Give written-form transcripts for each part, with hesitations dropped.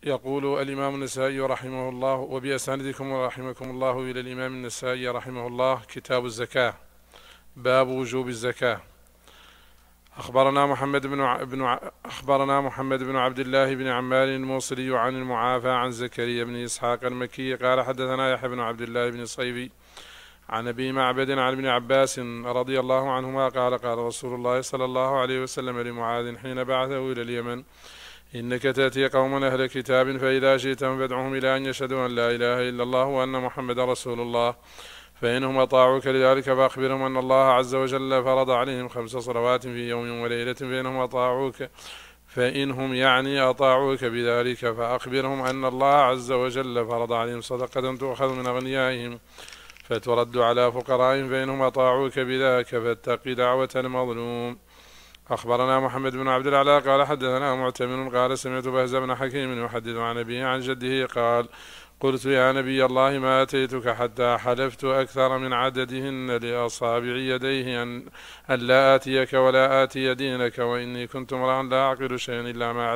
يقول الإمام النسائي رحمه الله: وبأساندكم ورحمكم الله إلى الإمام النسائي رحمه الله. كتاب الزكاة. باب وجوب الزكاة. أخبرنا محمد بن عبد الله بن عمار الموصلي عن المعافى عن زكريا بن إسحاق المكي قال: حدثنا يحيى بن عبد الله بن الصيفي عن أبي معبد عن ابن عباس رضي الله عنهما قال: قال رسول الله صلى الله عليه وسلم لمعاذ حين بعثه إلى اليمن: إنك تأتي قوما أهل كتاب فإذا شئتم فادعهم إلى أن يشهدوا أن لا إله إلا الله وأن محمد رسول الله، فإنهم أطاعوك لذلك فأخبرهم أن الله عز وجل فرض عليهم 5 صلوات في يوم وليلة، فإنهم أطاعوك بذلك فأخبرهم أن الله عز وجل فرض عليهم صدقة تؤخذ من أغنيائهم فترد على فقرائهم، فإنهم أطاعوك بذاك فاتق دعوة المظلوم. أخبرنا محمد بن عبد الأعلى قال: حدثنا معتمر قال: سمعت بهز بن حكيم يحدث عن أبيه عن جده قال: قلت يا نبي الله ما أتيتك حتى حلفت أكثر من عددهن لأصابع يديه أن لا آتيك ولا آتي دينك، وإني كنت امرأ لا أعقل شيئا إلا ما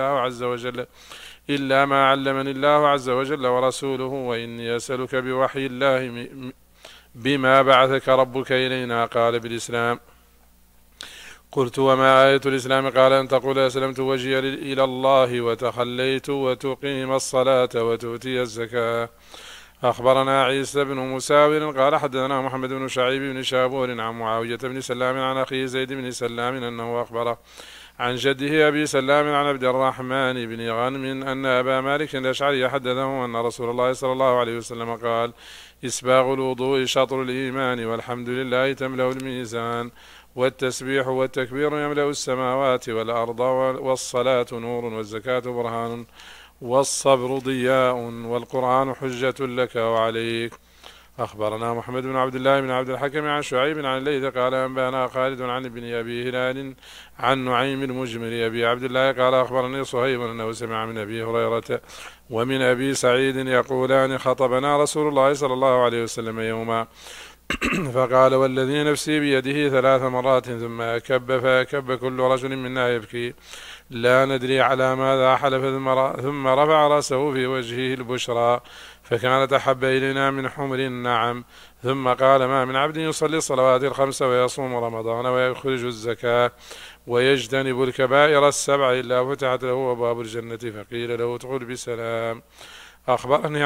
علمني الله عز وجل ورسوله، وإني أسألك بوحي الله بما بعثك ربك إلينا. قال: بالإسلام. قلت: وما آية الإسلام؟ قال: أن تقول أسلمت وجهي إلى الله وتخليت وتقيم الصلاة وتؤتي الزكاة. أخبرنا عيسى بن مساور قال: حدثنا محمد بن شعيب بن شابور عن معاوية بن سلام عن أخيه زيد بن سلام أنه أخبره عن جده أبي سلام عن عبد الرحمن بن غنم أن أبا مالك الأشعري حدثه أن رسول الله صلى الله عليه وسلم قال: إسباغ الوضوء شطر الإيمان، والحمد لله تملأ الميزان، والتسبيح والتكبير يملأ السماوات والأرض، والصلاة نور، والزكاة برهان، والصبر ضياء، والقرآن حجة لك وعليك. أخبرنا محمد بن عبد الله بن عبد الحكم عن شعيب عن الليث قال: أنبانا خالد عن ابن أبي هلال عن نعيم المجمر أبي عبد الله قال: أخبرني صهيب أنه سمع من أبي هريرة ومن أبي سعيد يقولان: خطبنا رسول الله صلى الله عليه وسلم يوما فقال: والذي نفسي بيده 3 مرات، ثم أكب فأكب كل رجل منا يبكي، لا ندري على ماذا حلف، ثم رفع رأسه في وجهه البشرى فكانت أحب إلينا من حمر النعم، ثم قال: ما من عبد يصلي الصلوات ال5 ويصوم رمضان ويخرج الزكاة ويجتنب الكبائر 7 إلا فتحت له أبواب الجنة، فقيل له: ادخل بسلام. أخبرني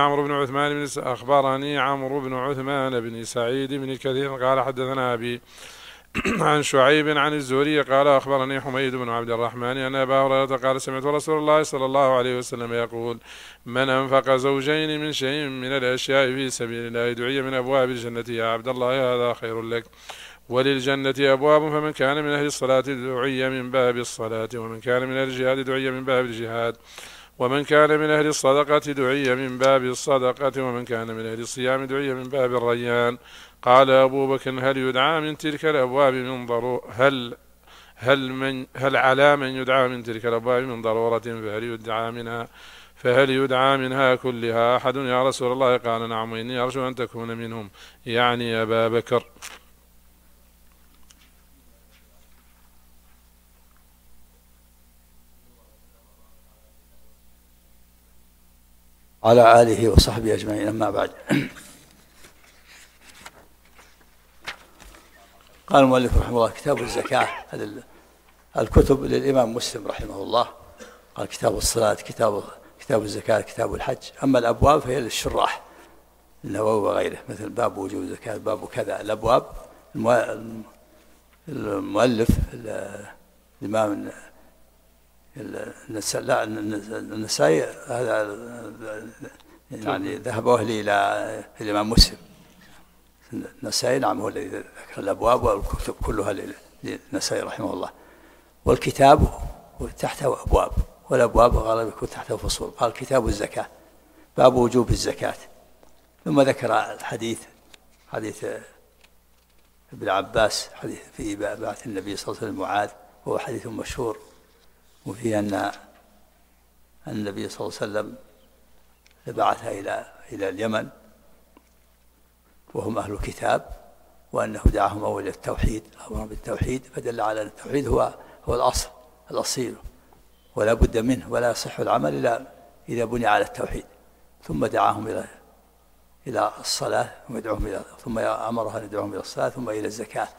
عمرو بن عثمان بن سعيد بن كثير قال: حدثنا أبي عن شعيب عن الزهري قال: أخبرني حميد بن عبد الرحمن أن أبا هريرة قال: سمعت رسول الله صلى الله عليه وسلم يقول: من أنفق زوجين من شيء من الأشياء في سبيل الله دعي من أبواب الجنة يا عبد الله هذا خير لك، وللجنة أبواب، فمن كان من أهل الصلاة دعي من باب الصلاة، ومن كان من أهل الجهاد دعي من باب الجهاد، ومن كان من أهل الصدقة دعي من باب الصدقة، ومن كان من أهل الصيام دعي من باب الريان. قال أبو بكر: هل يدعى من تلك الأبواب من ضرورة هل على من يدعى من تلك الأبواب من ضرورة فهل يدعى منها كلها أحد يا رسول الله؟ قال: نعم، وإني أرجو أن تكون منهم، يعني أبا بكر. على آله وصحبه أجمعين، أما بعد. قال المؤلف رحمه الله: كتاب الزكاة. هذه الكتب للإمام مسلم رحمه الله. قال: كتاب الصلاة، كتاب الزكاة، كتاب الحج. أما الأبواب فهي للشراح النووي وغيره، مثل باب وجوب الزكاة، باب كذا. الأبواب المؤلف الإمام النسائي هذا يعني ذهبوه إلى الإمام مسلم. النسائي نعم هو الذي ذكر الأبواب، والكتب كلها للنسائي رحمه الله. والكتاب تحته أبواب، والأبواب غالبا يكون تحته فصول. قال: كتاب الزكاة، باب وجوب الزكاة. ثم ذكر الحديث، حديث ابن عباس، حديث في بعث النبي صلى الله عليه وسلم معاذ، وهو حديث مشهور، وفيه أن النبي صلى الله عليه وسلم بعث إلى اليمن وهم أهل الكتاب، وأنه دعاهم أول إلى التوحيد، أمرهم بالتوحيد، فدل على أن التوحيد هو الأصل الأصيل، ولا بد منه، ولا يصح العمل إذا بني على التوحيد، ثم دعاهم إلى الصلاة، ثم أمرها أن يدعوهم إلى الصلاة، ثم إلى الزكاة.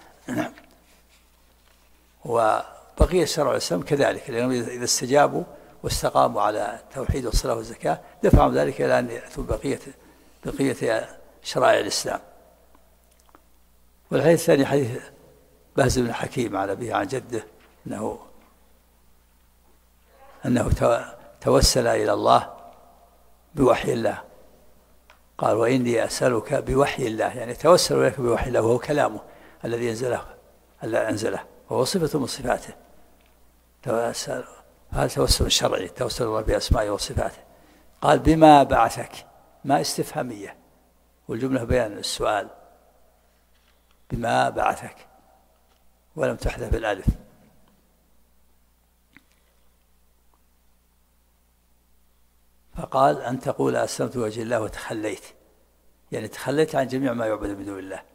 وبقية شرع الإسلام كذلك، لأنهم إذا استجابوا واستقاموا على التوحيد والصلاة والزكاة دفعهم ذلك إلى أن يأتوا بقية شرائع الإسلام. والحديث الثاني حديث بهز بن حكيم عن أبيه عن جده أنه توسل إلى الله بوحي الله، قال وإني أسألك بوحي الله، يعني توسل إليك بوحي الله، وهو كلامه الذي أنزله وهو صفة من صفاته. هذا توسل شرعي، توسل الله بأسمائه وصفاته. قال بما بعثك، ما استفهامية، والجملة بيان السؤال، بما بعثك، ولم تحذف الألف. فقال أن تقول أسلمت وجه الله وتخليت، يعني تخليت عن جميع ما يعبد من دون الله.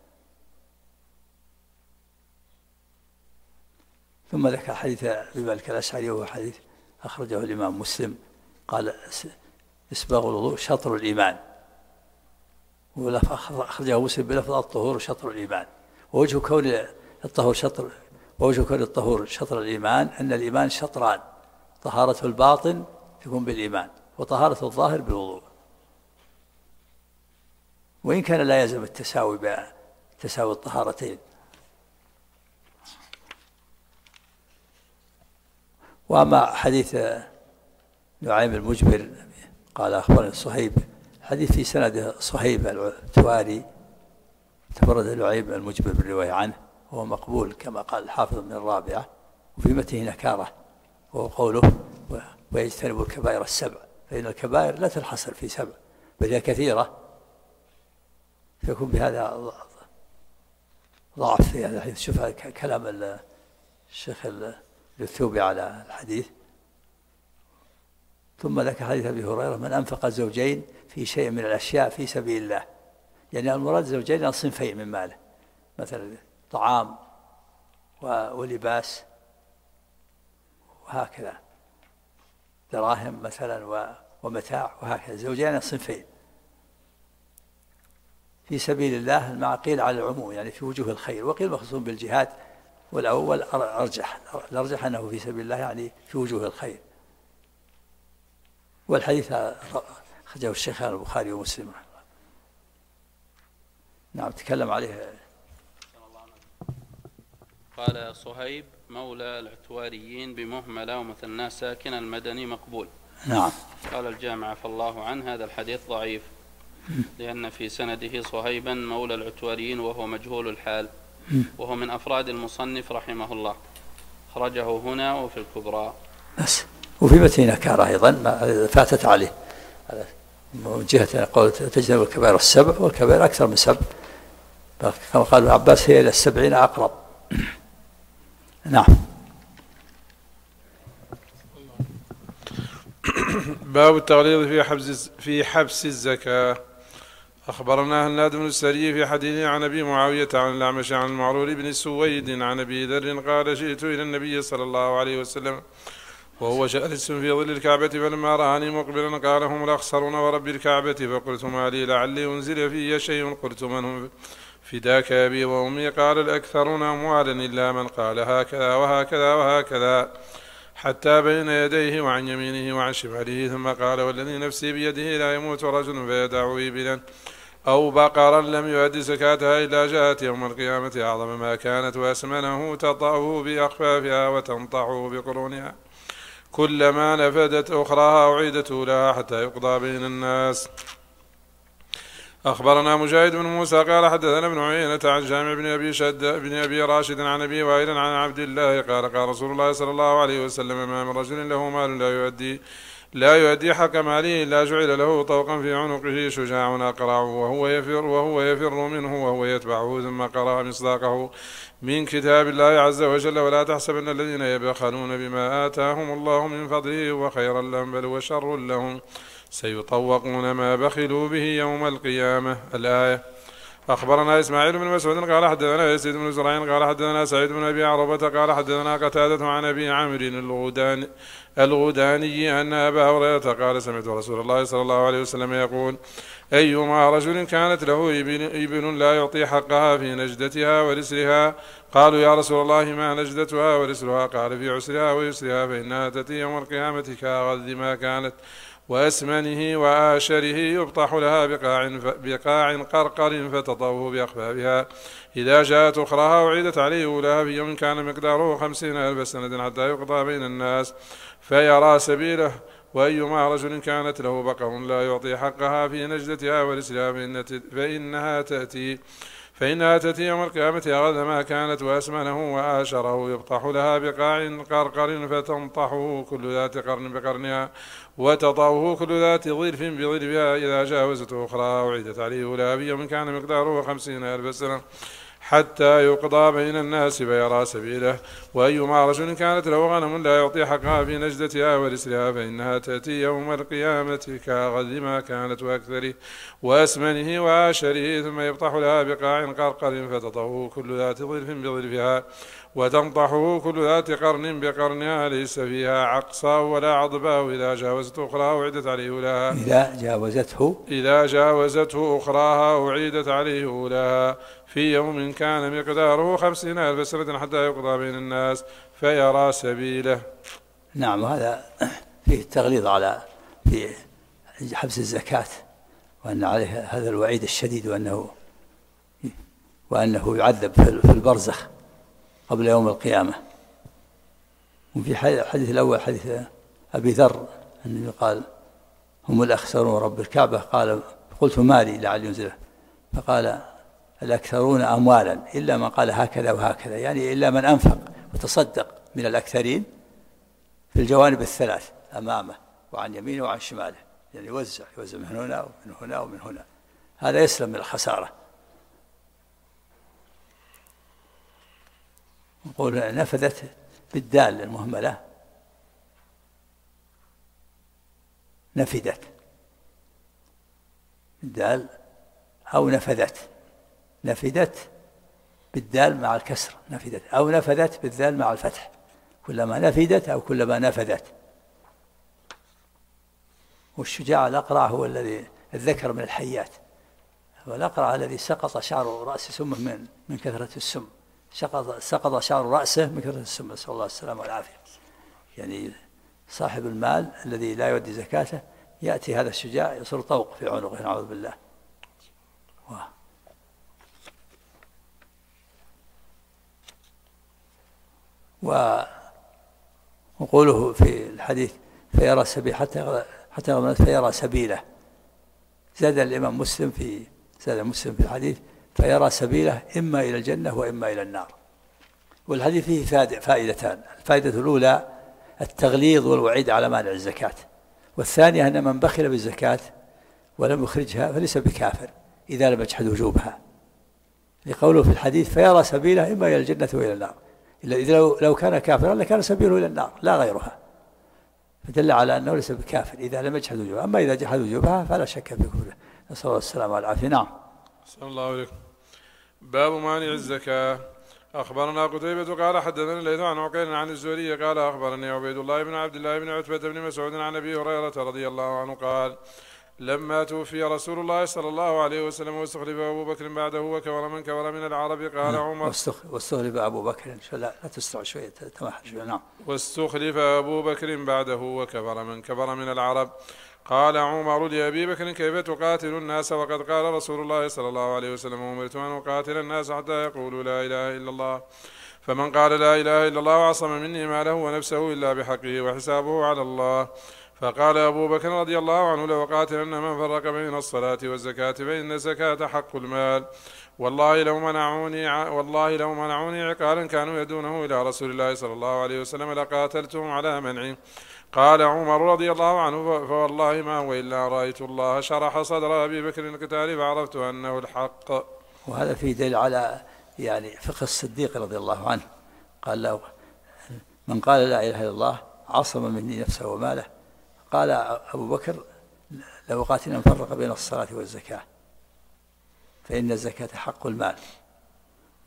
ثم ذكر حديث أبي مالك الأشعري، وهو حديث أخرجه الإمام مسلم، قال إسباغ الوضوء شطر الإيمان، أخرجه مسلم بلفظ الطهور شطر الإيمان. ووجه كون الطهور شطر الإيمان أن الإيمان شطران، طهارة الباطن تكون بالإيمان، وطهارة الظاهر بالوضوء، وإن كان لا يلزم التساوي الطهارتين. وأما حديث نعيم المجبر قال أخبرني صهيب، حديث في سند صهيب التواري، تفرد نعيم المجبر بالرواية عنه، وهو مقبول كما قال الحافظ من الرابعة، وفي متنه نكارة، وهو قوله ويجتنبوا الكبائر السبع، فإن الكبائر لا تنحصر في سبع بل هي كثيرة، فيكون بهذا ضعف في هذا الحديث. شوف كلام الشيخ الثوبي على الحديث. ثم ذكر حديث أبي هريرة من أنفق زوجين في شيء من الأشياء في سبيل الله، يعني المراد زوجين صنفين من ماله، مثلا طعام ولباس، وهكذا دراهم مثلا ومتاع، وهكذا زوجين صنفين في سبيل الله. المعقيل على العموم، يعني في وجوه الخير، وقيل مخصوص بالجهاد، والأول الأرجح أنه في سبيل الله يعني في وجوه الخير. والحديث أخرجه الشيخان البخاري ومسلم. نعم تكلم عليه. قال صهيب مولى العتواريين بمهملة ومثناه ساكن المدني مقبول. نعم. قال الجامع عفى الله عنه هذا الحديث ضعيف، لأن في سنده صهيبا مولى العتواريين وهو مجهول الحال، وهو من أفراد المصنف رحمه الله، أخرجه هنا وفي الكبرى بس. وفي متن نكارة أيضا فاتت عليه من جهة قول تجنب الكبائر السبع، والكبائر أكثر من سبع، كما قال ابن عباس هي إلى 70 أقرب. نعم. باب التغليظ في حبس الزكاة. أخبرنا هناد بن السري في حديث عن أبي معاوية عن الأعمش عن المعرور بن سويد عن أبي ذر قال جئت إلى النبي صلى الله عليه وسلم وهو جالس في ظل الكعبة، فلما رآني مقبلا قال هم الأخسرون ورب الكعبة، فقلت ما لي لعلي أنزل في شيء، قلت من هم فداك أبي وأمي؟ قال الأكثرون أموالا إلا من قال هكذا وهكذا وهكذا حتى بين يديه وعن يمينه وعن شماله، ثم قال والذي نفسي بيده لا يموت رجل فيدع إبلا أو بقرا لم يؤد زكاتها إلا جاءت يوم القيامة أعظم ما كانت وأسمنه تطأه بأخفافها وتنطعه بقرونها، كلما نفدت أخراها أعيدت لها حتى يقضى بين الناس. أخبرنا مجاهد بن موسى قال حدثنا ابن عيينة عن جامع بن أبي راشد عن أبي وائل عن عبد الله قال قال رسول الله صلى الله عليه وسلم ما من رجل له مال لا يؤدي حق ماله إلا جعل له طوقا في عنقه شجاع أقرع وهو يفر منه وهو يتبعه، ثم قرأ مصداقه من كتاب الله عز وجل ولا تحسبن الذين يبخلون بما آتاهم الله من فضله وخيرا لهم بل وشر لهم سيطوقون ما بخلوا به يوم القيامة. الآية. أخبرنا إسماعيل بن مسعود قال حدثنا يزيد بن زرعين قال حدثنا سعيد بن أبي عروبة قال حدثنا قتادة عن أبي عمرو الغداني أن أبا هريرة قال سمعت رسول الله صلى الله عليه وسلم يقول أيما رجل كانت له إبل لا يعطي حقها في نجدتها ورسلها قالوا يا رسول الله ما نجدتها ورسلها قال في عسرها ويسرها فإنها تأتي يوم القيامة كغذ ما كانت وأسمنه وآشره يبطح لها بقاع قرقر فتطوه بأخفافها إذا جاءت أخراها وعيدت عليه أولاها في يوم كان مقداره 50,000 سنة حتى يقضى بين الناس فيرى سبيله وأيما رجل كانت له بقر لا يعطي حقها في نجدتها ورسلها فإنها تأتي يوم القيامة أغذ ما كانت وأسمنه وآشره يبطح لها بقاع قرقر فتنطحه كل ذات قرن بقرنها وتطعه كل ذات ظلف بظلفها إذا جاوزته أخرى وعدت عليه أولى في يوم كان مقداره 50,000 سنة حتى يقضى بين الناس فيرى سبيله وأيما رجل كانت له غنم لا يعطي حقها في نجدتها ورسلها فإنها تأتي يوم القيامة كغذ ما كانت وأكثره وأسمنه وآشره ثم يبطح لها بقاع قرقر فتطه كل ذات ظلف بظلفها وتنطحه كل ذات قرن بقرنها ليس فيها عقصاء ولا عضباء إذا جاوزته أخراها وعدت عليه أولاها إذا جاوزته أخراها أعيدت عليه أولاها في يوم كان مقداره 50,000 سنة حتى يقضى بين الناس فيرى سبيله. نعم، هذا فيه التغليظ على في حبس الزكاة وأن عليه هذا الوعيد الشديد وأنه يعذب في البرزخ قبل يوم القيامة. وفي الحديث الأول حديث أبي ذر أنه قال هم الأخسرون رب الكعبة قال قلت مالي لعل ينزله فقال الأكثرون أموالا إلا من قال هكذا وهكذا، يعني إلا من أنفق وتصدق من الأكثرين في الجوانب الثلاث أمامه وعن يمينه وعن شماله، يعني يوزع من هنا ومن هنا ومن هنا، هذا يسلم من الخسارة. نقول نفذت بالدال المهملة نفدت بالدال أو نفدت بالدال مع الكسر نفدت أو نفذت بالدال مع الفتح، كلما نفدت أو كلما نفذت. والشجاع الأقرع هو الذي الذكر من الحيات، والأقرع الذي سقط شعر رأس سمه من كثرة السم، سقط شعر رأسه من كثرة السم، نسأل الله السلامة والعافية. يعني صاحب المال الذي لا يؤدي زكاته يأتي هذا الشجاع يصير طوق في عنقه نعوذ بالله. وقوله في الحديث فيرى سبيل حتى فيرى سبيله، زاد الإمام مسلم في الحديث فيرى سبيله إما إلى الجنة وإما إلى النار. والحديث فيه فائدتان: الفائدة الأولى التغليظ والوعيد على مانع الزكاة، والثانية أن من بخل بالزكاة ولم يخرجها فليس بكافر إذا لم يجحد وجوبها، لقوله في الحديث فيرى سبيله إما إلى الجنة وإلى النار، إلا إذا لو كان كافرا لكان سبيله إلى النار لا غيرها، فدل على أنه ليس بكافر إذا لم يجحد وجوبها، أما إذا جحد وجوبها فلا شك في كفره، نسأل الله السلامة والعافية. نعم. صلى الله عليكم. باب مانع الزكاة. أخبرنا قتيبة قال حدثنا الليث عن عقيل عن الزهري قال أخبرني عبيد الله بن عبد الله بن عتبة بن مسعود عن أبي هريرة رضي الله عنه قال لما توفي رسول الله صلى الله عليه وسلم واستخلف أبو بكر بعده وكبر من كبر من العرب قال عمر واستخلف أبو بكر لا تسرع شوية تمحل شوية. نعم. واستخلف أبو بكر بعده وكبر من كبر من العرب قال عمر لأبي بكر كيف تقاتل الناس وقد قال رسول الله صلى الله عليه وسلم أمرت أن أقاتل الناس حتى يقولوا لا إله إلا الله، فمن قال لا إله إلا الله وعصم مني ماله ونفسه إلا بحقه وحسابه على الله. فقال أبو بكر رضي الله عنه لأقاتلن من فرق بين الصلاة والزكاة فإن الزكاة حق المال، والله لو منعوني عقالا كانوا يدونه إلى رسول الله صلى الله عليه وسلم لقاتلتهم على منعه. قال عمر رضي الله عنه فوالله ما هو إلا رأيت الله شرح صدر أبي بكر القتال فعرفت أنه الحق. وهذا فيه دليل على يعني فقه الصديق رضي الله عنه، قال له من قال لا إله إلا الله عصم مني نفسه وماله. قال أبو بكر لو قاتلنا نفرق بين الصلاة والزكاة فإن الزكاة حق المال.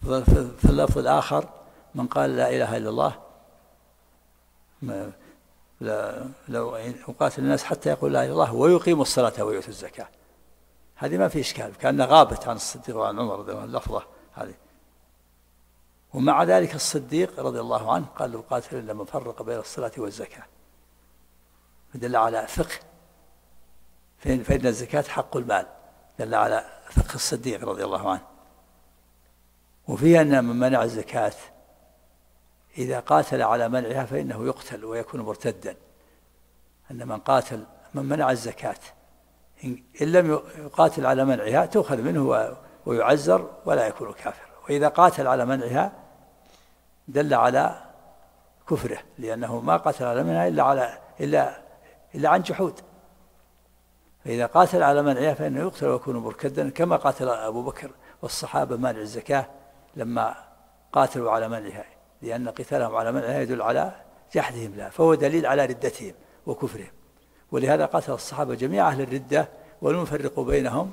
في اللفظ الآخر من قال لا إله إلا الله لو يقاتل الناس حتى يقول لا إله إلا الله ويقيم الصلاة ويؤتوا الزكاة، هذه ما في إشكال، كأن غابت عن الصديق وعن عمر رضي الله عنه اللفظة هذه. ومع ذلك الصديق رضي الله عنه قال لو قاتل إلا من فرق بين الصلاة والزكاة، فدل على فقه، فإن الزكاة حق المال، دل على فقه الصديق رضي الله عنه. وفيه أن من منع الزكاة إذا قاتل على منعها فإنه يقتل ويكون مرتدا، أن من منع الزكاة إن لم يقاتل على منعها تؤخذ منه ويعزر ولا يكون كافر، وإذا قاتل على منعها دل على كفره، لأنه ما قاتل على منعها إلا عن جحود، فإذا قاتل على منعها فإنه يقتل ويكون مرتدا، كما قاتل أبو بكر والصحابة مانع الزكاة لما قاتلوا على منعها، لأن قتالهم على منعها يدل على جحدهم لها، فهو دليل على ردتهم وكفرهم. ولهذا قاتل الصحابة جميع أهل الردة ولم يفرقوا بينهم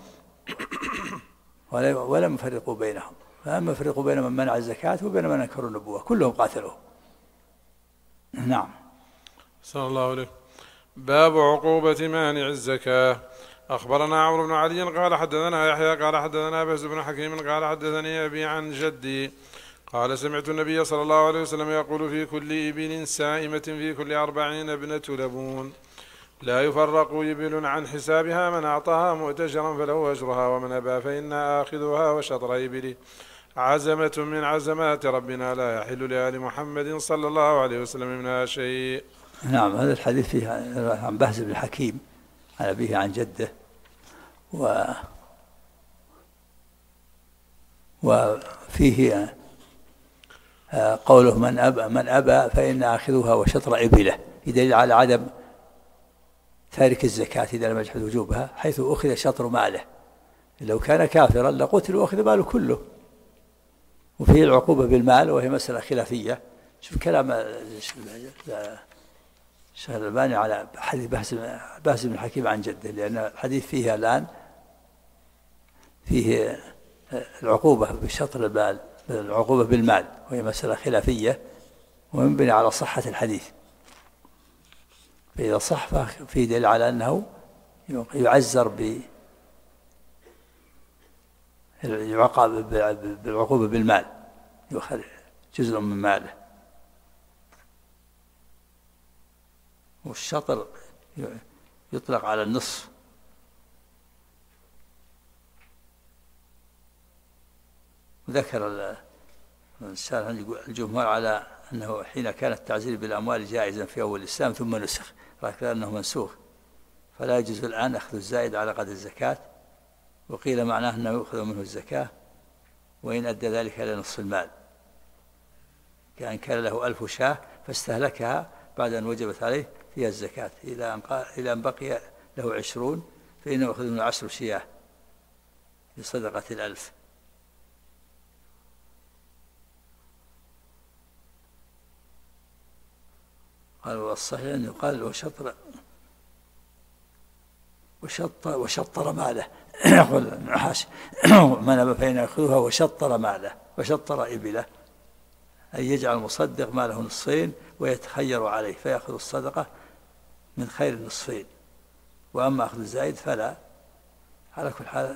فلم يفرقوا بين من منع الزكاة وبين من أنكروا النبوة، كلهم قاتلوه. نعم. صلى الله عليه. باب عقوبة مانع الزكاة. أخبرنا عمرو بن علي قال حدثنا يحيى قال حدثنا بهز بن حكيم قال حدثني أبي عن جدي قال سمعت النبي صلى الله عليه وسلم يقول في كل إبل سائمة في كل 40 ابنة لبون لا يفرق إبل عن حسابها، من أعطاها مؤتجرا فله أجرها ومن أبى فإنا آخذها وشطر إبله، عزمة من عزمات ربنا لا يحل لآل محمد صلى الله عليه وسلم منها شيء. نعم. هذا الحديث فيه عن بهز بن حكيم عن أبيه عن جده، وفيه قوله من أبى فإن آخذها وشطر إبله، يدل على عدم تارك الزكاة إذا لم يجحد وجوبها، حيث أخذ شطر ماله، لو كان كافرا لقتل وأخذ ماله كله. وفيه العقوبة بالمال وهي مسألة خلافية. شوف كلام الشيخ الألباني على حديث بهز بن حكيم عن جده، لأن الحديث فيه الآن فيه العقوبة بشطر المال، العقوبة بالمال، وهي مسألة خلافية ومبني على صحة الحديث، فإذا صح ففيه دليل على أنه يعزر بالعقوبة بالمال، يؤخذ جزء من ماله. والشطر يطلق على النصف. وذكر الجمهور على أنه حين كان التعزير بالأموال جائزا في أول الإسلام ثم نسخ، رأيت أنه منسوخ، فلا يجوز الآن أخذ الزائد على قدر الزكاة. وقيل معناه أنه يأخذ منه الزكاة وإن أدى ذلك إلى نصف المال، كان له 1000 شاة فاستهلكها بعد أن وجبت عليه فيها الزكاة، إلى أن بقي له 20 فإنه يأخذ منه 10 شياه لصدقة 1000. قال والصحيح أنه قال وشطر ماله يقول من أبى فإن يأخذها وشطر ماله وشطر إبله، أي يجعل المصدق ماله نصفين ويتخير عليه فيأخذ الصدقة من خير النصفين، وأما أخذ الزائد فلا. على كل حال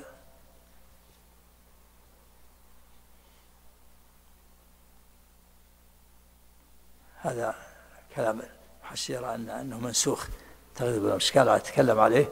هذا كلام حشيرة أنه منسوخ، تغلب الأشكال على تكلم عليه.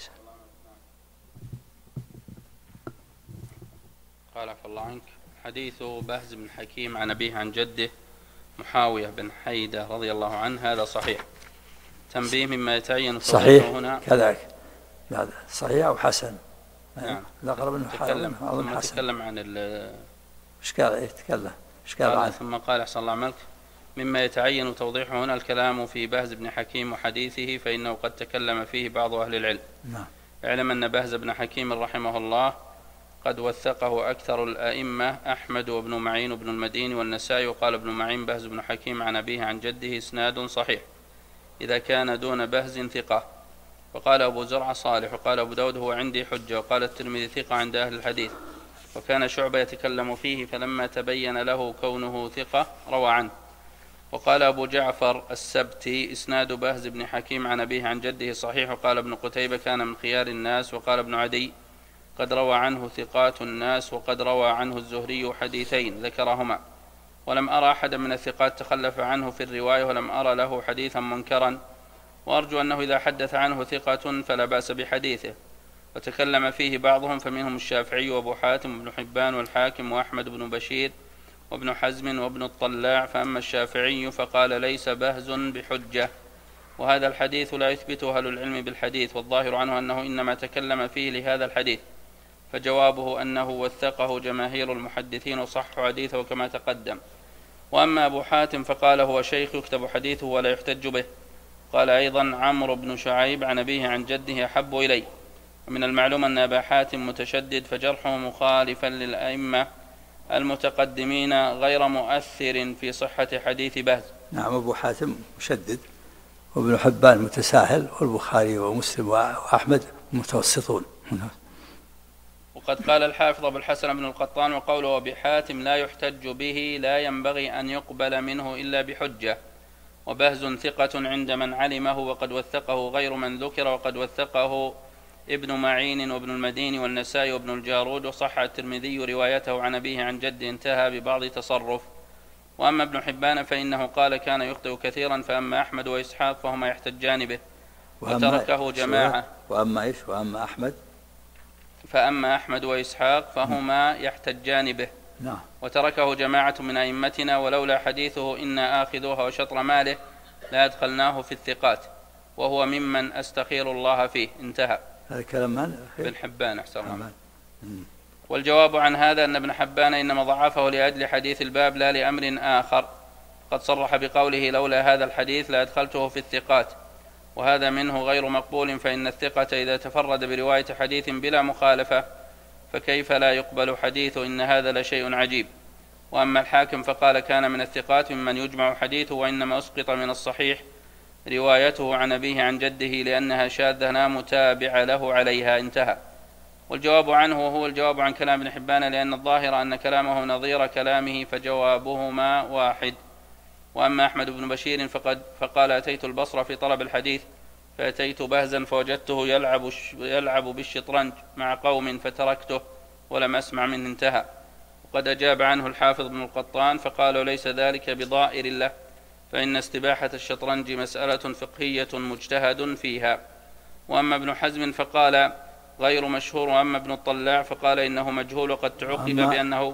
قال عفى الله عنك. حديث بهز بن حكيم عن أبيه عن جده محاوية بن حيدة رضي الله عنه هذا صحيح. تنبيه مما يتعين صحيح هنا كذلك، هذا صحيح أو حسن. نعم. لا قرب منه تكلم عن إشكال عنه. ثم قال أحسن الله عملك مما يتعين توضيحه هنا الكلام في بهز بن حكيم وحديثه، فإنه قد تكلم فيه بعض أهل العلم. نعم. اعلم أن بهز بن حكيم رحمه الله قد وثقه أكثر الأئمة أحمد وابن معين وابن المديني والنسائي. وقال ابن معين بهز بن حكيم عن أبيه عن جده إسناد صحيح إذا كان دون بهز ثقة. وقال أبو زرع صالح. وقال أبو داود هو عندي حجة. وقال الترمذي ثقة عند أهل الحديث. وكان شعبة يتكلم فيه فلما تبين له كونه ثقة روى عنه. وقال أبو جعفر السبتي إسناد بهز بن حكيم عن أبيه عن جده صحيح. وقال ابن قتيبة كان من خيار الناس. وقال ابن عدي قد روى عنه ثقات الناس، وقد روى عنه الزهري حديثين ذكرهما، ولم أرى أحدا من الثقات تخلف عنه في الرواية، ولم أرى له حديثا منكرا، وأرجو أنه إذا حدث عنه ثقة فلا بأس بحديثه. وتكلم فيه بعضهم، فمنهم الشافعي وأبو حاتم وابن حبان والحاكم وأحمد بن بشير وابن حزم وابن الطلاع. فأما الشافعي فقال ليس بهز بحجة، وهذا الحديث لا يثبته أهل العلم بالحديث، والظاهر عنه أنه إنما تكلم فيه لهذا الحديث، فجوابه أنه وثقه جماهير المحدثين وصحوا حديثه كما تقدم. وأما أبو حاتم فقال هو شيخ يكتب حديثه ولا يحتج به. قال أيضا عمرو بن شعيب عن أبيه عن جده أحب إلي. ومن المعلوم أن أبا حاتم متشدد، فجرحه مخالفا للأئمة المتقدمين غير مؤثر في صحة حديث بهز. نعم، أبو حاتم مشدد، وابن حبان متساهل، والبخاري ومسلم وأحمد متوسطون. وقد قال الحافظ أبو الحسن بن القطان وقوله بحاتم لا يحتج به لا ينبغي أن يقبل منه إلا بحجة، وبهز ثقة عند من علمه، وقد وثقه غير من ذكر، وقد وثقه ابن معين وابن المديني والنسائي وابن الجارود، وصح الترمذي روايته عن أبيه عن جده انتهى ببعض تصرف. وأما ابن حبان فإنه قال كان يخطئ كثيرا. فأما أحمد وإسحاق فهما يحتجان به وتركه جماعة. وأما أحمد فأما أحمد وإسحاق فهما يحتجان به وتركه جماعة من أئمتنا، ولولا حديثه إنا آخذوها وشطر ماله لا أدخلناه في الثقات، وهو ممن أستخير الله فيه. انتهى. هذا كلام من؟ ابن حبان أحسن الله. والجواب عن هذا أن ابن حبان إنما ضعفه لأجل حديث الباب لا لأمر آخر. قد صرح بقوله لولا هذا الحديث لأدخلته في الثقات، وهذا منه غير مقبول، فإن الثقة إذا تفرد برواية حديث بلا مخالفة فكيف لا يقبل حديثه؟ إن هذا لشيء عجيب. وأما الحاكم فقال كان من الثقات ممن يجمع حديثه، وإنما أسقط من الصحيح روايته عن أبيه عن جده لأنها شاذة لا متابع له عليها. انتهى. والجواب عنه هو الجواب عن كلام ابن حبان، لأن الظاهر أن كلامه نظير كلامه، فجوابهما واحد. وأما أحمد بن بشير فقال أتيت البصرة في طلب الحديث، فأتيت بهزا فوجدته يلعب بالشطرنج مع قوم فتركته ولم أسمع منه. انتهى. وقد أجاب عنه الحافظ بن القطان فقالوا ليس ذلك بضائر له، فإن استباحة الشطرنج مسألة فقهية مجتهد فيها. وأما ابن حزم فقال غير مشهور. وأما ابن الطلاع فقال إنه مجهول، وقد تعقب بأنه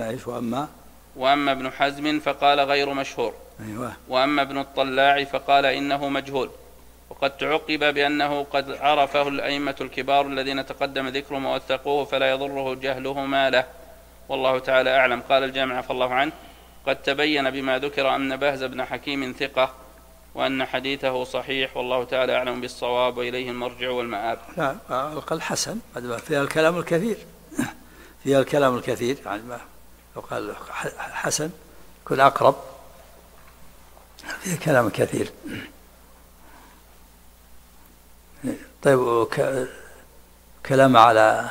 وأما ابن حزم فقال غير مشهور. وأما ابن الطلاع فقال إنه مجهول، وقد تعقب بأنه قد عرفه الأئمة الكبار الذين تقدم ذكرهم ووثقوه، فلا يضره جهلهما له، والله تعالى أعلم. قال الجامع عفى الله عنه قد تبين بما ذكر أن بهز بن حكيم ثقة، وأن حديثه صحيح، والله تعالى أعلم بالصواب، وإليه المرجع والمآب. لا قال حسن، فيها الكلام الكثير فيها الكلام الكثير، يعني ما لو قال حسن كل أقرب، فيها كلام كثير. طيب كلام على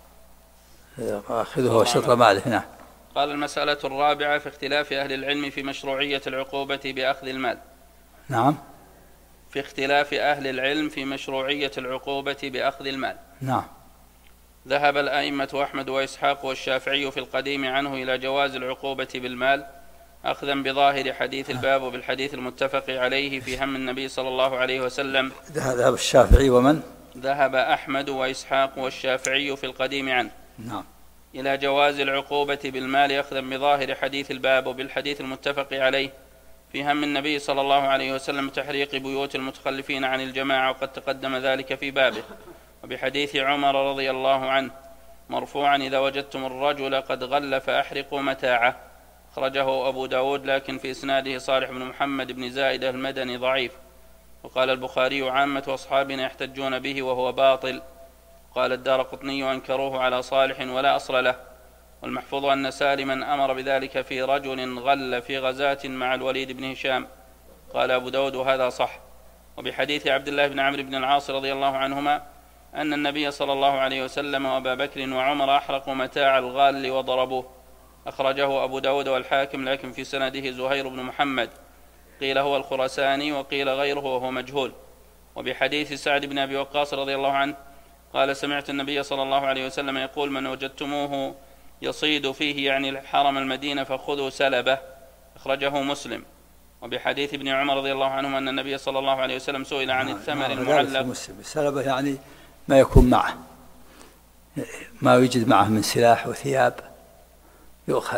أخذه وشطر ماله. نعم. قال المسألة الرابعة في اختلاف أهل العلم في مشروعية العقوبة بأخذ المال. نعم. في اختلاف أهل العلم في مشروعية العقوبة بأخذ المال. نعم. ذهب الأئمة أحمد وإسحاق والشافعي في القديم عنه إلى جواز العقوبة بالمال، أخذا بظاهر حديث الباب وبالحديث المتفق عليه في هم النبي صلى الله عليه وسلم. ذهب الشافعي ومن؟ ذهب أحمد وإسحاق والشافعي في القديم عنه. نعم. إلى جواز العقوبة بالمال أخذا بظاهر حديث الباب وبالحديث المتفق عليه في هم النبي صلى الله عليه وسلم تحريق بيوت المتخلفين عن الجماعة، وقد تقدم ذلك في بابه، وبحديث عمر رضي الله عنه مرفوعا إذا وجدتم الرجل قد غل فأحرقوا متاعه، أخرجه أبو داود، لكن في إسناده صالح بن محمد بن زائدة المدني ضعيف. وقال البخاري عامة أصحابنا يحتجون به وهو باطل. قال الدارقطني أنكروه على صالح ولا أصل له. والمحفوظ أن سالما أمر بذلك في رجل غل في غزاة مع الوليد بن هشام. قال أبو داود وهذا صح. وبحديث عبد الله بن عمرو بن العاص رضي الله عنهما أن النبي صلى الله عليه وسلم وأبا بكر وعمر أحرقوا متاع الغال وضربوه، أخرجه أبو داود والحاكم، لكن في سنده زهير بن محمد قيل هو الخراساني وقيل غيره وهو مجهول. وبحديث سعد بن أبي وقاص رضي الله عنه قال سمعت النبي صلى الله عليه وسلم يقول من وجدتموه يصيد فيه يعني حرم المدينة فخذوا سلبه، أخرجه مسلم. وبحديث ابن عمر رضي الله عنهما أن النبي صلى الله عليه وسلم سئل عن الثمر المعلق. السلبة يعني ما يكون معه، ما يوجد معه من سلاح وثياب يؤخذ،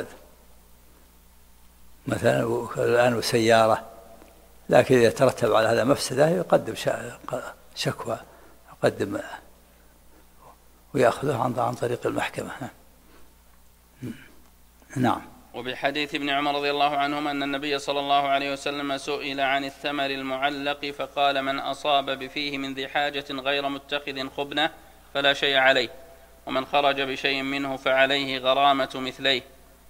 مثلا الآن وسيارة، لكن إذا ترتب على هذا مفسدة يقدم شكوى، يقدم ويأخذه عن طريق المحكمة. نعم. وبحديث ابن عمر رضي الله عنهما أن النبي صلى الله عليه وسلم سئل عن الثمر المعلق فقال من أصاب بفيه من ذي حاجة غير متخذ خبنة فلا شيء عليه، ومن خرج بشيء منه فعليه غرامة مثليه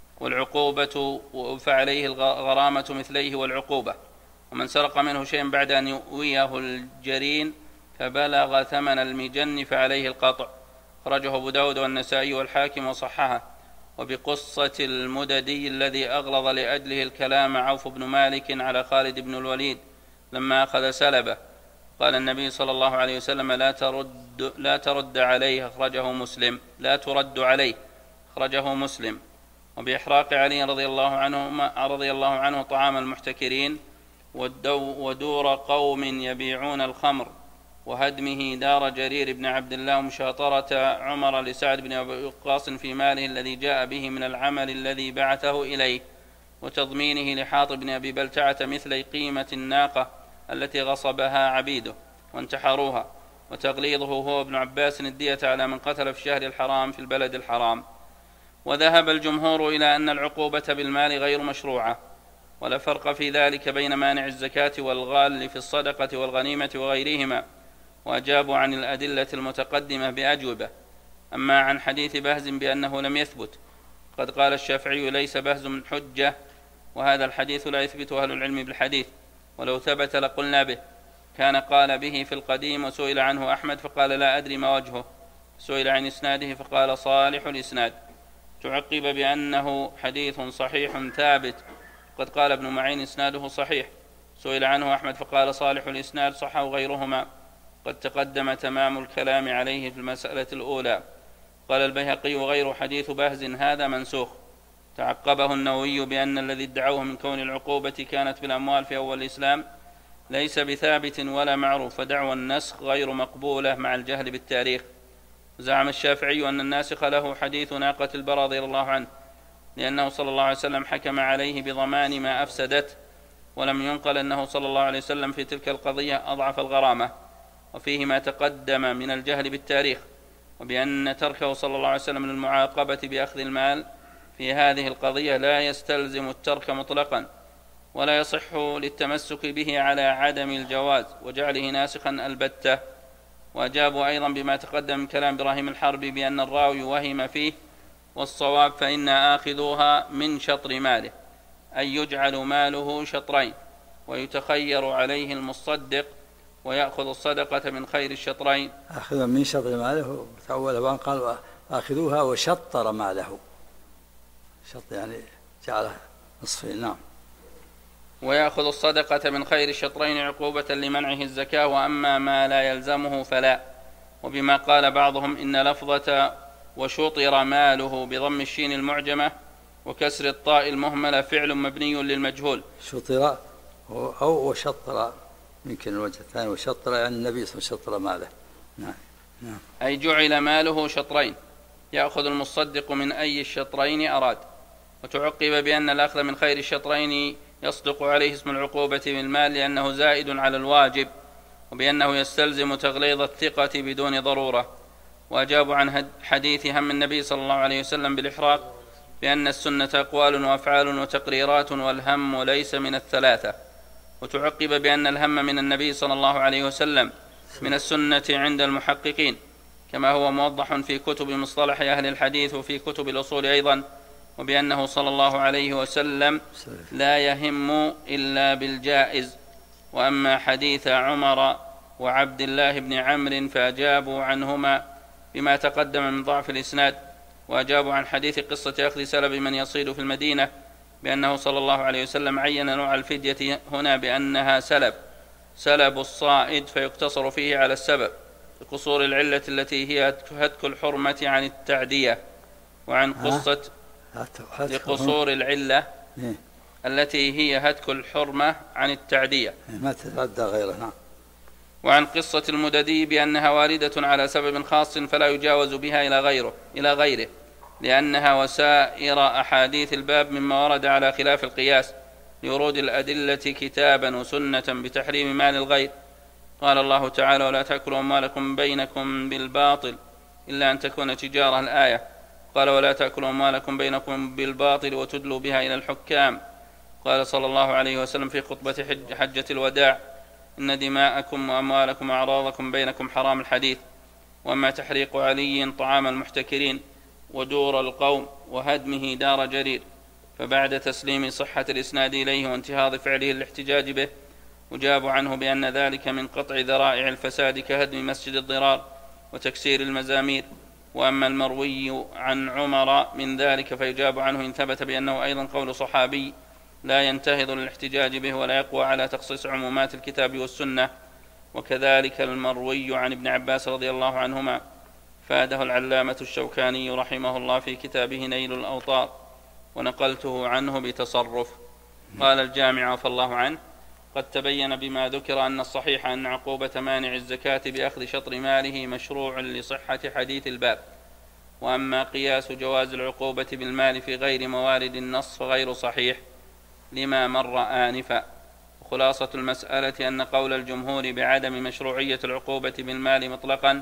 والعقوبة، ومن سرق منه شيئا بعد أن يؤويه الجرين فبلغ ثمن المجن فعليه القطع، أخرجه أبو داود والنسائي والحاكم وصححه. وبقصة المددي الذي أغلظ لأجله الكلام عوف بن مالك على خالد بن الوليد لما أخذ سلبه، قال النبي صلى الله عليه وسلم لا ترد عليه، أخرجه مسلم. لا ترد عليه، أخرجه مسلم. وبإحراق علي رضي الله عنه طعام المحتكرين ودور قوم يبيعون الخمر وهدمه دار جرير بن عبد الله ومشاطرة عمر لسعد بن أبي وقاص في ماله الذي جاء به من العمل الذي بعثه إليه، وتضمينه لحاطب بن أبي بلتعة مثل قيمة الناقة التي غصبها عبيده وانتحروها، وتغليظه هو ابن عباس الدية على من قتل في الشهر الحرام في البلد الحرام. وذهب الجمهور إلى أن العقوبة بالمال غير مشروعة، ولا فرق في ذلك بين مانع الزكاة والغال في الصدقة والغنيمة وغيرهما، وأجابوا عن الأدلة المتقدمة بأجوبة. أما عن حديث بهز بأنه لم يثبت، قد قال الشافعي ليس بهز من حجة، وهذا الحديث لا يثبته أهل العلم بالحديث، ولو ثبت لقلنا به. كان قال به في القديم وسئل عنه أحمد فقال لا أدري ما وجهه، سئل عن إسناده فقال صالح الإسناد. تعقب بأنه حديث صحيح ثابت، قد قال ابن معين إسناده صحيح، سئل عنه أحمد فقال صالح الإسناد، صحه غيرهما، قد تقدم تمام الكلام عليه في المسألة الأولى. قال البيهقي وغير حديث بهز هذا منسوخ. تعقبه النووي بأن الذي ادعوه من كون العقوبة كانت بالأموال في أول الإسلام ليس بثابت ولا معروف، فدعوى النسخ غير مقبولة مع الجهل بالتاريخ. زعم الشافعي أن الناسخ له حديث ناقة البراء رضي الله عنه، لأنه صلى الله عليه وسلم حكم عليه بضمان ما أفسدت، ولم ينقل أنه صلى الله عليه وسلم في تلك القضية أضعف الغرامة، وفيه ما تقدم من الجهل بالتاريخ، وبأن تركه صلى الله عليه وسلم للمعاقبة بأخذ المال في هذه القضية لا يستلزم الترك مطلقا، ولا يصح للتمسك به على عدم الجواز وجعله ناسخا البتة. وأجابوا أيضا بما تقدم من كلام إبراهيم الحربي بأن الراوي وهم فيه، والصواب فإن آخذوها من شطر ماله، أي يجعل ماله شطرين، ويتخير عليه المصدق ويأخذ الصدقة من خير الشطرين. أخذ من شطر ماله، تأول قال آخذوها وشطر ماله، شط يعني جعله نصفين. نعم. ويأخذ الصدقة من خير الشطرين عقوبة لمنعه الزكاة، وأما ما لا يلزمه فلا. وبما قال بعضهم إن لفظة وشطر ماله بضم الشين المعجمة وكسر الطاء المهملة فعل مبني للمجهول. شطر أو وشطر، يمكن الوجه الثاني، وشطر يعني النبي صلى الله عليه وسلم شطر ماله. نعم. أي جعل ماله شطرين، يأخذ المصدق من أي الشطرين أراد. وتعقب بأن الأخذ من خير الشطرين يصدق عليه اسم العقوبة بالمال لأنه زائد على الواجب، وبأنه يستلزم تغليظ الثقة بدون ضرورة. وأجابوا عن حديث هم النبي صلى الله عليه وسلم بالإحراق بأن السنة أقوال وأفعال وتقريرات، والهم ليس من الثلاثة. وتعقب بأن الهم من النبي صلى الله عليه وسلم من السنة عند المحققين، كما هو موضح في كتب مصطلح أهل الحديث وفي كتب الأصول أيضا، وبأنه صلى الله عليه وسلم لا يهم إلا بالجائز. وأما حديث عمر وعبد الله بن عمرو فأجابوا عنهما بما تقدم من ضعف الإسناد. وأجابوا عن حديث قصة أخذ سلب من يصيد في المدينة بأنه صلى الله عليه وسلم عين نوع الفدية هنا بأنها سلب الصائد، فيقتصر فيه على السبب لقصور العلة التي هي هتك الحرمة عن التعدية، وعن قصة لقصور العلة التي هي هتك الحرمة عن التعدية، ما تتعدى غيره. نعم. وعن قصة المددي بأنها واردة على سبب خاص فلا يجاوز بها إلى غيره لأنها وسائر أحاديث الباب مما ورد على خلاف القياس لورود الأدلة كتابا وسنة بتحريم مال الغير. قال الله تعالى: ولا تأكلوا أموالكم بينكم بالباطل إلا أن تكون تجارة، الآية. قال: ولا تأكلوا أموالكم بينكم بالباطل وتدلوا بها إلى الحكام. قال صلى الله عليه وسلم في خطبة حجة الوداع: إن دماءكم وأموالكم وأعراضكم بينكم حرام، الحديث. وأما تحريق علي طعام المحتكرين ودور القوم وهدمه دار جرير، فبعد تسليم صحة الإسناد إليه وانتهاض فعله الاحتجاج به، أجاب عنه بأن ذلك من قطع ذرائع الفساد كهدم مسجد الضرار وتكسير المزامير. وأما المروي عن عمر من ذلك فيجاب عنه إن ثبت بأنه أيضا قول صحابي لا ينتهض للاحتجاج به ولا يقوى على تخصيص عمومات الكتاب والسنة. وكذلك المروي عن ابن عباس رضي الله عنهما فاده العلامة الشوكاني رحمه الله في كتابه نيل الأوطار، ونقلته عنه بتصرف. قال الجامع عفى الله عنه: قد تبين بما ذكر أن الصحيح أن عقوبة مانع الزكاة بأخذ شطر ماله مشروع لصحة حديث الباب. وأما قياس جواز العقوبة بالمال في غير موارد النص فغير صحيح لما مر آنفا. خلاصة المسألة أن قول الجمهور بعدم مشروعية العقوبة بالمال مطلقا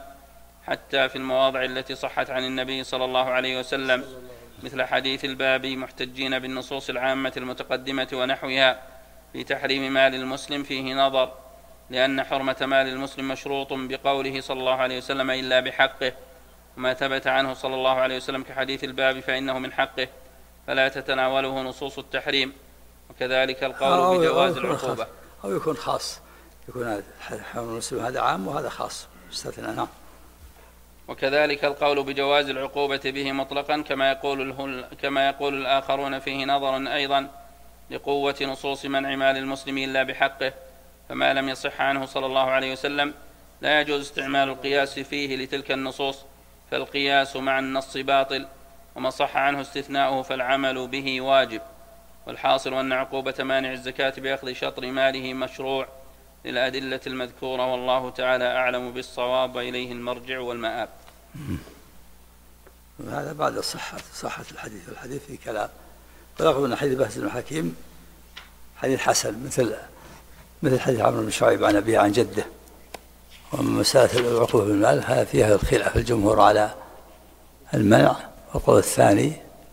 حتى في المواضع التي صحت عن النبي صلى الله عليه وسلم مثل حديث الباب محتجين بالنصوص العامة المتقدمة ونحوها في تحريم مال المسلم فيه نظر، لأن حرمة مال المسلم مشروط بقوله صلى الله عليه وسلم إلا بحقه، وما ثبت عنه صلى الله عليه وسلم كحديث الباب فإنه من حقه فلا تتناوله نصوص التحريم. وكذلك القول بجواز العقوبة أو يكون خاص، يكون حرمة المسلم هذا عام وهذا خاص مستثنى. نعم. وكذلك القول بجواز العقوبة به مطلقا كما يقول الآخرون فيه نظر أيضا لقوة نصوص منع مال المسلم إلا بحقه، فما لم يصح عنه صلى الله عليه وسلم لا يجوز استعمال القياس فيه لتلك النصوص، فالقياس مع النص باطل، وما صح عنه استثناؤه فالعمل به واجب. والحاصل أن عقوبة مانع الزكاة بأخذ شطر ماله مشروع للأدلة المذكورة، والله تعالى أعلم بالصواب وإليه المرجع والمآب. هذا بعد صحة الحديث، والحديث في كلام. ولقد أن حديث بهز بن حكيم حديث حسن مثل حديث عمرو بن شعيب عن أبيه عن جده. ومسألة العقوبة بالمال هذا فيها الخلاف الجمهور على المنع، والقول الثاني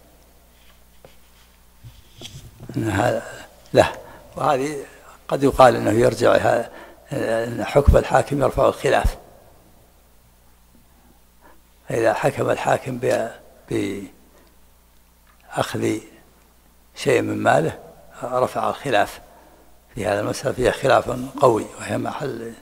أن هذا له. وهذه قد يقال أنه يرجع أن حكم الحاكم يرفع الخلاف، إذا حكم الحاكم بأخذ شيء من ماله رفع الخلاف في هذا المسألة، فيها خلاف قوي وهي محل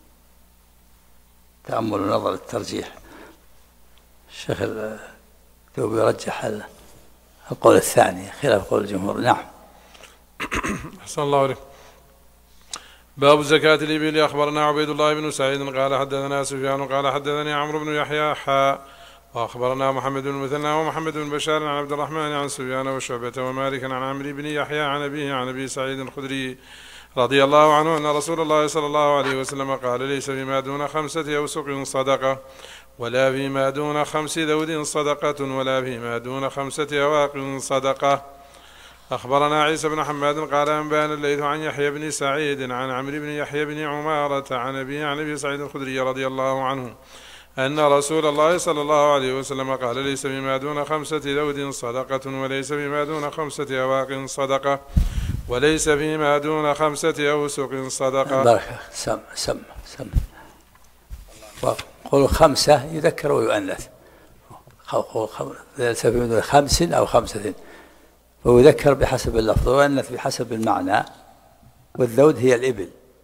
تأمل ونظر الترجيح. الشيخ الثوبي يرجح القول الثاني خلاف قول الجمهور. نعم. أحسن الله عليك. باب زكاة الإبل. أخبرنا عبيد الله بن سعيد قال حدثنا سفيان قال حدثني عمرو بن يحيى وأخبرنا محمد بن المثنى ومحمد بن بشار عن عبد الرحمن عن سفيان وشعبة ومالك عن عمرو بن يحيى عن أبيه عن أبي سعيد الخدري رضي الله عنه أن رسول الله صلى الله عليه وسلم قال: ليس بما دون 5 أوسق صدقة، ولا فيما دون 5 ذود صدقة، ولا فيما دون 5 أواق صدقة. أخبرنا عيسى بن حماد قال أنبأنا الليث عن يحيى بن سعيد عن عمرو بن يحيى بن عمارة عن أبي سعيد الخدري رضي الله عنه أن رسول الله صلى الله عليه وسلم قال: ليس بما دون 5 ذود صدقة، وليس بما دون 5 أواق صدقة، وليس فيما دون 5 أوسق صدقة. بركة. سم وقول 5 يذكر ويؤنث، ليس بما دون 5 أو 5، ويذكر بحسب اللفظ ويؤنث بحسب المعنى. والذود هي الإبل،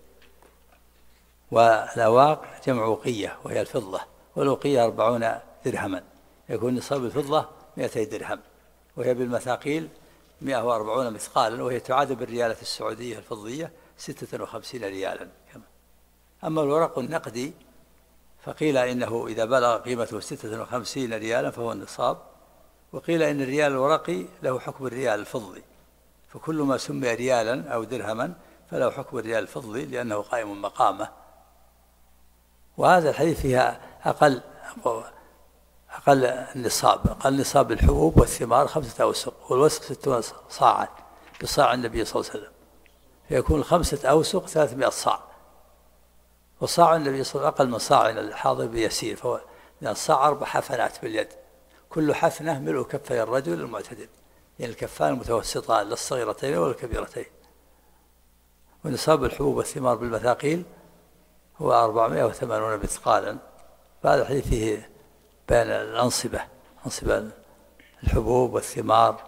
والأواق جمع وقية وهي الفضة، والوقية 40 درهما، يكون نصاب الفضة 200 درهم، وهي بالمثاقيل 140 مثقالا، وهي تعادل بالريالة السعودية الفضية 56 ريالا. أما الورق النقدي فقيل إنه إذا بلغ قيمته 56 ريالا فهو النصاب، وقيل إن الريال الورقي له حكم الريال الفضي، فكل ما سمي ريالا أو درهما فله حكم الريال الفضي لأنه قائم مقامه. وهذا الحديث فيها أقل نصاب الحبوب والثمار 5 أوسق، والوسق 60 صاعا بصاع النبي صلى الله عليه وسلم، فيكون 5 أوسق 300 صاع، وصاع النبي صلى الله عليه وسلم أقل من صاع الحاضر بيسير، فهو لأن الصاع 4 حفنات باليد، كل حفنة ملء كفي الرجل المعتدل، يعني الكفان المتوسطان لا الصغيرتين ولا الكبيرتين. ونصاب الحبوب والثمار بالمثاقيل هو 480 مثقالا. فهذا الحديث فيه بين الأنصبة، أنصبة الحبوب والثمار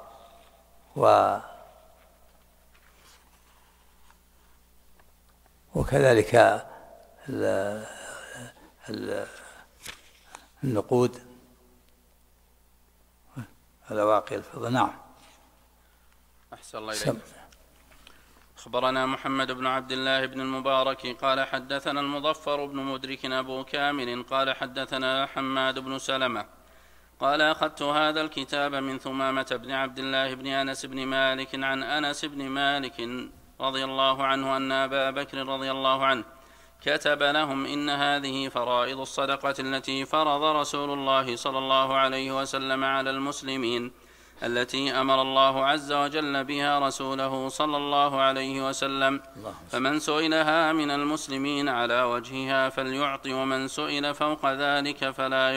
وكذلك النقود الأواقي الفضة. نعم. أحسن الله إليك. أخبرنا محمد بن عبد الله بن المبارك قال حدثنا المظفر بن مدرك أبو كامل قال حدثنا حماد بن سلمة قال أخذت هذا الكتاب من ثمامة بن عبد الله بن أنس بن مالك عن أنس بن مالك رضي الله عنه أن أبا بكر رضي الله عنه كتب لهم إن هذه فرائض الصدقة التي فرض رسول الله صلى الله عليه وسلم على المسلمين، التي أمر الله عز وجل بها رسوله صلى الله عليه وسلم، فمن سئلها من المسلمين على وجهها فليعطي، ومن سئل فوق ذلك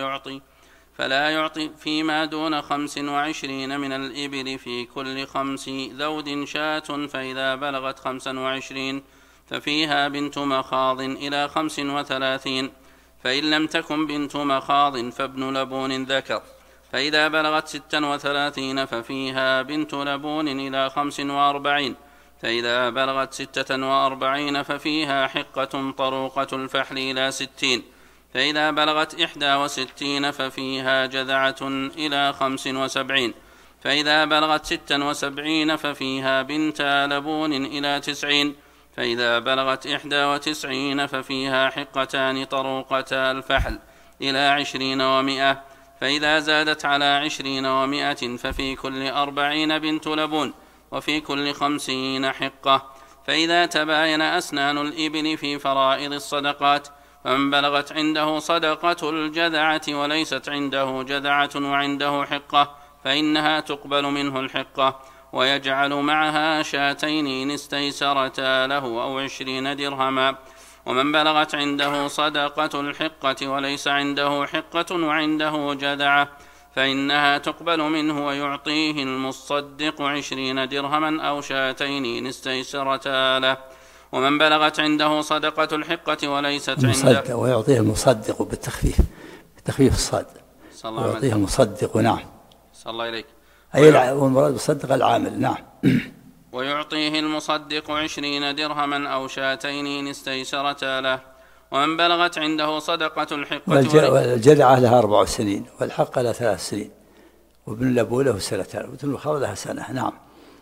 فلا يعطي فيما دون 25 من الإبل في كل 5 ذود شاة، فإذا بلغت 25 ففيها بنت مخاض إلى 35، فإن لم تكن بنت مخاض فابن لبون ذكر، فإذا بلغت 36 ففيها بنت لبون إلى 45، فإذا بلغت 46 ففيها حقة طروقة الفحل إلى 60، فإذا بلغت 61 ففيها جذعة إلى 75، فإذا بلغت 76 ففيها بنت لبون إلى 90، فإذا بلغت 91 ففيها حقتان طروقتا الفحل إلى 20 و100، فإذا زادت على 20 و100 ففي كل 40 بنت لبون، وفي كل 50 حقة. فإذا تباين أسنان الإبل في فرائض الصدقات، فمن بلغت عنده صدقة الجذعة وليست عنده جذعة وعنده حقة فإنها تقبل منه الحقة، ويجعل معها شاتين إن استيسرتا له أو 20 درهما. ومن بلغت عنده صدقة الحقة وليس عنده حقة وعنده جذعة فإنها تقبل منه، ويعطيه المصدق 20 درهما أو شاتين إن استيسرتا له. ومن بلغت عنده صدقة الحقة وليست عنده، ويعطيه المصدق بالتخفيف، بتخفيف الصاد، ويعطيه المصدق. نعم. صلى الله إليك. أي والمراد بالصدق العامل. نعم. ويعطيه المصدق 20 درهما أو شاتين إن استيسرتا له. ومن بلغت عنده صدقة الحقة والجذعة لها 4 سنين، والحقة لها 3 سنين، وابن لبون له 2 سنين، وابن المخاض لها 1 سنة. نعم.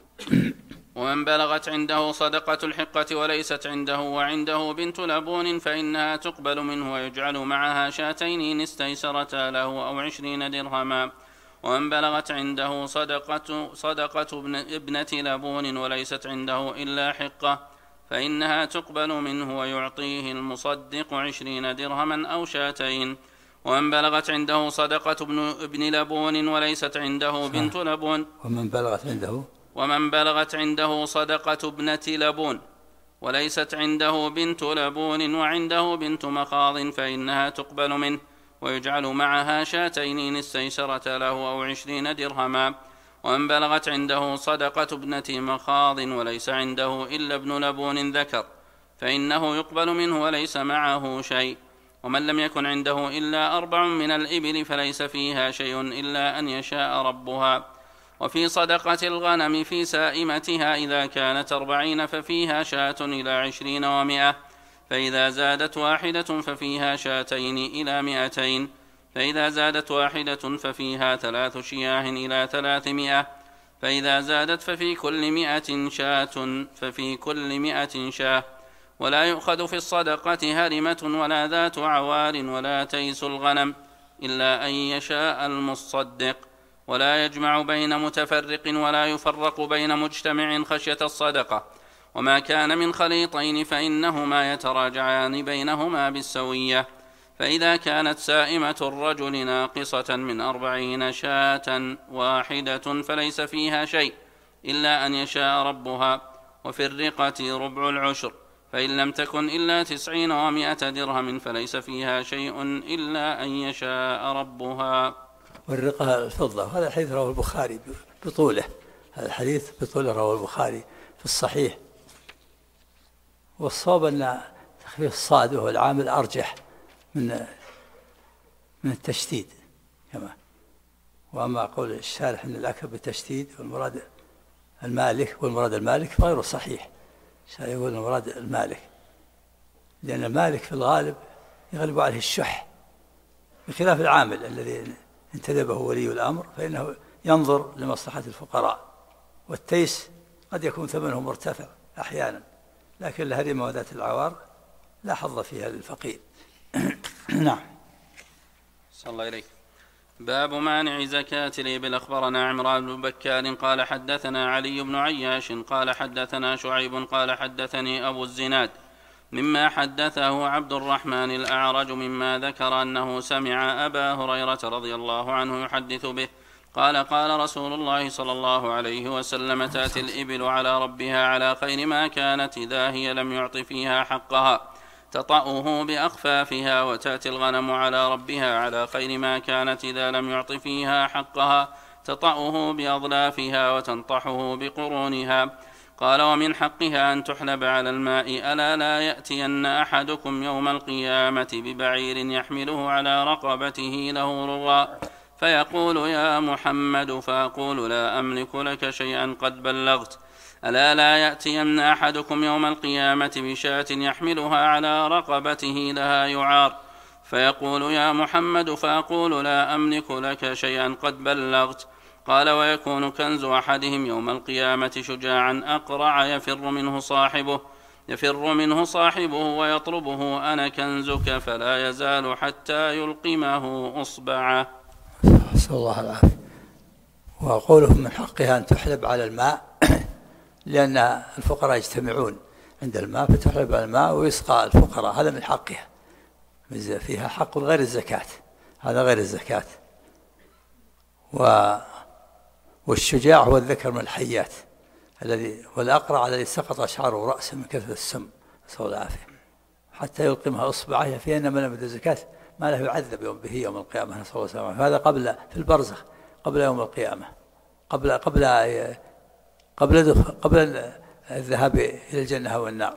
ومن بلغت عنده صدقة الحقة وليست عنده وعنده بنت لبون فإنها تقبل منه، ويجعل معها شاتين إن استيسرتا له أو 20 درهما. ومن بلغت عنده صدقة ابنة لبون وليست عنده إلا حقة فإنها تقبل منه، ويعطيه المصدق 20 درهما أو شاتين. ومن بلغت عنده صدقة ابن لبون وليست عنده بنت لبون، ومن بلغت عنده صدقة ابنة لبون وليست عنده بنت لبون وعنده بنت مخاض فإنها تقبل منه، ويجعل معها شاتين إن استيسرت له أو 20 درهما. ومن بلغت عنده صدقة ابنة مخاض وليس عنده إلا ابن لبون ذكر فإنه يقبل منه وليس معه شيء. ومن لم يكن عنده إلا 4 من الإبل فليس فيها شيء إلا أن يشاء ربها. وفي صدقة الغنم في سائمتها إذا كانت 40 ففيها شاة إلى 20 و100، فإذا زادت 1 ففيها شاتين إلى 200، فإذا زادت 1 ففيها 3 شياه إلى 300، فإذا زادت ففي كل 100 شاة. ولا يؤخذ في الصدقة هرمة ولا ذات عوار ولا تيس الغنم إلا أن يشاء المصدق. ولا يجمع بين متفرق ولا يفرق بين مجتمع خشية الصدقة. وما كان من خليطين فإنهما يتراجعان بينهما بالسوية. فإذا كانت سائمة الرجل ناقصة من 40 شاة واحدة فليس فيها شيء إلا أن يشاء ربها. وفي الرقة ربع العشر. فإن لم تكن إلا 90 و100 درهم فليس فيها شيء إلا أن يشاء ربها. والرقة الفضة. هذا الحديث رواه البخاري بطوله. هذا الحديث بطوله رواه البخاري في الصحيح. والصواب أن تخفيف الصاد وهو العامل أرجح من التشديد كما. وأما قول الشارح أن الأكثر بالتشديد والمراد المالك غير صحيح. الشارح يقول المراد المالك، لأن المالك في الغالب يغلب عليه الشح، بخلاف العامل الذي انتدبه ولي الأمر فإنه ينظر لمصلحة الفقراء. والتيس قد يكون ثمنه مرتفع أحيانا، لكن الهرمة وذات العوار لا حظ فيها للفقير. نعم. صلى الله إليك. باب مانع زكاة الإبل. أخبرنا عمران بن بكار قال حدثنا علي بن عياش قال حدثنا شعيب قال حدثني أبو الزناد مما حدثه عبد الرحمن الأعرج مما ذكر أنه سمع أبا هريرة رضي الله عنه يحدث به قال قال رسول الله صلى الله عليه وسلم: تأتي الإبل على ربها على خير ما كانت إذا هي لم يعط فيها حقها تطأه بأخفافها، وتأتي الغنم على ربها على خير ما كانت إذا لم يعط فيها حقها تطأه بأظلافها وتنطحه بقرونها. قال: ومن حقها أن تحلب على الماء. ألا لا يأتين أحدكم يوم القيامة ببعير يحمله على رقبته له رغاء فيقول: يا محمد، فأقول: لا أملك لك شيئا قد بلغت. ألا لا يأتين أحدكم يوم القيامة بشاة يحملها على رقبته لها يعار فيقول: يا محمد، فأقول: لا أملك لك شيئا قد بلغت. قال: ويكون كنز أحدهم يوم القيامة شجاعا أقرع يفر منه صاحبه ويطلبه: أنا كنزك، فلا يزال حتى يلقمه أصبعه. نسأل الله العافية. وقولهم من حقها أن تحلب على الماء لأن الفقراء يجتمعون عند الماء فتحلب على الماء ويسقى الفقراء، هذا من حقها. فيها حق غير الزكاة، هذا غير الزكاة. والشجاع هو الذكر من الحيات والأقرع الذي سقط شعره رأسه من كثرة السم، نسأل الله العافية، حتى يلقمها أصبعه. فإن من لم الزكاة ما له يعذب به يوم القيامة، نسأل الله العافية. هذا قبل في البرزخ، قبل يوم القيامة، قبل الذهاب إلى الجنة والنار.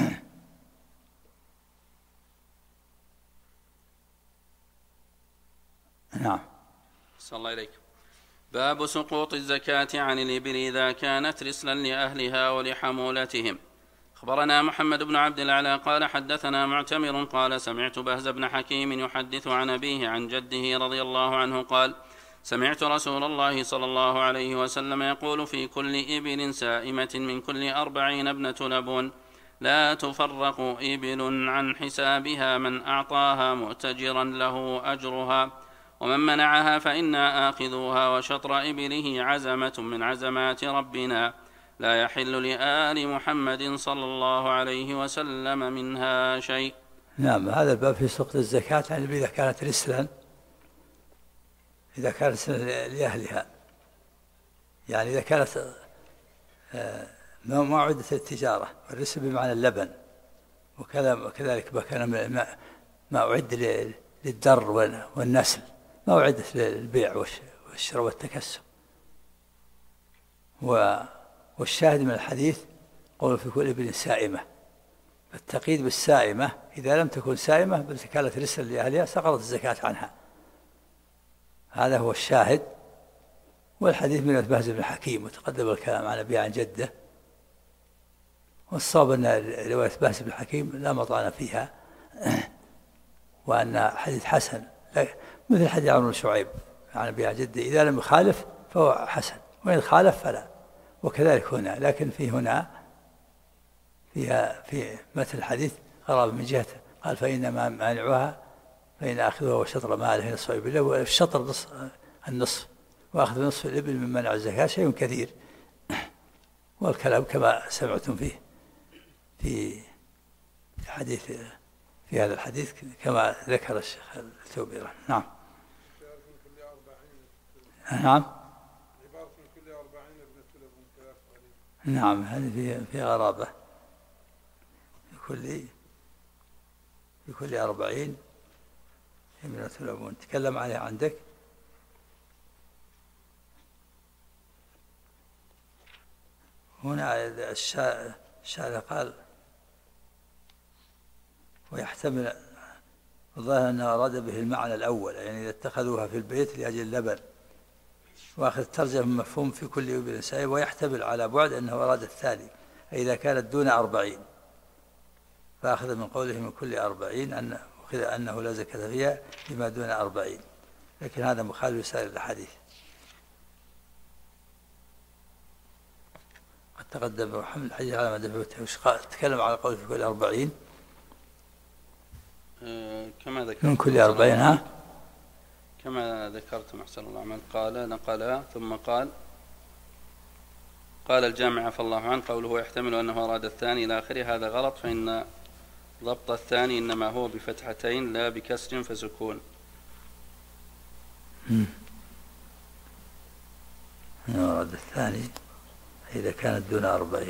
نعم. صلى الله عليك. باب سقوط الزكاة عن الإبل إذا كانت رسلا لأهلها ولحمولتهم. أخبرنا محمد بن عبد الأعلى قال حدثنا معتمر قال سمعت بهز بن حكيم يحدث عن أبيه عن جده رضي الله عنه قال: سمعت رسول الله صلى الله عليه وسلم يقول: في كل إبل سائمة من كل 40 ابنة لبون لا تفرق إبل عن حسابها، من أعطاها مؤتجرا له أجرها، ومن منعها فإنا آخذوها، وشطر إبله عزمة من عزمات ربنا لا يحل لآل محمد صلى الله عليه وسلم منها شيء. نعم. هذا الباب في سقط الزكاة عن الإبل إذا كانت رسلا، إذا كانت لأهلها، يعني إذا كانت ما عدت التجارة، والرسل بمعنى اللبن، وكذلك ما كان ما أعد للدر والنسل، ما أعدت للبيع والشراء والتكسب. والشاهد من الحديث قول في كل ابن سائمة، فالتقييد بالسائمة إذا لم تكن سائمة بل كانت رسل لأهلها سقطت الزكاة عنها، هذا هو الشاهد. والحديث من بهز بن حكيم، وتقدم الكلام عن أبيه عن جده، والصواب أن رواية بهز بن حكيم لا مطعن فيها، وأن حديث حسن مثل حديث عمرو بن شعيب عن أبيه عن جده، إذا لم يخالف فهو حسن، وإن خالف فلا. وكذلك هنا، لكن في هنا في مثل الحديث غرابة من جهة قال فإنما مانعها فإن أخذها وشطر ماله نصف الإبل، والشطر النصف، وأخذ نصف الإبل من منع الزكاة شيء كثير. والكلام كما سمعتم فيه في حديث، في هذا الحديث كما ذكر الشيخ الثوبي. نعم. نعم. نعم، هذه في غرابة. في كل 40 ابنة لبون. تكلم عليها عندك. هنا الشارع قال ويحتمل الظاهر أنه أراد به المعنى الأول، يعني إذا اتخذوها في البيت لأجل اللبن، وأخذ الترجمة مفهوم في كل إبل سائب، ويحتمل على بعد أنه أراد الثاني إذا كانت دون 40، فأخذ من قوله من كل 40 أنه لا زكاة فيها لما دون 40، لكن هذا مخالف لسائر الأحاديث. قد تقدم محمد الحديث على ما دفعته، تكلم على قوله في كل 40 كما ذكرت من كل 40. ها كما ذكرت محسن الله عمل قال نقل ثم قال الجامع عفى الله عنه قوله يحتمل أنه أراد الثاني إلى آخره، هذا غلط، فإن ضبط الثاني إنما هو بفتحتين لا بكسر فسكون. أراد الثاني إذا كانت دون 40.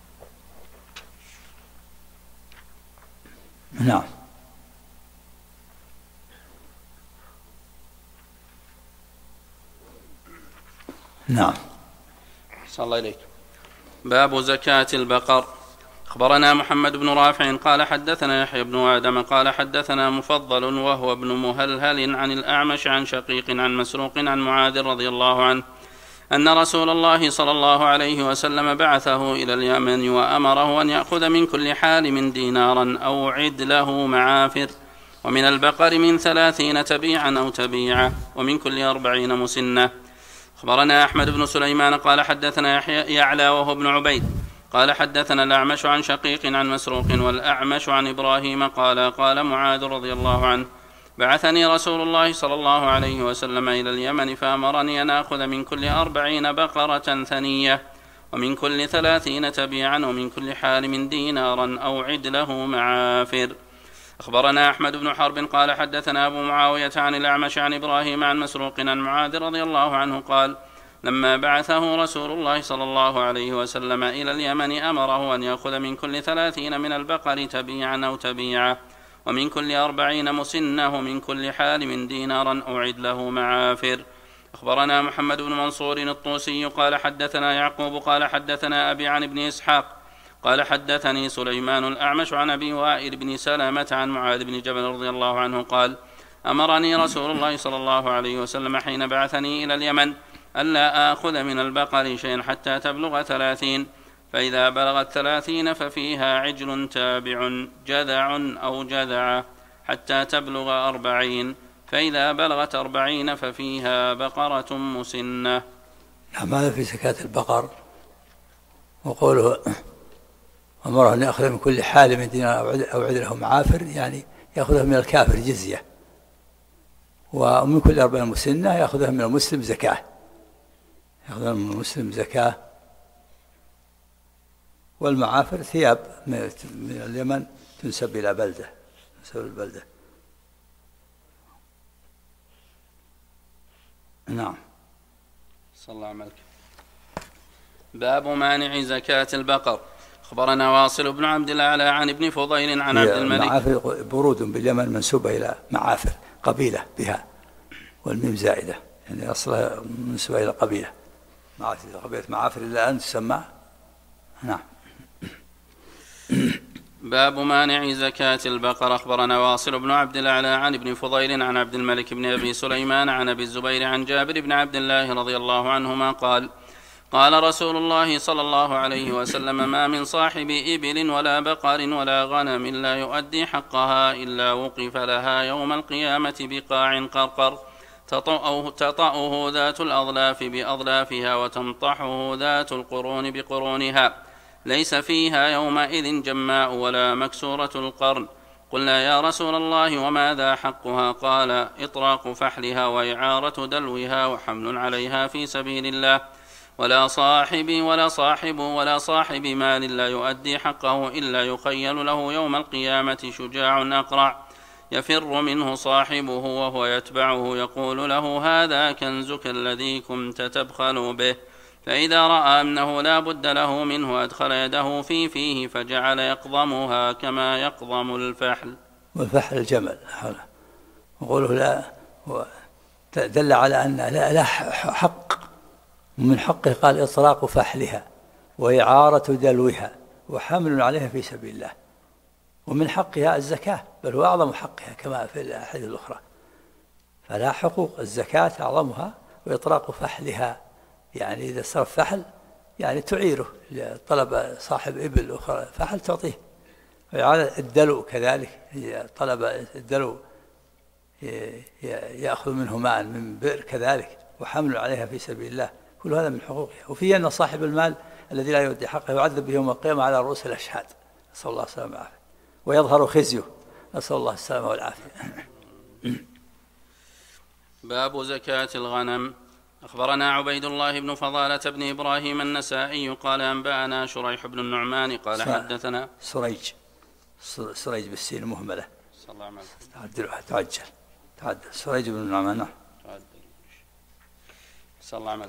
نعم. نعم. صلى الله إليك. باب زكاة البقر. أخبرنا محمد بن رافع قال حدثنا يحيى بن آدم قال حدثنا مفضل وهو ابن مهلهل عن الأعمش عن شقيق عن مسروق عن معاذ رضي الله عنه أن رسول الله صلى الله عليه وسلم بعثه إلى اليمن وأمره أن يأخذ من كل حالم دينارا أو عدله معافر، ومن البقر من 30 تبيعا أو تبيعة، ومن كل 40 مسنة. أخبرنا أحمد بن سليمان قال حدثنا يعلى وهو ابن عبيد قال حدثنا الأعمش عن شقيق عن مسروق والأعمش عن إبراهيم قال معاذ رضي الله عنه بعثني رسول الله صلى الله عليه وسلم إلى اليمن فأمرني أن آخذ من كل 40 بقرة ثنية، ومن كل 30 تبيعا، ومن كل حالم دينارا أو عدله معافر. أخبرنا أحمد بن حرب قال حدثنا أبو معاوية عن الأعمش عن إبراهيم عن مسروق عن معاذ رضي الله عنه قال لما بعثه رسول الله صلى الله عليه وسلم إلى اليمن أمره أن يأخذ من كل 30 من البقر تبيعا أو تبيعة، ومن كل 40 مسنة، من كل حالم دينارا أو عدله معافر. أخبرنا محمد بن منصور الطوسي قال حدثنا يعقوب قال حدثنا أبي عن ابن إسحاق قال حدثني سليمان الأعمش عن أبي وائل بن سلمة عن معاذ بن جبل رضي الله عنه قال أمرني رسول الله صلى الله عليه وسلم حين بعثني إلى اليمن ألا آخذ من البقر شيئا حتى تبلغ 30، فإذا بلغت 30 ففيها عجل تابع جذع أو جذعة حتى تبلغ 40، فإذا بلغت 40 ففيها بقرة مسنة. نعم، هذا في زكاة البقر. وقوله أمره أن يأخذ من كل حال من دينار أو عدله معافر، يعني يأخذها من الكافر جزية، ومن كل 40 مسنة يأخذها من المسلم زكاة، يأخذها من المسلم زكاة. والمعافر ثياب من اليمن تنسب إلى بلدة، تنسب البلدة. نعم. صلى الله عليه وسلم. باب مانع زكاة البقر. أخبرنا واصل بن عبد الأعلى عن ابن فضيل عن عبد الملك. معافر برود باليمن منسوبة إلى معافر قبيلة بها، والميم زائدة، يعني أصلها منسوبة إلى قبيلة. قبيلة معافر إلى أن تسمى. نعم. باب مانع زكاة البقر. أخبرنا واصل بن عبد الأعلى عن ابن فضيل عن عبد الملك بن أبي سليمان عن أبي الزبير عن جابر بن عبد الله رضي الله عنهما قال قال رسول الله صلى الله عليه وسلم ما من صاحب إبل ولا بقر ولا غنم لا يؤدي حقها إلا وقف لها يوم القيامة بقاع قرقر، تطأه ذات الأظلاف بأظلافها وتنطحه ذات القرون بقرونها، ليس فيها يومئذ جماء ولا مكسورة القرن. قلنا يا رسول الله وماذا حقها؟ قال إطراق فحلها وإعارة دلوها وحمل عليها في سبيل الله، ولا صاحب مال لا يؤدي حقه إلا يخيل له يوم القيامة شجاع أقرع يفر منه صاحبه وهو يتبعه يقول له هذا كنزك الذي كنت تبخل به، فإذا رأى أنه لا بد له منه أدخل يده في فيه فجعل يقضمها كما يقضم الفحل. والفحل الجمل وقوله لا دل على أن لا حق، ومن حقه قال إطراق فحلها وإعارة دلوها وحمل عليها في سبيل الله، ومن حقها الزكاة بل هو أعظم حقها كما في الأحاديث الأخرى، فلا حقوق الزكاة أعظمها، وإطراق فحلها يعني إذا صرف فحل يعني تعيره، طلب صاحب إبل أخرى فحل تعطيه، وإعارة الدلو كذلك طلب الدلو يأخذ منه ماء من بئر كذلك، وحمل عليها في سبيل الله، كل هذا من حقوقها. وفي أن صاحب المال الذي لا يؤدي حقه يعذب به يوم القيامة على رؤوس الأشهاد، نسأل الله السلامة والعافية، ويظهر خزيه، نسأل الله السلامة والعافية. باب زكاة الغنم. أخبرنا عبيد الله بن فضالة بن إبراهيم النسائي قال أنبأنا شريح بن النعمان قال حدثنا سريج بالسين مهملة صلى الله عليه وسلم تعدل سريج بن النعمان صلى الله عليه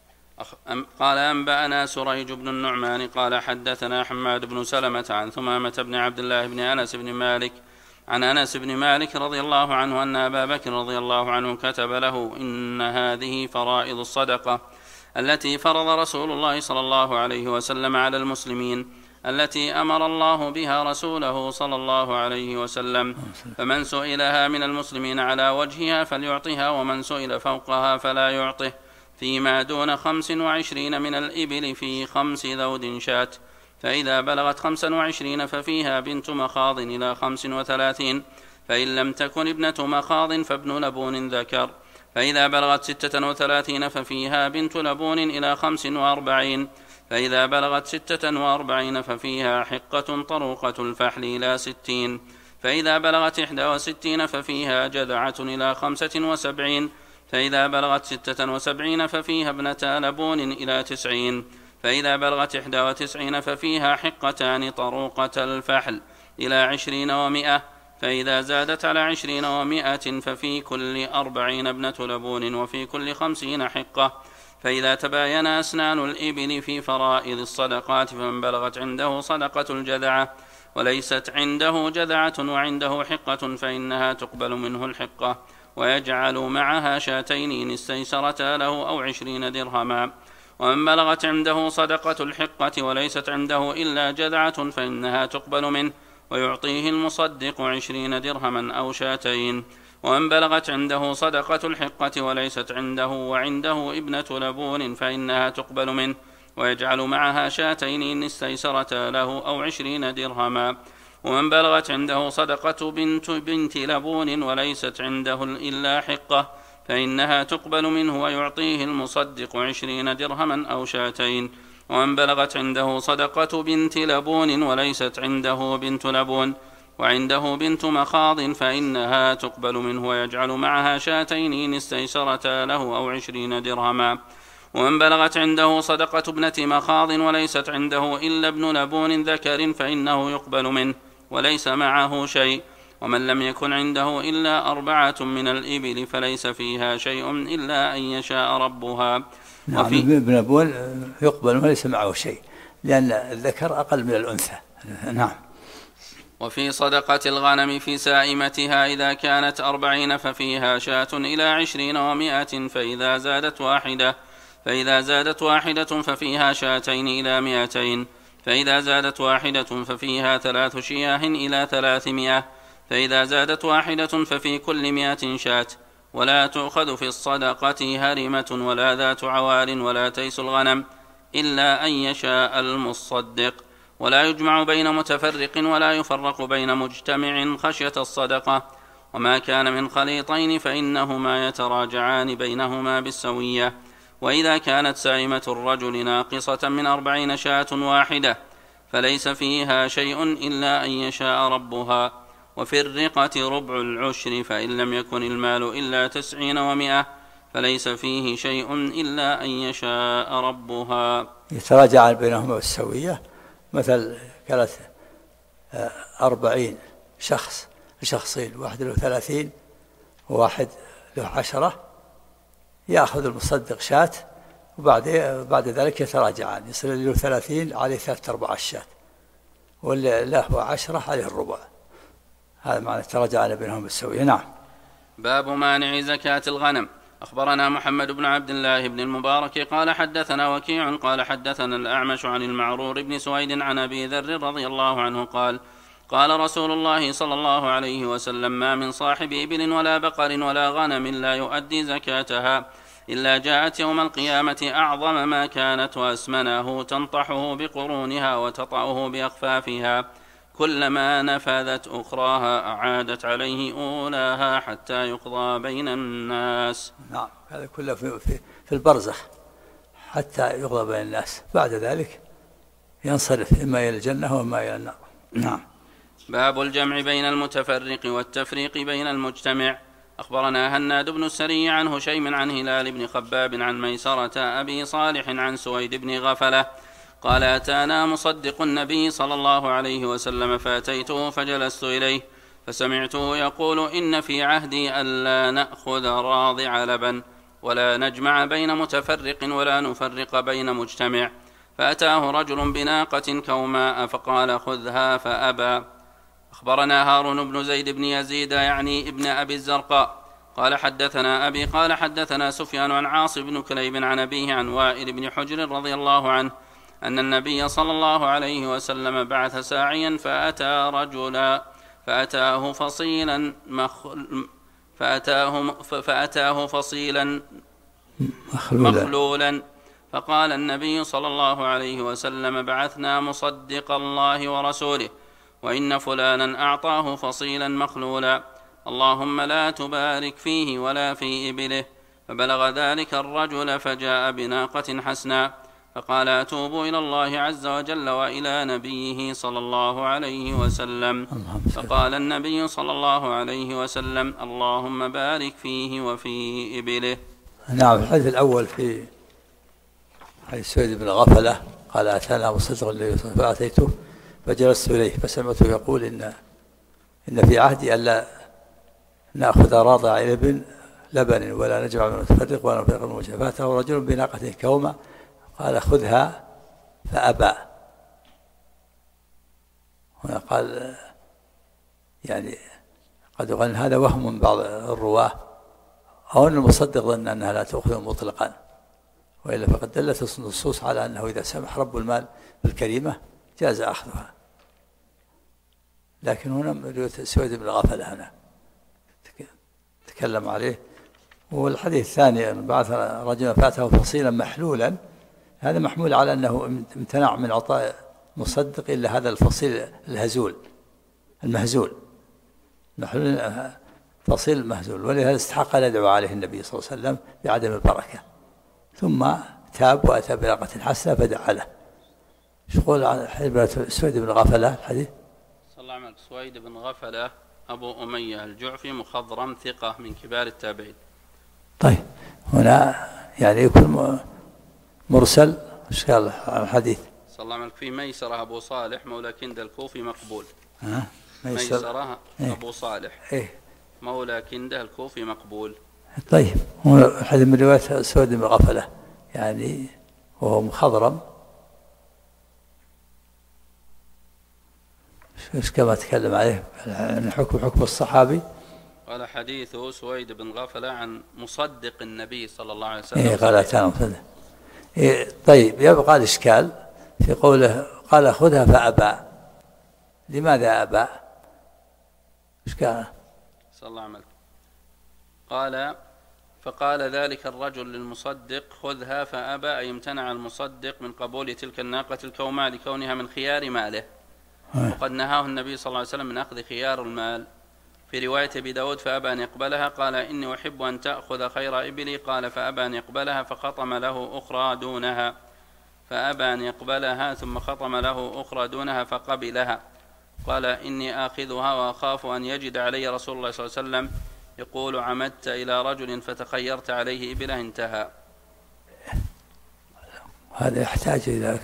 وسلم قال أنبأنا سريج بن النعمان قال حدثنا حماد بن سلمة عن ثمامة بن عبد الله بن أنس بن مالك عن أنس بن مالك رضي الله عنه أن أبا بكر رضي الله عنه كتب له إن هذه فرائض الصدقة التي فرض رسول الله صلى الله عليه وسلم على المسلمين، التي أمر الله بها رسوله صلى الله عليه وسلم، فمن سئلها من المسلمين على وجهها فليعطها، ومن سئل فوقها فلا يعطه، فيما دون 25 من الإبل في 5 ذود شاة، فإذا بلغت 25 ففيها بنت مخاض إلى 35، فإن لم تكن ابنة مخاض فابن لبون ذكر، فإذا بلغت 36 ففيها بنت لبون إلى 45، فإذا بلغت 46 ففيها حقة طروقة الفحل إلى 60، فإذا بلغت 61 ففيها جذعة إلى 75، فإذا بلغت 76 ففيها ابنتا لبون إلى 90، فإذا بلغت 91 ففيها حقتان طروقة الفحل إلى 20 و100، فإذا زادت على 20 و100 ففي كل 40 ابنة لبون وفي كل 50 حقة، فإذا تباين أسنان الإبل في فرائض الصدقات فمن بلغت عنده صدقة الجذعة وليست عنده جذعة وعنده حقة فإنها تقبل منه الحقة، ويجعل معها شاتين إن استيسرتا له أو 20 درهما. ومن بلغت عنده صدقة الحقة وليست عنده إلا جذعة فإنها تقبل منه، ويعطيه المصدق 20 درهما أو شاتين. ومن بلغت عنده صدقة الحقة وليست عنده وعنده ابنة لبون فإنها تقبل منه، ويجعل معها شاتين إن استيسرتا له أو 20 درهما. ومن بلغت عنده صدقة بنت لبون وليست عنده إلا حقة فإنها تقبل منه، ويعطيه المصدق 20 درهما أو شاتين. ومن بلغت عنده صدقة بنت لبون وليست عنده بنت لبون وعنده بنت مخاض فإنها تقبل منه، ويجعل معها شاتين إن استيسرتا له أو 20 درهما. ومن بلغت عنده صدقة ابنة مخاض وليست عنده إلا ابن لبون ذكر فإنه يقبل منه وليس معه شيء. ومن لم يكن عنده إلا 4 من الإبل فليس فيها شيء إلا أن يشاء ربها. نعم ابن لبون يقبل وليس معه شيء لأن الذكر أقل من الأنثى. نعم. وفي صدقة الغنم في سائمتها إذا كانت 40 ففيها شاة إلى 20 و100، فإذا زادت واحدة ففيها شاتين إلى 200، فإذا زادت واحدة ففيها 3 شياه إلى 300، فإذا زادت واحدة ففي كل 100 شاة. ولا تؤخذ في الصدقة هرمة ولا ذات عوار ولا تيس الغنم إلا أن يشاء المصدق. ولا يجمع بين متفرق ولا يفرق بين مجتمع خشية الصدقة. وما كان من خليطين فإنهما يتراجعان بينهما بالسوية. وإذا كانت سائمة الرجل ناقصة من 40 شاة واحدة فليس فيها شيء إلا أن يشاء ربها. وفي الرقة ربع العشر، فإن لم يكن المال إلا 90 و100 فليس فيه شيء إلا أن يشاء ربها. يتراجع بينهما بالسوية. مثل كانت 40 شخصين، واحد له 30 وواحد له 10، يأخذ المصدق شاة وبعد ذلك يتراجعان، يصير له 30 عليه 3/4 الشاة، واللي له 10 عليه الربع. هذا معنى تراجعان بينهم بالسوية. نعم. باب مانع زكاة الغنم. أخبرنا محمد بن عبد الله بن المبارك قال حدثنا وكيع قال حدثنا الأعمش عن المعرور بن سويد عن أبي ذر رضي الله عنه قال قال رسول الله صلى الله عليه وسلم: ما من صاحب إبل ولا بقر ولا غنم لا يؤدي زكاتها إلا جاءت يوم القيامة أعظم ما كانت وأسمنه تنطحه بقرونها وتطأه بأخفافها، كلما نفذت أخراها أعادت عليه أولاها حتى يقضى بين الناس. نعم، هذا كله في البرزخ حتى يقضى بين الناس، بعد ذلك ينصرف إما إلى الجنة وإما إلى النار. نعم. باب الجمع بين المتفرق والتفريق بين المجتمع. أخبرنا هناد بن السري عن هشيم عن هلال بن خباب عن ميسرة أبي صالح عن سويد بن غفلة قال: أتانا مصدق النبي صلى الله عليه وسلم فأتيته فجلست إليه فسمعته يقول: إن في عهدي ألا نأخذ راضع لبن ولا نجمع بين متفرق ولا نفرق بين مجتمع. فأتاه رجل بناقة كوماء فقال: خذها، فأبى. أخبرنا هارون بن زيد بن يزيد يعني ابن أبي الزرقاء قال حدثنا أبي قال حدثنا سفيان عن عاص بن كليب عن أبيه عن وائل بن حجر رضي الله عنه أن النبي صلى الله عليه وسلم بعث ساعيا فأتى رجلا فأتاه فصيلا مخلولا فقال النبي صلى الله عليه وسلم: بعثنا مصدق الله ورسوله، وإن فلانا أعطاه فصيلا مخلولا، اللهم لا تبارك فيه ولا في إبله. فبلغ ذلك الرجل فجاء بناقة حسنا فقال: أتوب إلى الله عز وجل وإلى نبيه صلى الله عليه وسلم. فقال النبي صلى الله عليه وسلم: اللهم بارك فيه وفي إبله. نعم. الحديث الأول في حديث سويد بن غفلة قال: أتانا مصدق النبي صلى الله عليه وسلم فأتيته فجلست إليه فسمعته يقول: إن في عهدي ألا نأخذ راضع لبن ولا نجمع من المتفرق ولا نفرق المجتمع. فأتاه رجل بناقة كومة قال: خذها، فأبى. هنا قال يعني قد يقال هذا وهم من بعض الرواة، أو أن المصدق ظن أنها لا تأخذ مطلقا، وإلا فقد دلت النصوص على أنه إذا سمح رب المال بالكريمة جاز أخذها. لكن هنا سويد بن غفلة هنا تكلم عليه. والحديث الثاني: بعث رجلا فأتاه فصيلا محلولا، هذا محمول على أنه امتنع من عطاء مصدق إلا هذا الفصيل المهزول، محلول فصيل مهزول، ولهذا استحق أن يدعو عليه النبي صلى الله عليه وسلم بعدم البركة. ثم تاب وأتى بناقة حسنة فدعا له. شو يقول عن سويد بن غفلة الحديث؟ صلى الله عليه وسلم. سويد بن غفلة أبو أمية الجعفي مخضرم ثقة من كبار التابعين. طيب، هنا يعني يكون مرسل. ايش قال الحديث؟ صلى الله عليه وسلم. في ميسرة أبو صالح مولى كند الكوفي مقبول. ميسرة أبو صالح مولى كنده الكوفي مقبول. طيب، هو الحديث من رواية سويد بن غفلة يعني وهو مخضرم، ايش كما تكلم عليه حكم الصحابي. قال: حديثه سويد بن غفلة عن مصدق النبي صلى الله عليه وسلم. قال أتانا مصدق. طيب، يبقى الإشكال في قوله قال: خذها فأبى. لماذا أبى؟ إشكال. صلى الله عليه وسلم. قال: فقال ذلك الرجل للمصدق: خذها، فأبى، أي امتنع المصدق من قبول تلك الناقة الكوماء لكونها من خيار ماله، وقد نهاه النبي صلى الله عليه وسلم من أخذ خيار المال، في رواية أبي داود فأبى أن يقبلها. قال إني أحب أن تأخذ خير إبلي. قال فأبى أن يقبلها فخطم له أخرى دونها، فأبى أن يقبلها ثم خطم له أخرى دونها فقبلها. قال إني آخذها وأخاف أن يجد علي رسول الله صلى الله عليه وسلم يقول عمدت إلى رجل فتخيرت عليه إبله. انتهى. هذا يحتاج إلى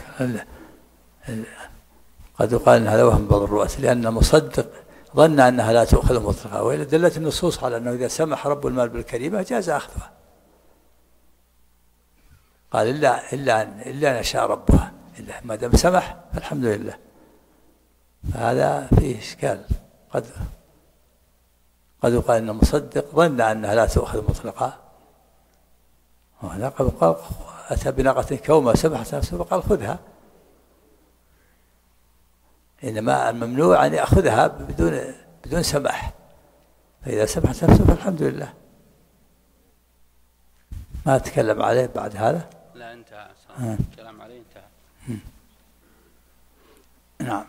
قد يقال أن هذا وهم بعض الرواة، لأن مصدق ظن أنها لا تؤخذ مطلقا، وإلا دلت النصوص على أنه إذا سمح رب المال بالكريمة جاز أخذها. قال إلا أن شاء ربها، إلا ما دام سمح فالحمد لله. هذا فيه إشكال. قد يقال أن المصدق ظن أنها لا تؤخذ مطلقا، وهنا قال أتى بناقة كومة سمحت نفسه فقال خذها، إنما الممنوع أن يأخذها بدون سماح، فإذا سمحت نفسه فالحمد لله. ما أتكلم عليه بعد هذا. لا انتهى الكلام عليه انتهى. نعم.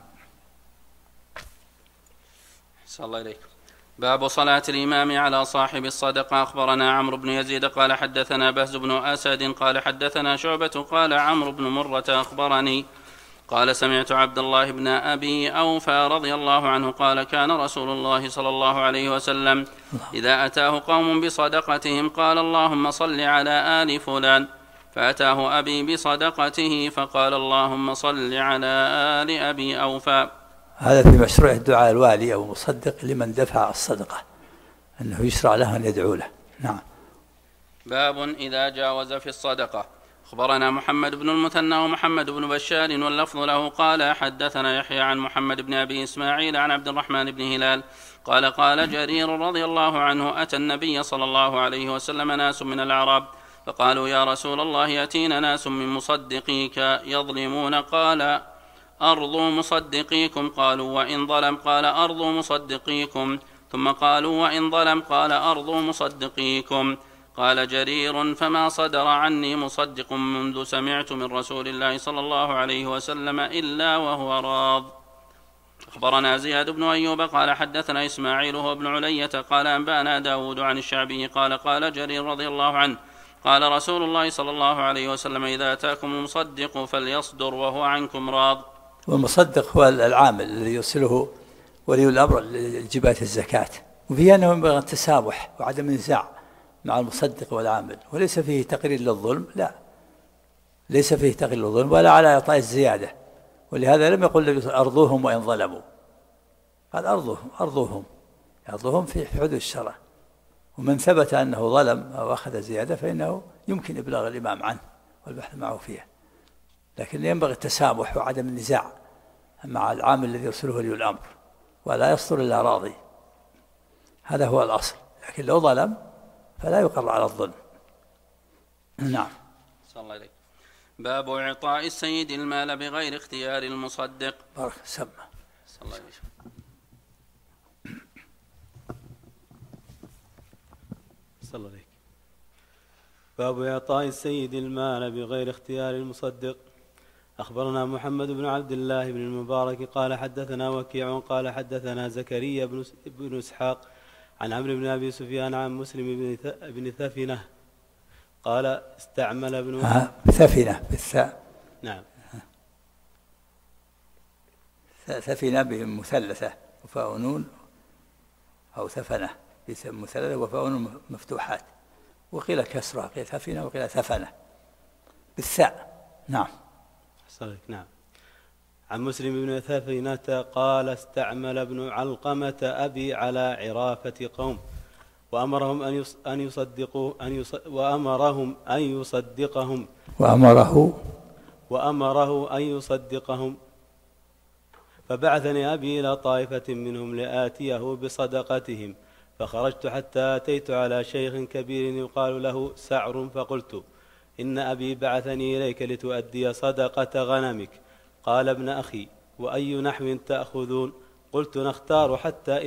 صلى الله عليك. باب صلاة الإمام على صاحب الصدقة. أخبرنا عمرو بن يزيد قال حدثنا بهز بن أسد قال حدثنا شعبة قال عمرو بن مرة أخبرني قال سمعت عبد الله بن أبي أوفى رضي الله عنه قال كان رسول الله صلى الله عليه وسلم إذا أتاه قوم بصدقتهم قال اللهم صل على آل فلان، فأتاه أبي بصدقته فقال اللهم صل على آل أبي أوفى. هذا في مشروع الدعاء الوالي أو مصدق لمن دفع الصدقة، أنه يشرع له أن يدعو له. نعم. باب إذا جاوز في الصدقة. أخبرنا محمد بن المثنى ومحمد بن بشار واللفظ له قال حدثنا يحيى عن محمد بن أبي إسماعيل عن عبد الرحمن بن هلال قال قال جرير رضي الله عنه أتى النبي صلى الله عليه وسلم ناس من الأعراب فقالوا يا رسول الله يأتينا ناس من مصدقيك يظلمون، قال أرضوا مصدقيكم، قالوا وإن ظلم، قال أرضوا مصدقيكم، ثم قالوا وإن ظلم، قال أرضوا مصدقيكم. قال جرير فما صدر عني مصدق منذ سمعت من رسول الله صلى الله عليه وسلم إلا وهو راض. أخبرنا زياد بن أيوب قال حدثنا إسماعيل هو ابن علية قال أنبأنا داود عن الشعبي قال قال جرير رضي الله عنه قال رسول الله صلى الله عليه وسلم إذا أتاكم المصدق فليصدر وهو عنكم راض. والمصدق هو العامل الذي يرسله ولي الأمر لجباية الزكاة، وفيه أنه ينبغي التسامح وعدم النزاع مع المصدق والعامل، وليس فيه تقرير للظلم، لا ليس فيه تقرير للظلم ولا على إعطاء الزيادة، ولهذا لم يقل أرضوهم وإن ظلموا، قال أرضوهم في حدود الشرع، ومن ثبت أنه ظلم أو أخذ زيادة فإنه يمكن إبلاغ الإمام عنه والبحث معه فيها، لكن ينبغي التسامح وعدم النزاع مع العامل الذي يرسله ولي الأمر، ولا يصدر إلا راضي، هذا هو الأصل، لكن لو ظلم فلا يقر على الظلم. نعم. صلى الله عليه. باب إعطاء السيد المال بغير اختيار المصدق. بارك سمع. صلى الله عليه. صلى الله عليه. باب إعطاء السيد المال بغير اختيار المصدق. أخبرنا محمد بن عبد الله بن المبارك قال حدثنا وكيع قال حدثنا زكريا بن إسحاق عن عمرو بن أبي سفيان عن مسلم بن ثفنة قال استعمل ابن ثفنة بالثاء. نعم. ثفنة بمثلثة وفاء نون، أو ثفنة بمثلثة وفاء نون مفتوحات، وقيل كسرة، قيل ثفنة وقيل ثفنة بالثاء. نعم. نعم. عن مسلم بن ثفنة قال استعمل ابن علقمة أبي على عرافة قوم وأمرهم أن يصدقهم فبعثني أبي إلى طائفة منهم لآتيه بصدقتهم، فخرجت حتى أتيت على شيخ كبير يقال له سعر، فقلت إن أبي بعثني إليك لتؤدي صدقة غنمك. قال ابن أخي وأي نحو تأخذون؟ قلت نختار حتى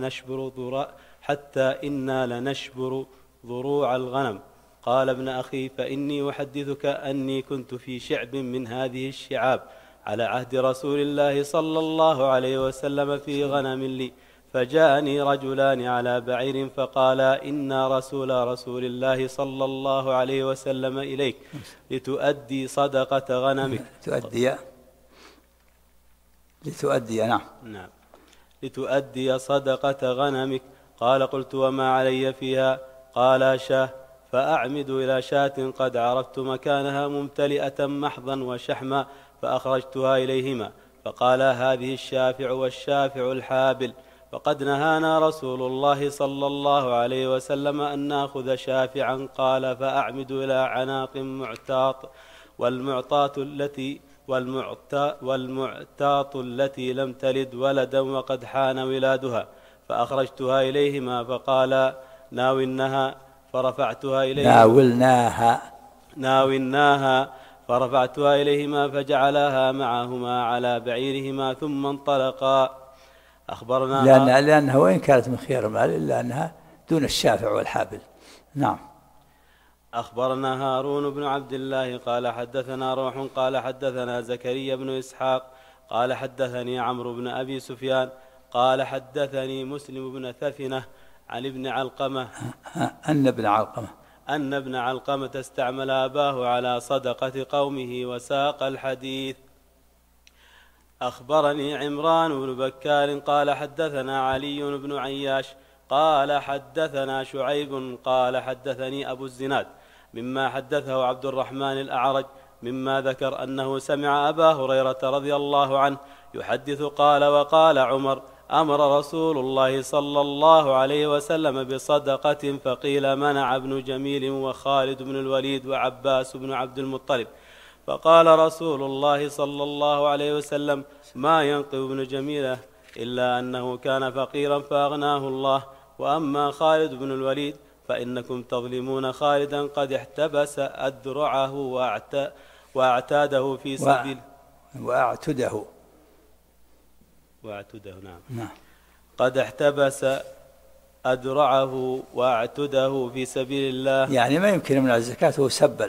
إنا لنشبر ضروع الغنم. قال ابن أخي فإني أحدثك أني كنت في شعب من هذه الشعاب على عهد رسول الله صلى الله عليه وسلم في غنم لي، فجاءني رجلان على بعير فقالا إنا رسول الله صلى الله عليه وسلم إليك لتؤدي صدقة غنمك. لتؤدي نعم لتؤدي صدقة غنمك. قال قلت وما علي فيها؟ قال شاه. فأعمد إلى شاة قد عرفت مكانها ممتلئة محضا وشحما فأخرجتها إليهما فقال هذه الشافع والشافع الحابل. فقد نهانا رسول الله صلى الله عليه وسلم أن نأخذ شافعا. قال فأعمد إلى عناق معتاط والمعتاط التي لم تلد ولدا وقد حان ولادها فأخرجتها إليهما فقال ناولناها فرفعتها إليهما فجعلها معهما على بعيرهما ثم انطلقا. أخبرنا لأنها وإن كانت من خيار المال إلا أنها دون الشافع والحابل. نعم. أخبرنا هارون بن عبد الله قال حدثنا روح قال حدثنا زكريا بن إسحاق قال حدثني عمرو بن أبي سفيان قال حدثني مسلم بن ثفنة عن ابن علقمة أن ابن علقمة استعمل أباه على صدقة قومه وساق الحديث. أخبرني عمران بن بكار قال حدثنا علي بن عياش قال حدثنا شعيب قال حدثني أبو الزناد مما حدثه عبد الرحمن الأعرج مما ذكر أنه سمع أبا هريرة رضي الله عنه يحدث قال وقال عمر أمر رسول الله صلى الله عليه وسلم بصدقة فقيل منع ابن جميل وخالد بن الوليد وعباس بن عبد المطلب فقال رسول الله صلى الله عليه وسلم ما ينقذ ابن جميلة إلا أنه كان فقيرا فأغناه الله وأما خالد بن الوليد فإنكم تظلمون خالدا قد احتبس أدرعه واعتاده في سبيل واعتده نعم قد احتبس أدرعه واعتده في سبيل الله. يعني ما يمكن يمنع الزكاة. هو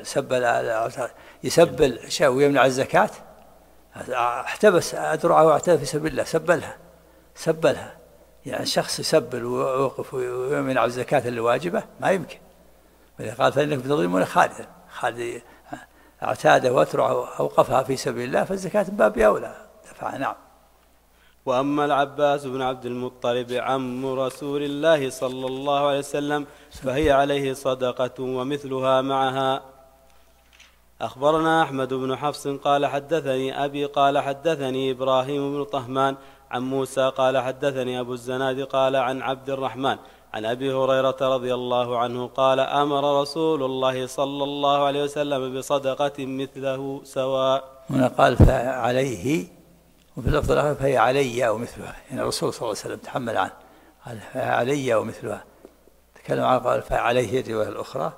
يسبل شيء ويمنع الزكاة. احتبس أدرعه واعتده في سبيل الله سبلها. يعني شخص يسبل ويوقف ويمنع الزكاة اللي واجبة ما يمكن. قال فإنكم تظلمون خالدا. خالد اعتاده وأدرعه أوقفها في سبيل الله فالزكاة باب أولى دفعها. نعم. وأما العباس بن عبد المطلب عم رسول الله صلى الله عليه وسلم فهي عليه صدقة ومثلها معها. أخبرنا أحمد بن حفص قال حدثني أبي قال حدثني إبراهيم بن طهمان عن موسى قال حدثني أبو الزناد قال عن عبد الرحمن عن أبي هريرة رضي الله عنه قال أمر رسول الله صلى الله عليه وسلم بصدقة مثله سواء. هنا قال فعليه وفي اللفظ الآخر فهي علي ومثلها. يعني الرسول صلى الله عليه وسلم تحمل عنه قال فهي علي ومثلها. تكلم عنه قال فعليه الرواية الأخرى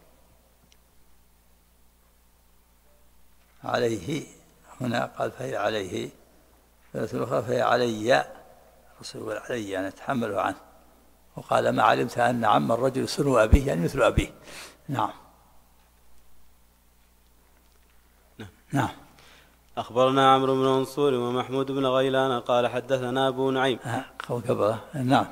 عليه. هنا قال فهي عليه الرواية الأخرى فهي علي. الرسول يقول علي يعني تحمله عنه. وقال ما علمت أن عم الرجل صنو أبيه يعني مثل أبيه. نعم. أخبرنا عمرو بن منصور ومحمود بن غيلان قال حدثنا أبو نعيم. نعم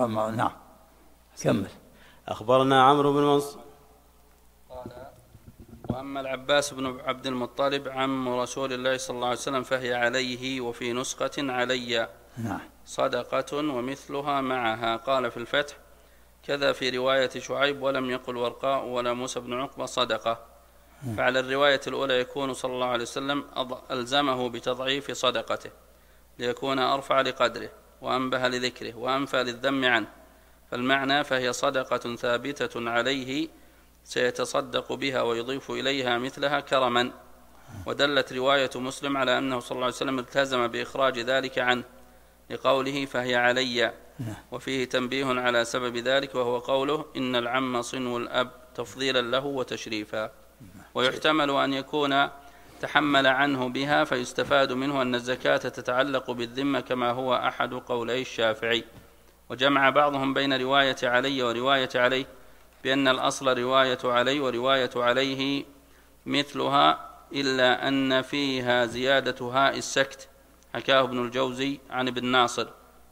كمل. أخبرنا عمرو بن منصور قال وأما العباس بن عبد المطلب عم رسول الله صلى الله عليه وسلم فهي عليه وفي نسخة علي صدقة ومثلها معها. قال في الفتح كذا في رواية شعيب ولم يقل ورقاء ولا موسى بن عقبة صدقة. فعلى الرواية الأولى يكون صلى الله عليه وسلم ألزمه بتضعيف صدقته ليكون أرفع لقدره وأنبه لذكره وأنفى للذم عنه. فالمعنى فهي صدقة ثابتة عليه سيتصدق بها ويضيف إليها مثلها كرما. ودلت رواية مسلم على أنه صلى الله عليه وسلم التزم بإخراج ذلك عنه لقوله فهي علي. وفيه تنبيه على سبب ذلك وهو قوله إن العم صنو الأب تفضيلا له وتشريفا. ويحتمل أن يكون تحمل عنه بها فيستفاد منه أن الزكاة تتعلق بالذمة كما هو أحد قولي الشافعي. وجمع بعضهم بين رواية علي ورواية عليه بأن الأصل رواية علي ورواية عليه مثلها إلا أن فيها زيادة هاء السكت حكاه ابن الجوزي عن ابن ناصر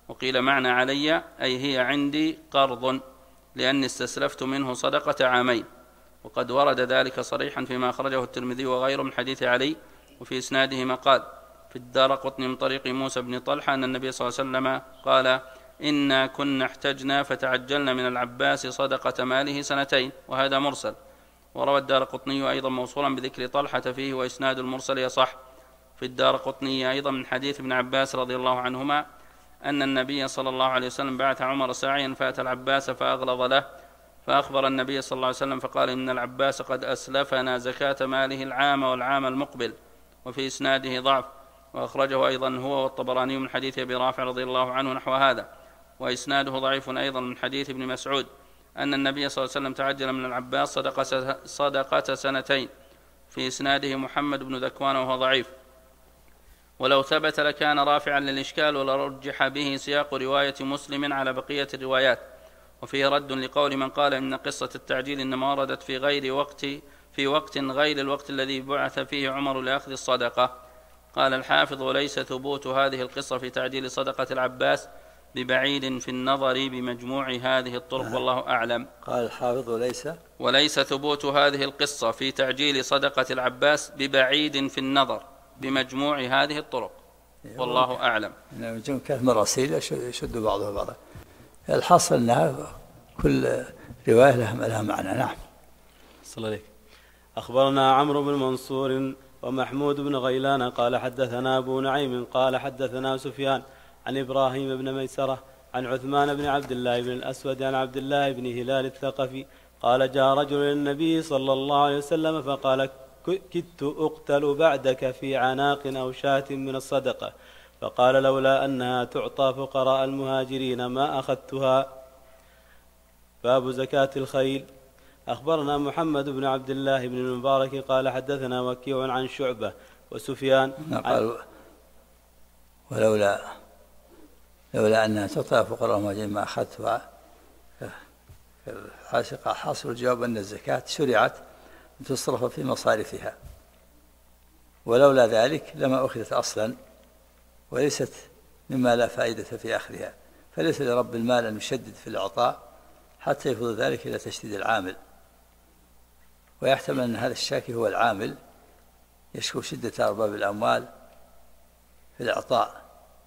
وقيل معنى علي أي هي عندي قرض لأني استسلفت منه صدقة عامين. وقد ورد ذلك صريحا فيما أخرجه الترمذي وغيره من حديث علي، وفي إسناده مقال في الدارقطني من طريق موسى بن طلحة أن النبي صلى الله عليه وسلم قال: إنا كنا احتجنا فتعجلنا من العباس صدقة ماله 2 وهذا مرسل. وروى الدارقطني أيضا موصولا بذكر طلحة فيه، وإسناد المرسل يصح. في الدارقطني أيضا من حديث ابن عباس رضي الله عنهما أن النبي صلى الله عليه وسلم بعث عمر ساعيا فأتى العباس فأغلظ له، فأخبر النبي صلى الله عليه وسلم فقال: إن العباس قد أسلفنا زكاة ماله العام والعام المقبل. وفي إسناده ضعف، وأخرجه أيضا هو والطبراني من حديث أبي رافع رضي الله عنه نحو هذا. وإسناده ضعيف أيضا من حديث ابن مسعود أن النبي صلى الله عليه وسلم تعجل من العباس صدقة 2. في إسناده محمد بن ذكوان وهو ضعيف. ولو ثبت لكان رافعا للإشكال، ولرجح به سياق رواية مسلم على بقية الروايات. وفيه رد لقول من قال إن قصة التعجيل إنما وردت في وقت غير الوقت الذي بعث فيه عمر لأخذ الصدقة. قال الحافظ: وليس ثبوت هذه القصة في تعجيل صدقة العباس ببعيد في النظر بمجموع هذه الطرق، والله أعلم. قال الحافظ: وليس ثبوت هذه القصة في تعجيل صدقة العباس ببعيد في النظر بمجموع هذه الطرق، والله أعلم. كانت مراسيل يشد بعضها بعضا. الحاصل أنها كل رواية لها معنى. نعم. صلى عليك. أخبرنا عمرو بن منصور ومحمود بن غيلان قال حدثنا أبو نعيم قال حدثنا سفيان عن إبراهيم بن ميسرة عن عثمان بن عبد الله بن الأسود عن عبد الله بن هلال الثقفي قال: جاء رجل للنبي صلى الله عليه وسلم فقال: كدت أقتل بعدك في عناق أو شاة من الصدقة، فقال: لولا أنها تعطى فقراء المهاجرين ما أخذتها. باب زكاة الخيل. أخبرنا محمد بن عبد الله بن المبارك قال حدثنا وكيع عن شعبة وسفيان قال: لولا أنها تعطى فقراء المهاجرين ما أخذتها. حاصل الجواب أن الزكاة شرعت تصرف في مصارفها، ولولا ذلك لما أخذت أصلا، وليست مما لا فائدة في آخرها. فليس لرب المال أن يشدد في الإعطاء حتى يفضل ذلك إلى تشديد العامل، ويحتمل أن هذا الشاكي هو العامل يشكو شدة أرباب الأموال في الإعطاء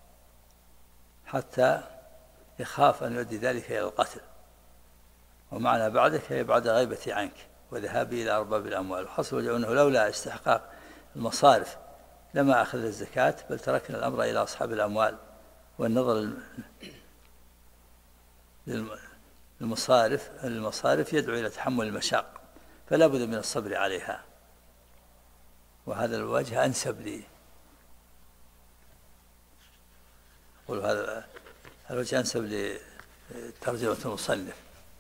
حتى يخاف أن يؤدي ذلك إلى القتل. ومعنى بعدك هي بعد غيبتي عنك وذهابي إلى أرباب الأموال. وحصل أنه لولا استحقاق المصارف لما أخذ الزكاة، بل تركنا الأمر إلى أصحاب الأموال، والنظر المصارف يدعو إلى تحمل المشاق، فلا بد من الصبر عليها. وهذا الوجه أنسب لي، أقول هذا الوجه أنسب لترجمة المصنف.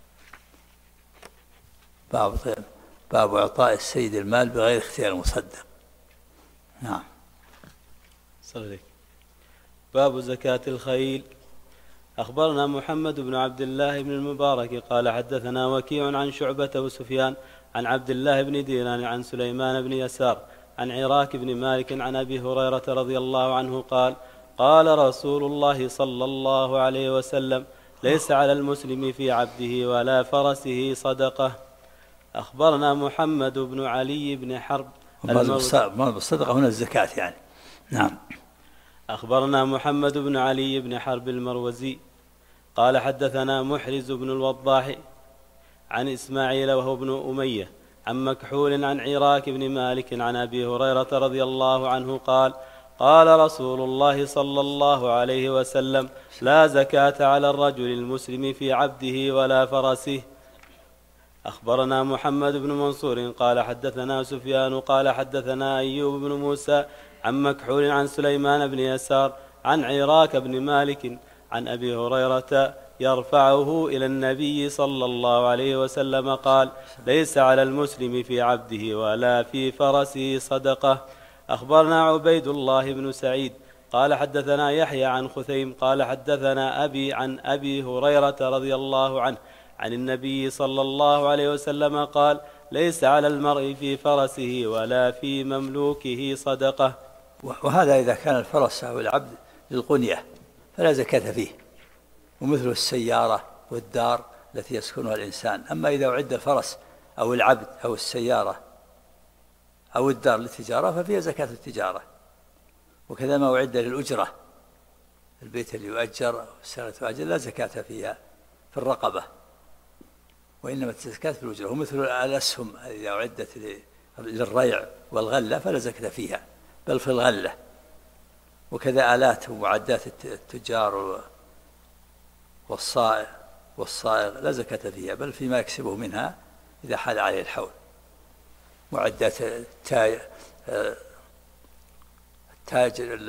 باب إعطاء السيد المال بغير اختيار المصدق. نعم. صلى. باب زكاة الخيل. أخبرنا محمد بن عبد الله بن المبارك قال حدثنا وكيع عن شعبة وسفيان عن عبد الله بن دينار عن سليمان بن يسار عن عراك بن مالك عن أبي هريرة رضي الله عنه قال: قال رسول الله صلى الله عليه وسلم: ليس على المسلم في عبده ولا فرسه صدقة. أخبرنا محمد بن علي بن حرب. الصدقة هنا الزكاة يعني. نعم. أخبرنا محمد بن علي بن حرب المروزي قال حدثنا محرز بن الوضاح عن إسماعيل وهو ابن أمية عن مكحول عن عراك بن مالك عن أبي هريرة رضي الله عنه قال: قال رسول الله صلى الله عليه وسلم: لا زكاة على الرجل المسلم في عبده ولا فرسه. أخبرنا محمد بن منصور قال حدثنا سفيان قال حدثنا أيوب بن موسى عن مكحول عن سليمان بن يسار عن عراك بن مالك عن أبي هريرة يرفعه إلى النبي صلى الله عليه وسلم قال: ليس على المسلم في عبده ولا في فرسه صدقة. أخبرنا عبيد الله بن سعيد قال حدثنا يحيى عن خثيم قال حدثنا أبي عن أبي هريرة رضي الله عنه عن النبي صلى الله عليه وسلم قال: ليس على المرء في فرسه ولا في مملوكه صدقة. وهذا إذا كان الفرس أو العبد للقنية فلا زكاة فيه، ومثل السيارة والدار التي يسكنها الإنسان. أما إذا أعد الفرس أو العبد أو السيارة أو الدار للتجارة ففيها زكاة التجارة. وكذا ما أعد للأجرة، البيت اللي يؤجر والسنة تؤجر لا زكاة فيها في الرقبة، وإنما الزكاة في الأجرة. ومثل الأسهم إذا أعدت للريع والغلة فلا زكاة فيها بل في الغلة. وكذا آلات ومعدات التجار والصائغ لا زكاة فيها بل فيما يكسبه منها إذا حال عليه الحول. معدات التاجر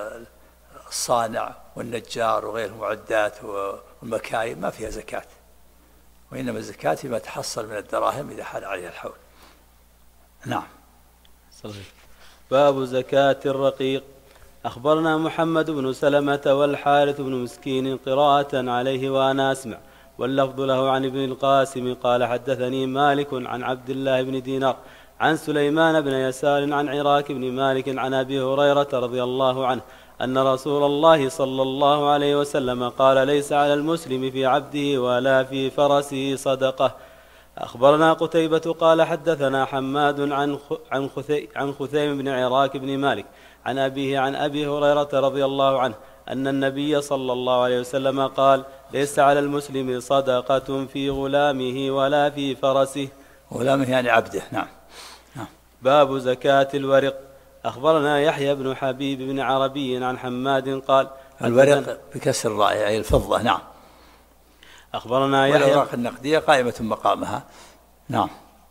الصانع والنجار وغير المعدات والمكاين ما فيها زكاة، وإنما الزكاة فيما تحصل من الدراهم إذا حال عليها الحول. نعم. صحيح. باب زكاة الرقيق. أخبرنا محمد بن سلمة والحارث بن مسكين قراءة عليه وأنا أسمع، واللفظ له عن ابن القاسم قال حدثني مالك عن عبد الله بن دينار عن سليمان بن يسار عن عراك بن مالك عن أبي هريرة رضي الله عنه أن رسول الله صلى الله عليه وسلم قال ليس على المسلم في عبده ولا في فرسه صدقة. أخبرنا قتيبة قال حدثنا حماد عن خثيم بن عراك بن مالك عن أبيه عن أبي هريرة رضي الله عنه أن النبي صلى الله عليه وسلم قال ليس على المسلم صدقة في غلامه ولا في فرسه. غلامه يعني عبده. نعم. باب زكاة الورق. أخبرنا يحيى بن حبيب بن عربي عن حماد قال الورق بكسر الراء أي الفضة. نعم. أخبرنا يحيى والأوراق النقدية قائمة مقامها. نعم.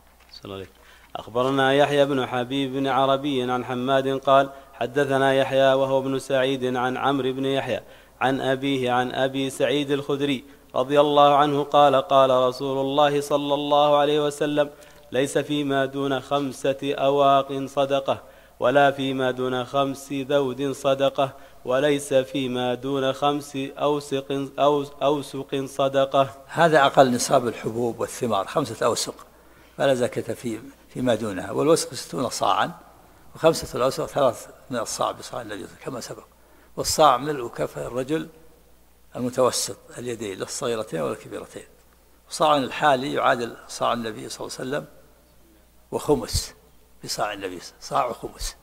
أخبرنا يحيى بن حبيب بن عربي عن حماد قال حدثنا يحيى وهو ابن سعيد عن عمرو بن يحيى عن أبيه عن أبي سعيد الخدري رضي الله عنه قال قال رسول الله صلى الله عليه وسلم ليس فيما دون 5 أواق صدقة ولا فيما دون 5 ذود صدقة وليس فيما دون 5 أوسق صدقة. هذا أقل نصاب الحبوب والثمار 5 أوسق فلا زكاة فيما دونها. والوسق 60 صاعا و5 الأوسق 3 من الصاع بصاع الذي كما سبق. والصاع ملء كف الرجل المتوسط اليدين للصغيرتين والكبيرتين. صاع الحالي يعادل صاع النبي صلى الله عليه وسلم وخمس بصاع النبي صاع وخمس.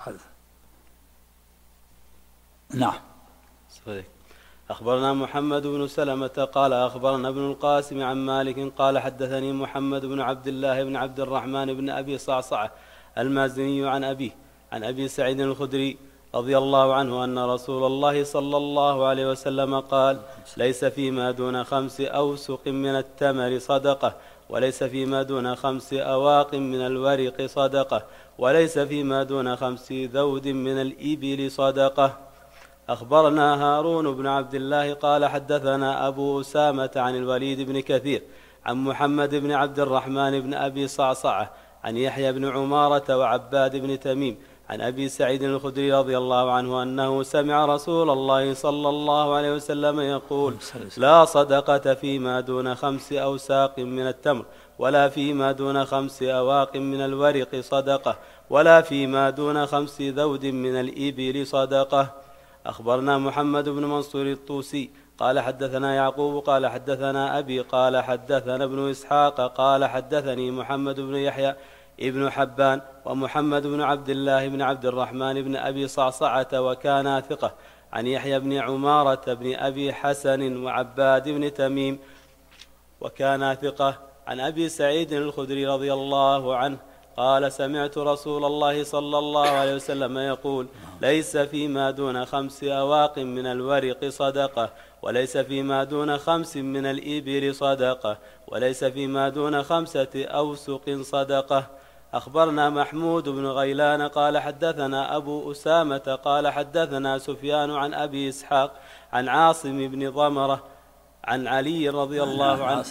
نعم. صحيح. أخبرنا محمد بن سلمة قال أخبرنا ابن القاسم عن مالك قال حدثني محمد بن عبد الله بن عبد الرحمن بن أبي صعصعة المازني عن أبيه عن أبي سعيد الخدري رضي الله عنه أن رسول الله صلى الله عليه وسلم قال ليس فيما دون 5 أوسق من التمر صدقة وليس فيما دون 5 أواق من الورق صدقة وليس فيما دون 5 ذود من الإبل صدقة. أخبرنا هارون بن عبد الله قال حدثنا أبو أسامة عن الوليد بن كثير عن محمد بن عبد الرحمن بن أبي صعصعة عن يحيى بن عمارة وعباد بن تميم عن أبي سعيد الخدري رضي الله عنه أنه سمع رسول الله صلى الله عليه وسلم يقول لا صدقة فيما دون 5 أوساق من التمر ولا فيما دون 5 أواق من الورق صدقة ولا فيما دون 5 ذود من الإبل صدقة. أخبرنا محمد بن منصور الطوسي قال حدثنا يعقوب قال حدثنا أبي قال حدثنا ابن إسحاق قال حدثني محمد بن يحيى ابن حبان ومحمد بن عبد الله بن عبد الرحمن بن أبي صعصعة وكان ثقة عن يحيى بن عمارة بن أبي حسن وعباد بن تميم وكان ثقة عن أبي سعيد الخدري رضي الله عنه قال سمعت رسول الله صلى الله عليه وسلم يقول ليس فيما دون 5 أواق من الورق صدقة وليس فيما دون 5 من الإبل صدقة وليس فيما دون 5 أوسق صدقة. أخبرنا محمود بن غيلان قال حدثنا أبو أسامة قال حدثنا سفيان عن أبي إسحاق عن عاصم بن ضمرة عن علي رضي الله عنه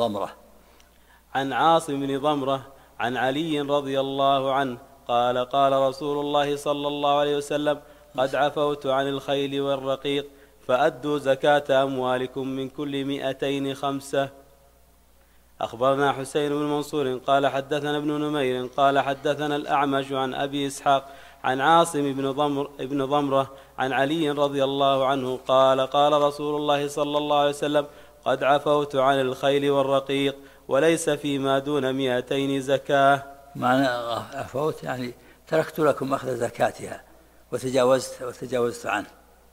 عن عاصم بن ضمرة عن علي رضي الله عنه قال قال رسول الله صلى الله عليه وسلم قد عفوت عن الخيل والرقيق فأدوا زكاة أموالكم من كل 200 5. أخبرنا حسين بن منصور قال حدثنا ابن نمير قال حدثنا الأعمش عن أبي إسحاق عن عاصم بن ضمرة عن علي رضي الله عنه قال قال رسول الله صلى الله عليه وسلم قد عفوت عن الخيل والرقيق وليس فيما دون 200 زكاة. معنى عفوت يعني تركت لكم أخذ زكاتها وتجاوزت عنه.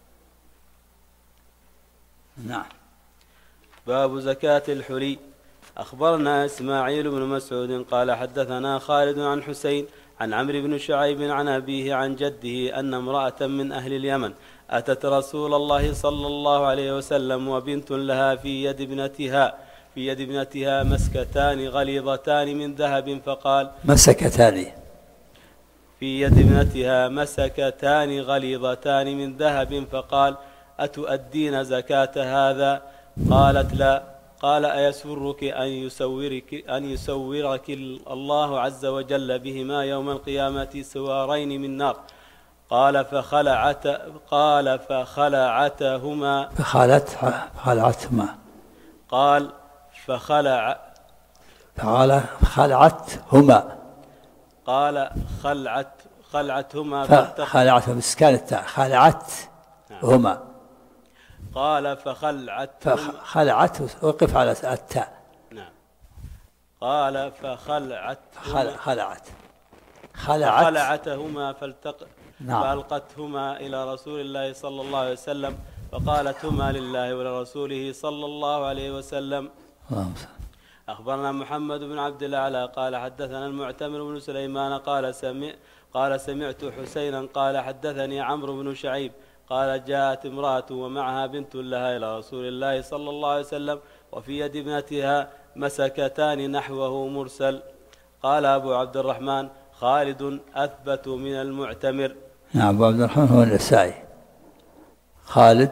نعم. باب زكاة الحلي. أخبرنا إسماعيل بن مسعود قال حدثنا خالد عن حسين عن عمرو بن شعيب عن أبيه عن جده أن امرأة من أهل اليمن أتت رسول الله صلى الله عليه وسلم وبنت لها في يد ابنتها مسكتان غليظتان من ذهب فقال مسكتان في يد ابنتها مسكتان غليظتان من ذهب فقال أتؤدين زكاة هذا؟ قالت لا. قال أيسرك أن يسورك الله عز وجل بهما يوم القيامة سوارين من نار؟ قال فخلعتهما قال خلعتهما خلعتهما بسكان التاء خلعتهما. قال خلعت وقف على التاء. نعم. قال خلعتهما فألقتهما إلى رسول الله صلى الله عليه وسلم فقالتهما لله ولرسوله صلى الله عليه وسلم. أخبرنا محمد بن عبد الأعلى قال حدثنا المعتمر بن سليمان قال سمعت حسينا قال حدثني عمرو بن شعيب قال جاءت امرأة ومعها بنت لها إلى رسول الله صلى الله عليه وسلم وفي يد ابنتها مسكتان نحوه مرسل. قال أبو عبد الرحمن خالد أثبت من المعتمر. نعم. أبو عبد الرحمن هو النسائي. خالد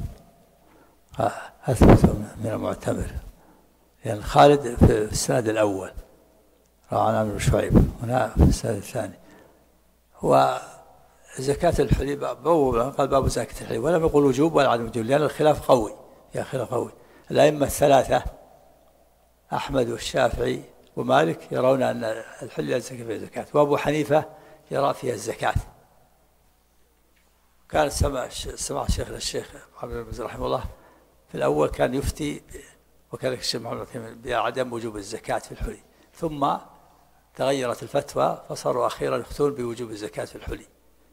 أثبت من المعتمر يعني خالد في السند الأول روى عن عمرو بن شعيب هنا في السند الثاني. هو زكاة الحلي قال باب زكاة الحلي ولم يقول وجوب ولا عدم وجوب لأن الخلاف قوي. يا خلاف قوي. الأئمة الثلاثة أحمد والشافعي ومالك يرون أن الحلي لا زكاة فيها زكاة وأبو حنيفة يرى فيها الزكاة. كان سمع الشيخ محمد بن عبد رحمه الله في الأول كان يفتي وكذلك الشيخ محمد بعدم وجوب الزكاة في الحلي ثم تغيرت الفتوى فصاروا أخيرا يفتون بوجوب الزكاة في الحلي.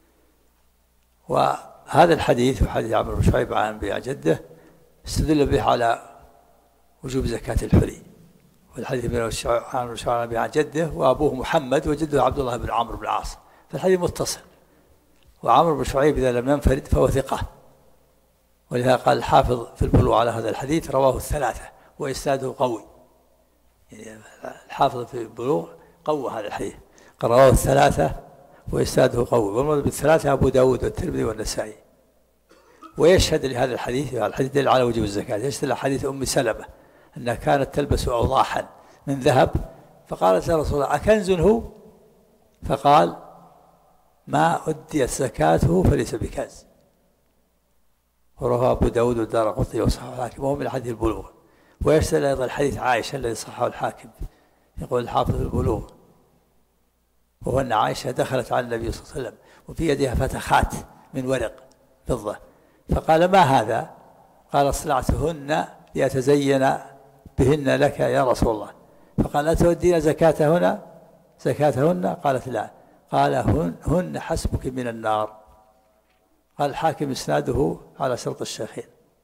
وهذا الحديث وحديث عمرو بن شعيب عن جده استدل به على وجوب زكاة الحلي. والحديث من عمرو بن شعيب عن جده وأبوه محمد وجده عبد الله بن عمرو بن العاص فالحديث متصل. وعمرو بن شعيب إذا لم ينفرد فهو ثقة ولذا قال الحافظ في البلوغ على هذا الحديث رواه الثلاثة وإسناده قوي. يعني الحافظ في البلوغ قوى هذا الحديث قال رواه الثلاثة وإسناده قوي. والمراد بالثلاثة أبو داود والترمذي والنسائي. ويشهد لهذا الحديث دل على وجوب الزكاة. يشهد حديث أم سلمة أنها كانت تلبس أوضاحا من ذهب فقالت يا رسول الله أكنز هو؟ فقال ما أديت زكاته فليس بكنز. ورواه أبو داود والدارقطني وصححه الحاكم وهو من حديث البلوغ. ويشهد أيضا الحديث عائشة الذي صححه الحاكم يقول الحافظ في البلوغ وهو أن عائشة دخلت على النبي صلى الله عليه وسلم وفي يدها فتخات من ورق فضة فقال ما هذا؟ قال صنعتهن ليتزين بهن لك يا رسول الله. فقال أتودين زكاتهن؟ قالت لا. قال هن حسبك من النار. قال الحاكم إسناده على شرط الشيخين.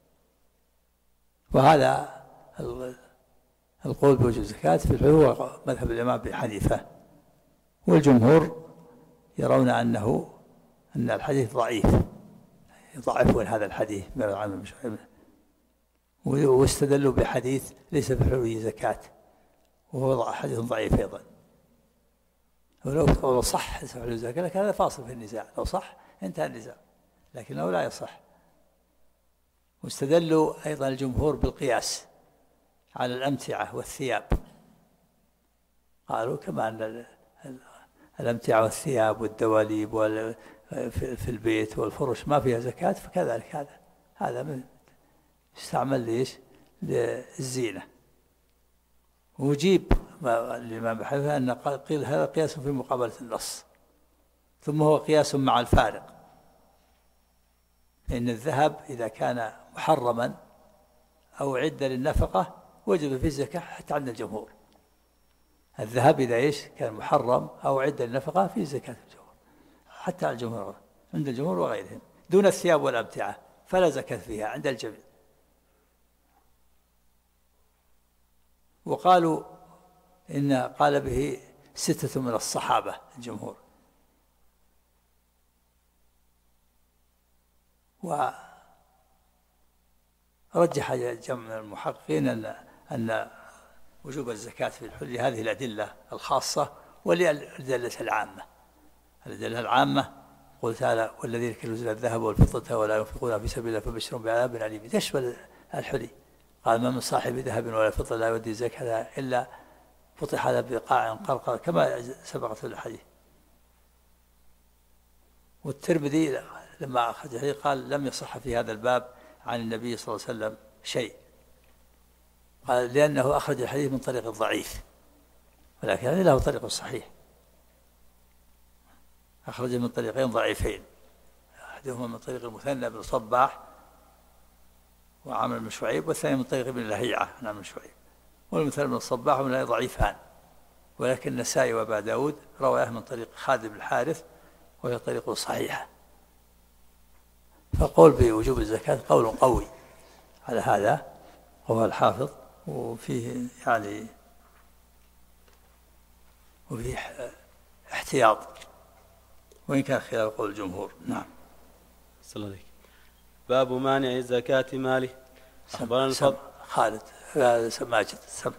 وهذا القول بوجوب الزكاة في الحلي هو مذهب الإمام أبي حنيفة والجمهور يرون أن الحديث ضعيف يضعفون هذا الحديث من عمرو بن شعيب واستدلوا بحديث ليس في الحلي زكاة وهو حديث ضعيف أيضا. ولو صح الزكاة لكن هذا فاصل في النزاع. لو صح انتهى النزاع لكنه لا يصح. واستدلوا أيضا الجمهور بالقياس على الأمتعة والثياب. قالوا كما أن الأمتعة والثياب والدواليب في البيت والفرش ما فيها زكاة فكذلك هذا يستعمل ليش؟ للزينة. وجيب الإمام أبي حنيفة أن قيل هذا قياس في مقابلة النص ثم هو قياس مع الفارق، لأن الذهب إذا كان محرما أو عد للنفقة وجب في الزكاة حتى عند الجمهور. الذهب إذا كان محرم أو عد للنفقة في زكاة الجمهور، حتى الجمهور عند الجمهور وغيرهم، دون الثياب والأمتعة فلا زكاة فيها عند الجميع. وقالوا إن قال به 6 من الصحابة الجمهور. ورجح جمع من المحققين أن وجوب الزكاة في الحلي هذه الأدلة الخاصة والأدلة العامة. الأدلة العامة قل تعالى والذين يكنزون الذهب والفضة ولا ينفقونها في سبيل الله فبشرهم بعذاب أليم، تشمل الحلي. قال ما من صاحب ذهب ولا فضة لا يؤدي زكاة إلا فتح له بقاع قرقر، كما سبقت الحديث. والترمذي لما أخرج الحديث قال لم يصح في هذا الباب عن النبي صلى الله عليه وسلم شيء، قال لأنه أخرج الحديث من طريق الضعيف، ولكن هذا له طريق صحيح، أخرج من طريقين ضعيفين، أحدهما من طريق المثنى بن صباح وعمر بن شعيب، والثاني من طريق ابن لهيعة عن عمرو بن شعيب. والمثنى بن الصباح ومن لهيعة ضعيفان، ولكن النسائي وأبا داود رواه من طريق خالد بن الحارث وهي طريق صحيحة. فقول بوجوب الزكاة قول قوي على هذا، وهو الحافظ، وفيه وفيه احتياط، وإن كان خلاف قول الجمهور. نعم. صلى الله عليه. باب مانع زكاة ماله. أخبرنا الفضل خالد ماجد سم.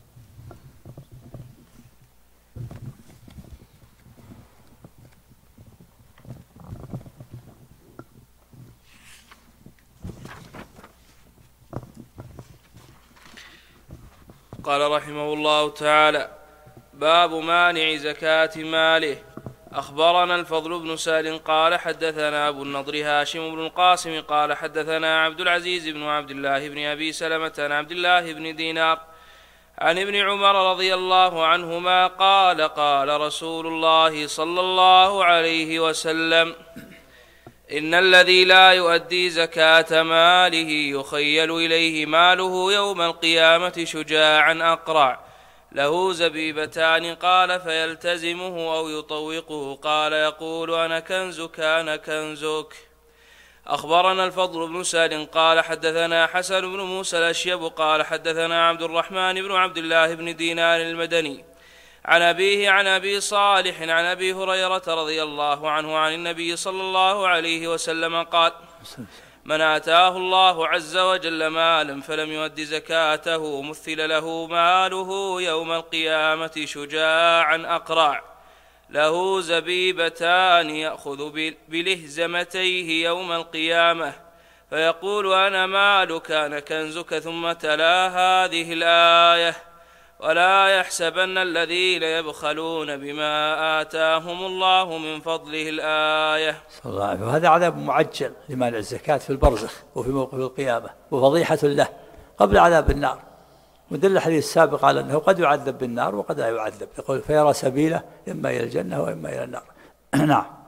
قال رحمه الله تعالى: باب مانع زكاة ماله. أخبرنا الفضل بن سهل قال حدثنا أبو النضر هاشم بن القاسم قال حدثنا عبد العزيز بن عبد الله بن أبي سلمة عن عبد الله بن دينار عن ابن عمر رضي الله عنهما قال قال رسول الله صلى الله عليه وسلم: إن الذي لا يؤدي زكاة ماله يخيل إليه ماله يوم القيامة شجاعا أقرع له زبيبتان، قال فيلتزمه أو يطوقه، قال يقول أنا كنزك أنا كنزك. أخبرنا الفضل بن سهل قال حدثنا حسن بن موسى الأشيب قال حدثنا عبد الرحمن بن عبد الله بن دينار المدني عن أبيه عن أبي صالح عن أبي هريرة رضي الله عنه عن النبي صلى الله عليه وسلم قال: من آتاه الله عز وجل مالا فلم يؤد زكاته مثل له ماله يوم القيامة شجاعا أقرع له زبيبتان يأخذ بلهزمتيه يوم القيامة فيقول أنا مالك أنا كنزك، ثم تلا هذه الآية: ولا يحسبن الذين يبخلون بما آتاهم الله من فضله الآية. صلى الله عليه وسلم. وهذا عذاب معجل لمانع الزكاة في البرزخ وفي موقف القيامة، وفضيحة له قبل عذاب النار. ودل الحديث السابق على أنه قد يعذب بالنار وقد لا يعذب، يقول فيرى سبيله إما إلى الجنة وإما إلى النار. نعم.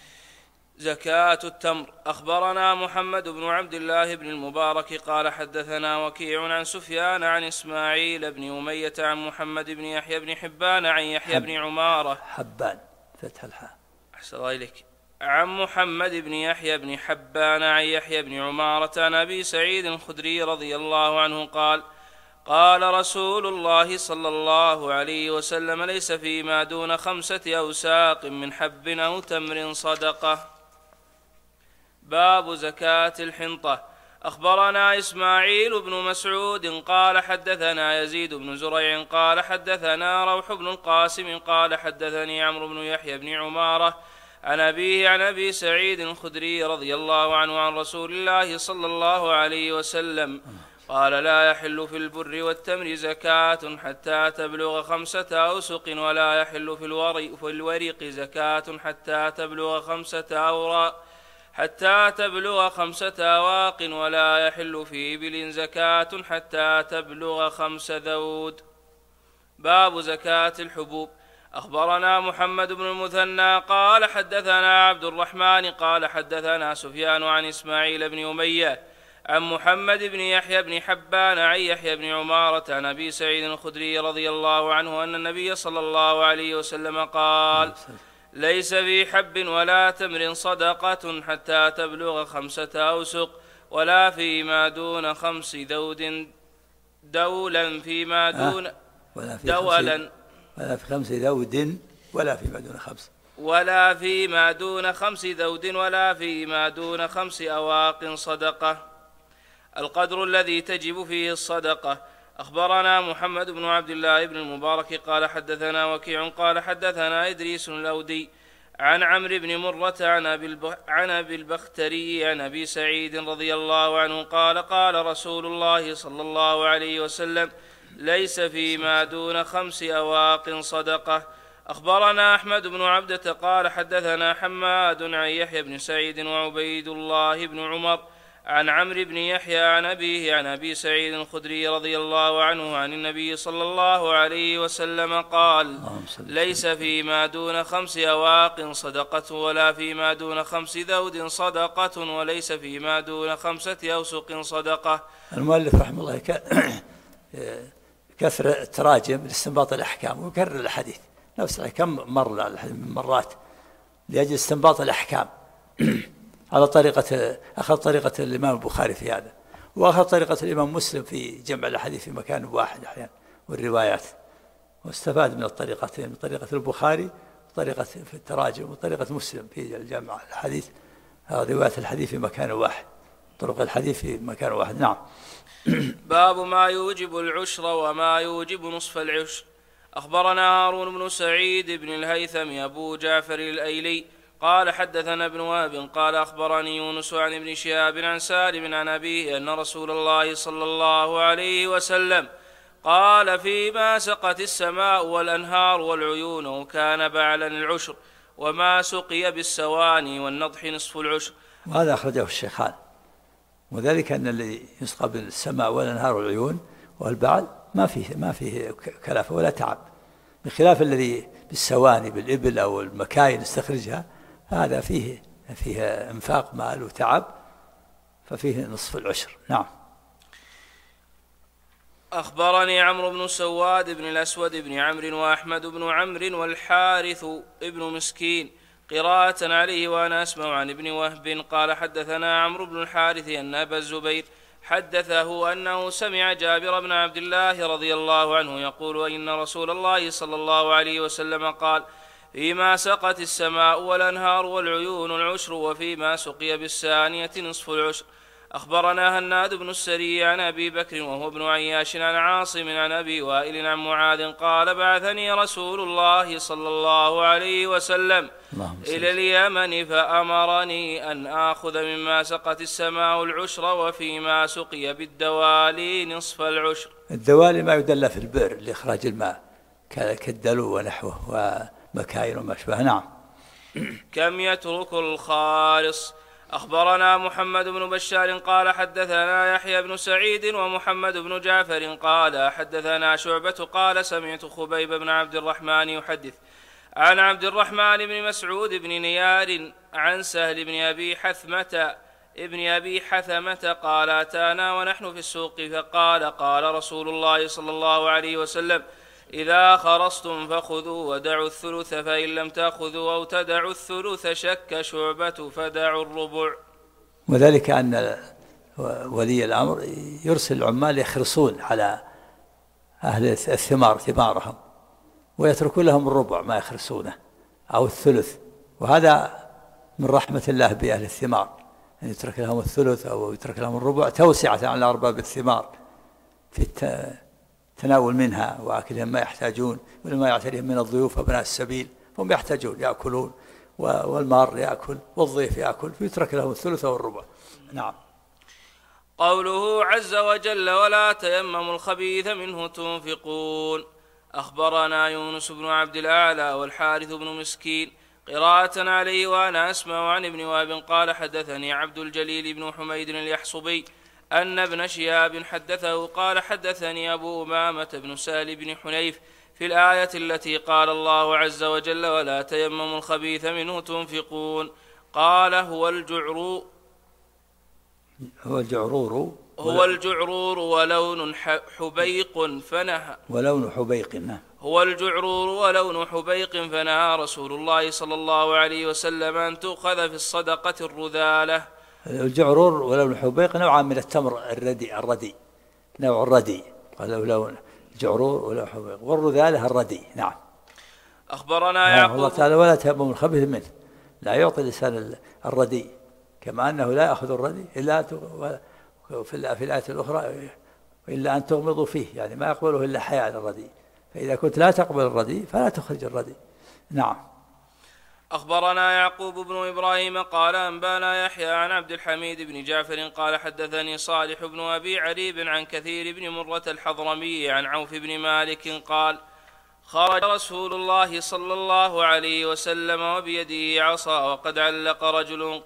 زكاة التمر. أخبرنا محمد بن عبد الله بن المبارك قال حدثنا وكيع عن سفيان عن إسماعيل بن أمية عن محمد بن يحيى بن حبان عن يحيى بن عمارة حبان فتح الحاء أحسن الله إليك عن محمد بن يحيى بن حبان عن يحيى بن عمارة عن أبي سعيد الخدري رضي الله عنه قال: قال رسول الله صلى الله عليه وسلم: ليس فيما دون 5 أوساق من حب أو تمر صدقة. باب زكاة الحنطة. أخبرنا إسماعيل بن مسعود قال حدثنا يزيد بن زريع قال حدثنا روح بن القاسم قال حدثني عمرو بن يحيى بن عمارة عن أبيه عن أبي سعيد الخدري رضي الله عنه عن رسول الله صلى الله عليه وسلم قال: لا يحل في البر والتمر زكاة حتى تبلغ 5 أوسق، ولا يحل في الورق زكاة حتى تبلغ 5 أواق، ولا يحل في إبل زكاة حتى تبلغ 5 ذود. باب زكاة الحبوب. أخبرنا محمد بن المثنى قال حدثنا عبد الرحمن قال حدثنا سفيان عن إسماعيل بن أمية عن محمد بن يحيى بن حبان عن يحيى بن عمارة عن أبي سعيد الخدري رضي الله عنه أن النبي صلى الله عليه وسلم قال: ليس في حب ولا تمر صدقة حتى تبلغ 5 أوسق، ولا فيما دون 5 ذود دولا فيما دون دولا ولا في 5 ذود ولا فيما دون 5 ولا فيما دون 5 ذود ولا فيما دون 5 أواق صدقة، القدر الذي تجب فيه الصدقة. أخبرنا محمد بن عبد الله بن المبارك قال حدثنا وكيع قال حدثنا إدريس الأودي عن عمرو بن مرة عن أبي البختري عن أبي سعيد رضي الله عنه قال: قال رسول الله صلى الله عليه وسلم: ليس فيما دون 5 أواق صدقة. أخبرنا أحمد بن عبدة قال حدثنا حماد عن يحيى بن سعيد وعبيد الله بن عمر عن عمرو بن يحيى عن أبيه عن أبي سعيد الخدري رضي الله عنه عن النبي صلى الله عليه وسلم قال: ليس فيما دون 5 أواق صدقة، ولا فيما دون 5 ذود صدقة، وليس فيما دون 5 أوسق صدقة. المؤلف رحمه الله كثر التراجم لاستنباط الأحكام ويكرر الحديث نفس كم مرات لأجل استنباط الأحكام على أخذ طريقة الإمام البخاري في هذا، وأخذ طريقة الإمام مسلم في جمع الأحاديث في مكان واحد أحيانا والروايات، واستفاد من الطريقتين، من طريقة البخاري وطريقة في التراجم وطريقة مسلم في الجمع الحديث، رواية الحديث في مكان واحد، طرق الحديث في مكان واحد. نعم. باب ما يوجب العشر وما يوجب نصف العشر. أخبرنا هارون بن سعيد بن الهيثم أبو جعفر الأيلي قال حدثنا ابن وهب قال أخبرني يونس عن ابن شهاب عن سالم عن أبيه أن رسول الله صلى الله عليه وسلم قال: فيما سقت السماء والأنهار والعيون وكان بعلا العشر، وما سقي بالسواني والنضح نصف العشر. وهذا أخرجه الشيخان، وذلك أن الذي يسقى بالسماء والأنهار والعيون والبعل ما فيه كلافة ولا تعب، بخلاف الذي بالسواني بالإبل أو المكاين استخرجها، هذا فيه انفاق مال وتعب، ففيه نصف العشر. نعم. أخبرني عمرو بن سواد بن الأسود بن عمرو وأحمد بن عمرو والحارث بن مسكين قراءة عليه وأنا أسمع عن ابن وهب قال حدثنا عمرو بن الحارث أن أبا الزبير حدثه أنه سمع جابر بن عبد الله رضي الله عنه يقول: إن رسول الله صلى الله عليه وسلم قال: فيما سقت السماء والأنهار والعيون العشر، وفيما سقي بالسانية نصف العشر. أخبرنا هناد بن السري عن أبي بكر وهو ابن عياش عن عاصم عن أبي وائل عن معاذ قال: بعثني رسول الله صلى الله عليه وسلم إلى اليمن فأمرني أن آخذ مما سقت السماء العشر، وفيما سقي بالدوالي نصف العشر. الدوالي ما يدلى في البئر لإخراج الماء كالدلو ونحوه ومكاين وما أشبه. نعم. كم يترك الخالص. أخبرنا محمد بن بشار قال حدثنا يحيى بن سعيد ومحمد بن جعفر قال حدثنا شعبة قال: سمعت خبيب بن عبد الرحمن يحدث عن عبد الرحمن بن مسعود بن نيار عن سهل بن أبي حثمة قال: أتانا ونحن في السوق فقال: قال رسول الله صلى الله عليه وسلم: إذا خرصتم فخذوا ودعوا الثلث، فإن لم تأخذوا أو تدعوا الثلث شك شعبة فدعوا الربع. وذلك أن ولي الأمر يرسل العمال يخرصون على أهل الثمار ثمارهم، ويتركون لهم الربع ما يخرصونه أو الثلث، وهذا من رحمة الله بأهل الثمار، أن يترك لهم الثلث أو يترك لهم الربع توسعة على أرباب الثمار في التناول منها وأكلهم ما يحتاجون، ولما يعتريهم من الضيوف وابناء السبيل هم يحتاجون يأكلون، والمار يأكل والضيف يأكل، فيترك لهم الثلث والربع. نعم. قوله عز وجل: ولا تيمموا الخبيث منه تنفقون. أخبرنا يونس بن عبد الأعلى والحارث بن مسكين قراءة عليه وأنا أسمع عن ابن وهب قال حدثني عبد الجليل بن حميد اليحصبي أن ابن شهاب حدثه قال: حدثني أبو أمامة بن سهل بن حنيف في الآية التي قال الله عز وجل ولا تيمموا الخبيث منه تنفقون. قال هو الجعرور ولون حبيق فنهى هو الجعرور ولون حبيق فنهى رسول الله صلى الله عليه وسلم أن تؤخذ في الصدقة الرذالة. الجعرور ولون حبيق نوعا من التمر الردي نوع الردي، قال لون جعرور ولون حبيق، والرذالة الردي. نعم. أخبرنا يعقوب الله تعالى ولا تيمموا الخبيث منه، لا يعطي الإنسان الردي، كما أنه لا يأخذ الردي إلا في الآية الأخرى إلا أن تغمضوا فيه، يعني ما يقبله إلا حياء الردي، فإذا كنت لا تقبل الردي فلا تخرج الردي. نعم. أخبرنا يعقوب بن إبراهيم قال أنبانا يحيى عن عبد الحميد بن جعفر قال حدثني صالح بن أبي عريب عن كثير بن مرة الحضرمي عن عوف بن مالك قال خرج رسول الله صلى الله عليه وسلم وبيده عصا وقد علق رجل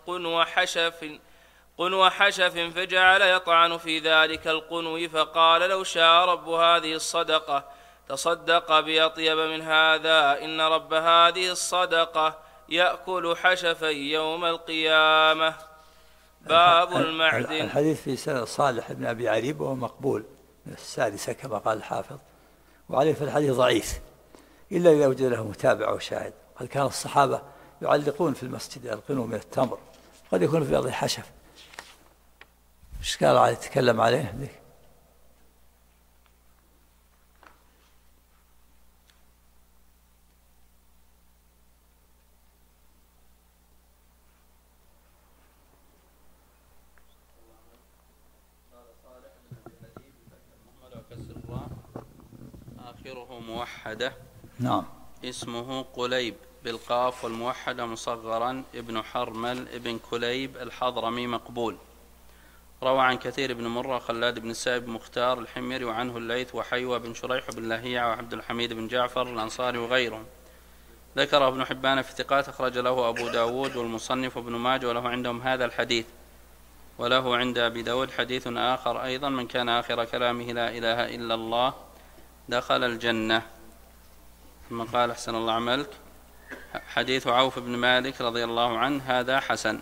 قنو حشف فجعل يطعن في ذلك القنو، فقال لو شاء رب هذه الصدقة تصدق بأطيب من هذا، إن رب هذه الصدقة يأكل حشفا يوم القيامة. باب المعدن. الحديث في سنة صالح بن أبي عريب وهو مقبول من السادسة كما قال الحافظ، وعليه في الحديث ضعيف إلا إذا وجد له متابع وشاهد. قد كان الصحابة يعلقون في المسجد يلقونه من التمر، قد يكون في أرض حشف. إيش قال عليه يتكلم عليه ذيك؟ آخره موحدة. نعم. اسمه قليب بالقاف والموحدة مصغرا ابن حرمل ابن كليب الحضرمي مقبول. روى عن كثير بن مرة خلاد بن سائب مختار الحميري وعنه الليث وحيوى بن شريح بن لهيعة وعبد الحميد بن جعفر الأنصاري وغيرهم. ذكره ابن حبان في الثقات، أخرج له أبو داود والمصنف وابن ماجه وله عندهم هذا الحديث. وله عند أبي داود حديث آخر أيضا من كان آخر كلامه لا إله إلا الله دخل الجنة. ثم قال أحسن الله عملك حديث عوف بن مالك رضي الله عنه هذا حسن.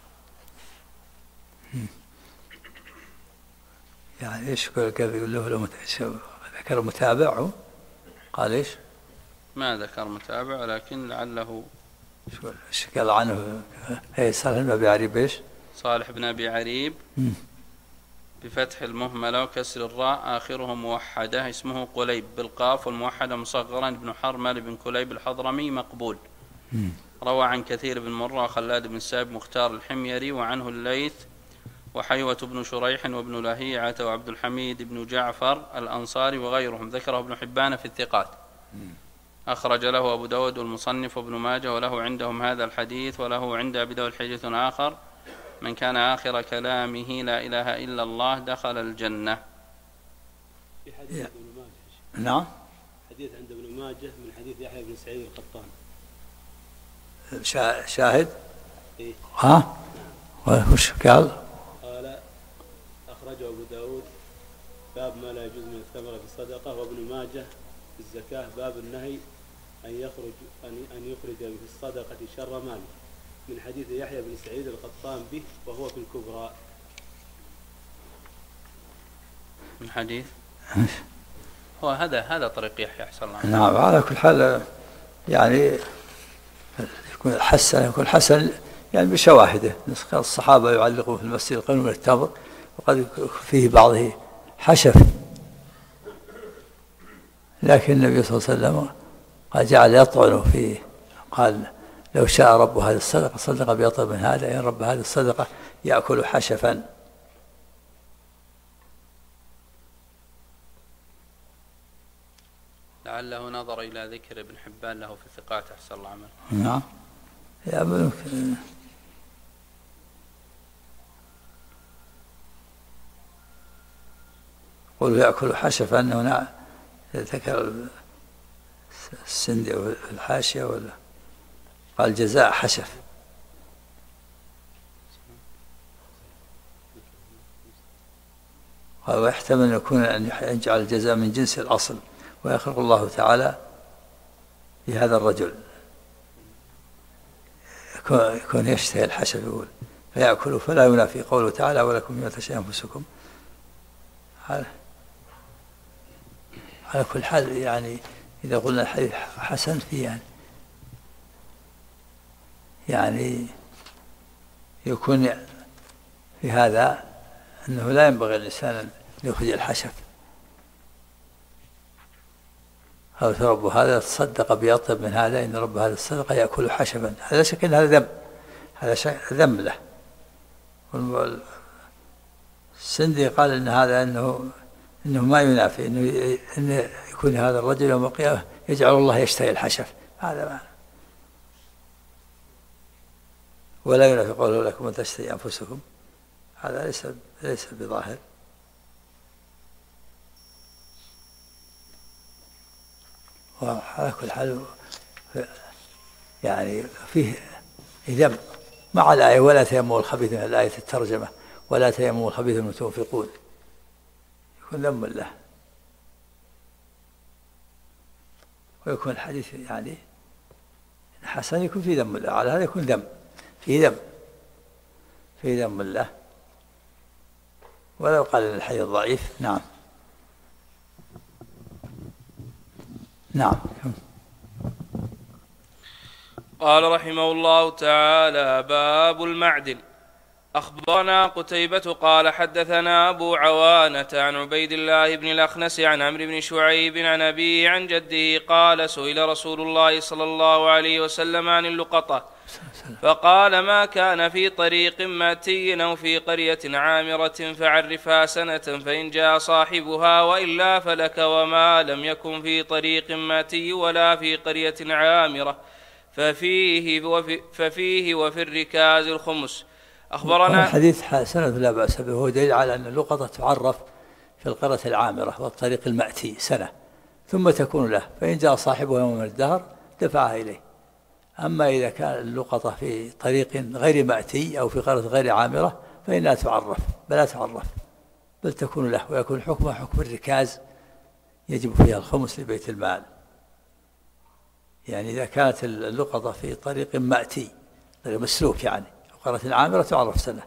يعني إيش كيف يقول له ذكر متابع؟ قال إيش؟ ما ذكر متابع لكن لعله إيش قال عنه؟ صالح بن أبي عريب إيش؟ صالح بن أبي عريب بفتح المهملة وكسر الراء آخره موحدة، اسمه قليب بالقاف والموحدة مصغرا ابن حرمل بن كليب الحضرمي مقبول. روى عن كثير بن مرة وخلاد بن سائب مختار الحميري وعنه الليث وحيوة بن شريح وابن لهيعة وعبد الحميد بن جعفر الأنصاري وغيرهم. ذكره ابن حبان في الثقات، أخرج له أبو داود والمصنف وابن ماجه وله عندهم هذا الحديث. وله عند أبي داود حديث آخر من كان آخر كلامه لا إله إلا الله دخل الجنة. في حديث ابن ماجه. نعم. حديث عند ابن ماجه من حديث يحيى بن سعيد القطان. شاهد؟ إيه؟ ها؟ وش قال؟ قال أخرجه أبو داود باب ما لا يجوز من الثمرة في الصدقة، وابن ماجه في الزكاة باب النهي أن يخرج في الصدقة شر ماله، من حديث يحيى بن سعيد القطان به وهو في الكبرى. من حديث هو هذا طريق يحيى أحسن الله. نعم. على كل حال يعني يكون حسن يعني بشواهده. الصحابة يعلقون في المسجد القنو من التمر وقد فيه بعضه حشف، لكن النبي صلى الله عليه وسلم قال جعل يطعن فيه، قال لو شاء رب هذه الصدقة صدق بأطيب من هذا، إن رب هذه الصدقة يأكل حشفا. لعله نظر إلى ذكر ابن حبان له في الثقات أحسن الله عمل. نعم. قل يأكل حشفا، أنه ذكر السند والحاشية ولا قال جزاء حشف. قال ويحتمل أن يكون أن يجعل الجزاء من جنس الأصل، ويخلق الله تعالى في هذا الرجل يكون يشتهي الحشف يقول فيأكل، فلا ينافي قوله تعالى ولكم مما تشتهي أنفسكم. على كل حال يعني إذا قلنا الحديث حسن فيه يعني يكون في هذا أنه لا ينبغي الإنسان أن يخرج الحشف أو رب هذا تصدق بأطيب من هذا إن رب هذا الصدقة يأكل حشفا. هذا شك أن هذا ذنب، هذا ذنب له. السندي قال إن هذا إنه ما ينافي إنه يكون هذا الرجل يوم القيامة يجعل الله يشتهي الحشف، هذا ما ولا ينافي قوله لكم أن تشتهي أنفسكم، هذا ليس بظاهر. وعلى كل حال يعني فيه ذنب مع الآية ولا تيمموا الخبيث من الآية الترجمة ولا تيمموا الخبيث مما تنفقون، يكون ذنب له. ويكون الحديث يعني حسن يكون فيه ذنب له، على هذا يكون ذنب فيه ذنب له ولو قال ان الحديث ضعيف. نعم. قال رحمه الله تعالى: باب المعدل. أخبرنا قتيبة قال حدثنا أبو عوانة عن عبيد الله بن الأخنس عن عمرو بن شعيب عن أبيه عن جده قال: سئل رسول الله صلى الله عليه وسلم عن اللقطة فقال: ما كان في طريق ماتي أو في قرية عامرة فعرفها سنة فإن جاء صاحبها، وإلا فلك، وما لم يكن في طريق ماتي ولا في قرية عامرة ففيه وفي الركاز الخمس. أخبرنا الحديث حسنة لا بأس به، هو دليل على أن اللقطة تعرف في القرية العامرة والطريق المأتي سنة ثم تكون له، فإن جاء صاحبه يوم من الدهر دفعها إليه. أما إذا كان اللقطة في طريق غير مأتي أو في قرية غير عامرة فإنها تعرف بل تكون له، ويكون حكمها حكم الركاز يجب فيها الخمس لبيت المال. يعني إذا كانت اللقطة في طريق مأتي طريق مسلوك يعني قرية عامرة تعرف سنة،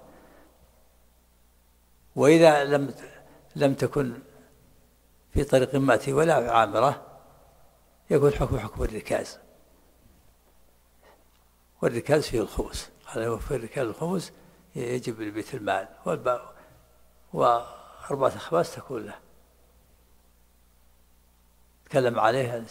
وإذا لم تكن في طريق مأتي ولا عامرة يكون حكم الركاز، والركاز فيه الخمس. قال في الركاز الخمس يجب لبيت المال، وأربعة أخماس تكون له. تكلم عليها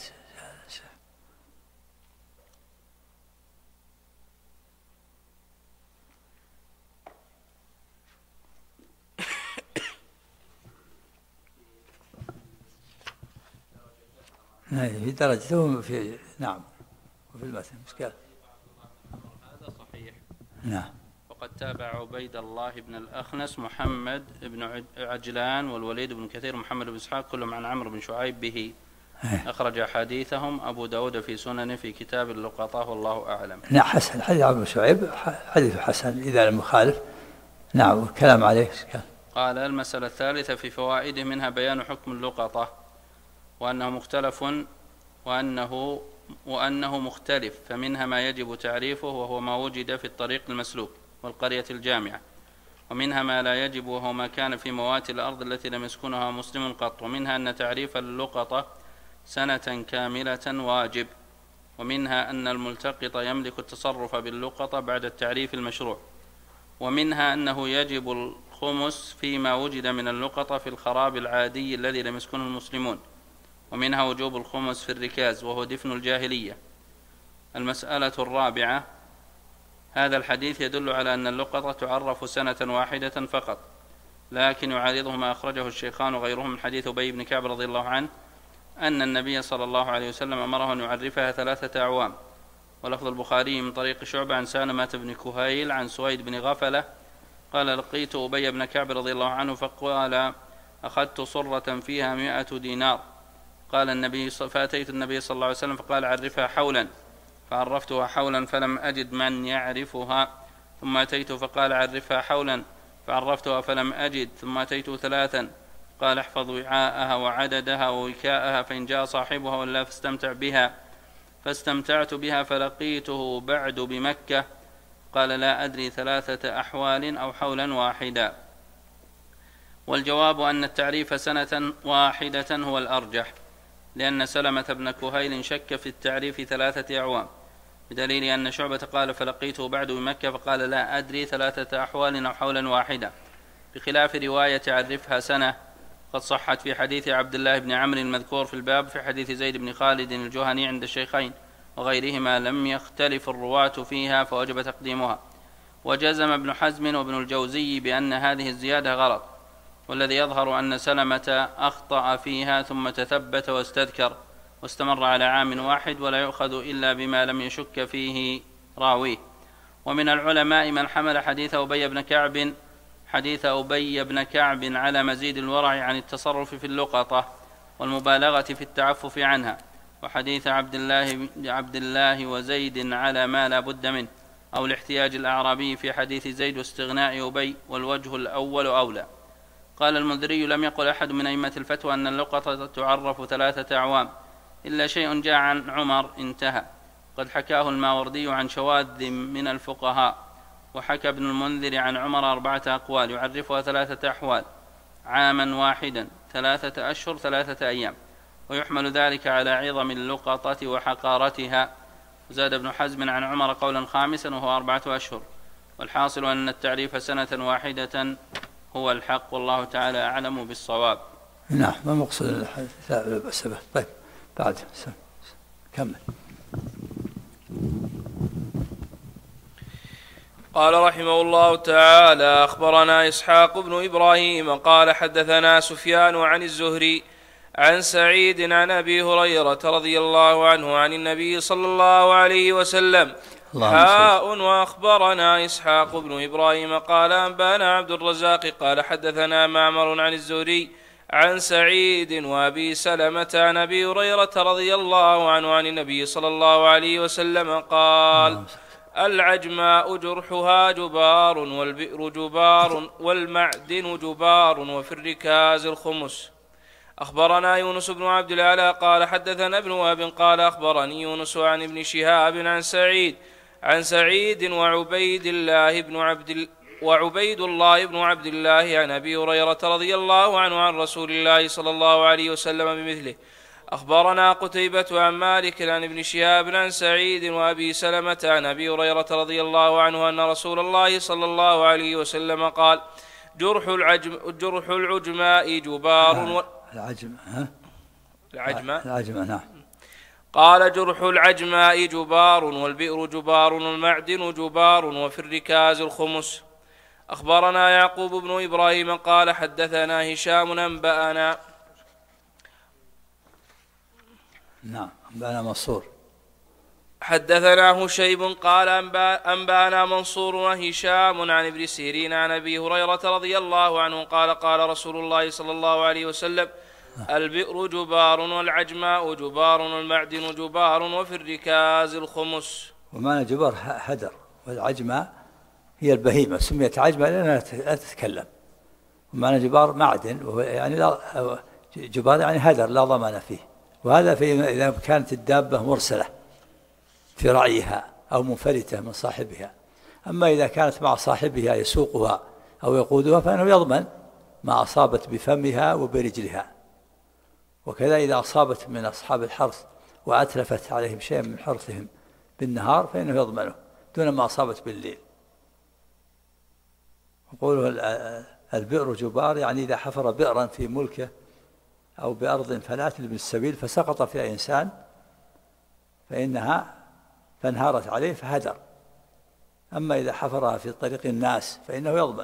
في درجته في نعم وفي المتن مشكلة. هذا صحيح. نعم. وقد تابع عبيد الله بن الأخنس محمد بن عجلان والوليد بن كثير ومحمد بن إسحاق كلهم عن عمرو بن شعيب به. أخرج حديثهم أبو داود في سننه في كتاب اللقطة والله أعلم. نعم حسن. حديث عمرو بن شعيب حديث حسن إذا لم يخالف. نعم والكلام عليه. قال: المسألة الثالثة في فوائده منها بيان حكم اللقطة وأنه مختلف وأنه مختلف، فمنها ما يجب تعريفه وهو ما وجد في الطريق المسلوك والقرية الجامعة، ومنها ما لا يجب وهو ما كان في موات الأرض التي لم يسكنها مسلم قط، ومنها أن تعريف اللقطة سنة كاملة واجب، ومنها أن الملتقط يملك التصرف باللقطة بعد التعريف المشروع، ومنها أنه يجب الخمس فيما وجد من اللقطة في الخراب العادي الذي لم يسكنه المسلمون، ومنها وجوب الخمس في الركاز وهو دفن الجاهلية. المسألة الرابعة: هذا الحديث يدل على أن اللقطة تعرف سنة واحدة فقط، لكن يعارضه ما أخرجه الشيخان وغيرهم من حديث أبي بن كعب رضي الله عنه أن النبي صلى الله عليه وسلم أمره أن يعرفها 3 أعوام. ولفظ البخاري من طريق شعبة عن سالمة بن كهيل عن سويد بن غفلة قال: لقيت أبي بن كعب رضي الله عنه فقال: أخذت صرة فيها 100 دينار. قال فأتيت النبي صلى الله عليه وسلم فقال: عرفها حولا، فعرفتها حولا فلم أجد من يعرفها، ثم أتيت فقال: عرفها حولا، فعرفتها فلم أجد، ثم أتيت 3 قال: احفظ وعاءها وعددها ووكاءها، فإن جاء صاحبها ولا فاستمتع بها، فاستمتعت بها فلقيته بعد بمكة. قال لا أدري 3 أحوال أو حولا واحدا. والجواب أن التعريف سنة واحدة هو الأرجح، لأن سلمة بن كهيل شك في التعريف 3 أعوام، بدليل أن شعبة قال فلقيته بعد بمكة فقال لا أدري 3 أحوال أو حولا واحدا، بخلاف رواية عرفها سنة قد صحت في حديث عبد الله بن عمرو المذكور في الباب، في حديث زيد بن خالد الجهني عند الشيخين وغيرهما لم يختلف الرواة فيها فوجب تقديمها. وجزم ابن حزم وابن الجوزي بأن هذه الزيادة غلط، والذي يظهر أن سلمة أخطأ فيها ثم تثبت واستذكر واستمر على عام واحد، ولا يؤخذ إلا بما لم يشك فيه راويه. ومن العلماء من حمل حديث أبي بن كعب على مزيد الورع عن التصرف في اللقطة والمبالغة في التعفف عنها، وحديث عبد الله وزيد على ما لا بد منه، أو الاحتياج الأعرابي في حديث زيد واستغناء أبي، والوجه الأول أولى. قال المنذري لم يقل أحد من أئمة الفتوى أن اللقطة تعرف 3 أعوام إلا شيء جاء عن عمر انتهى. قد حكاه الماوردي عن شواذ من الفقهاء، وحكى ابن المنذر عن عمر 4 أقوال يعرفها 3 أحوال: عاما واحدا، 3 أشهر، 3 أيام، ويحمل ذلك على عظم اللقطة وحقارتها. زاد ابن حزم عن عمر قولا خامسا وهو 4 أشهر. والحاصل أن التعريف سنة واحدة هو الحق، والله تعالى أعلم بالصواب. نعم، ما مقصود الحديث؟ لا بأس به. طيب بعد كمل. قال رحمه الله تعالى: أخبرنا إسحاق بن إبراهيم قال حدثنا سفيان عن الزهري عن سعيد عن أبي هريرة رضي الله عنه عن النبي صلى الله عليه وسلم. وأخبرنا إسحاق بن إبراهيم قال أنبانا عبد الرزاق قال حدثنا معمر عن الزهري عن سعيد وأبي سلمة عن أبي هريرة رضي الله عنه عن النبي صلى الله عليه وسلم قال: العجماء جرحها جبار، والبئر جبار، والمعدن جبار، وفي الركاز الخمس. أخبرنا يونس بن عبد الأعلى قال حدثنا ابن وهب قال أخبرني يونس عن ابن شهاب عن سعيد وعبيد الله بن عبد الله عن أبي هريرة رضي الله عنه عن رسول الله صلى الله عليه وسلم بمثله. أخبرنا قتيبة عن مالك عن ابن شهاب عن سعيد وأبي سلمة عن أبي هريرة رضي الله عنه أن رسول الله صلى الله عليه وسلم قال: جرح العجماء جبار. العجمة نعم. قال: جرح العجماء جبار، والبئر جبار، والمعدن جبار، وفي الركاز الخمس. أخبرنا يعقوب بن إبراهيم قال حدثنا هشام أنبأنا منصور حدثنا هشيب قال أنبأنا منصور وهشام عن ابن سيرين عن أبي هريرة رضي الله عنه قال: قال رسول الله صلى الله عليه وسلم: البئر جبار، والعجماء جبار، والمعدن جبار، وفي الركاز الخمس. ومعنى جبار هدر، والعجماء هي البهيمة، سميت عجمة لأنها لا تتكلم. ومعنى جبار معدن، وهو يعني جبار يعني هدر لا ضمان فيه. وهذا إذا كانت الدابة مرسلة في رعيها أو منفلتة من صاحبها. أما إذا كانت مع صاحبها يسوقها أو يقودها فإنه يضمن ما أصابت بفمها وبرجلها. وكذا إذا أصابت من أصحاب الحرث وأتلفت عليهم شيء من حرثهم بالنهار فإنه يضمنه دون ما أصابت بالليل. يقولوا البئر جبار يعني إذا حفر بئرا في ملكه أو بأرض فلات بالسبيل فسقط فيها إنسان فانهارت عليه فهدر. أما إذا حفرها في طريق الناس فإنه يضمن.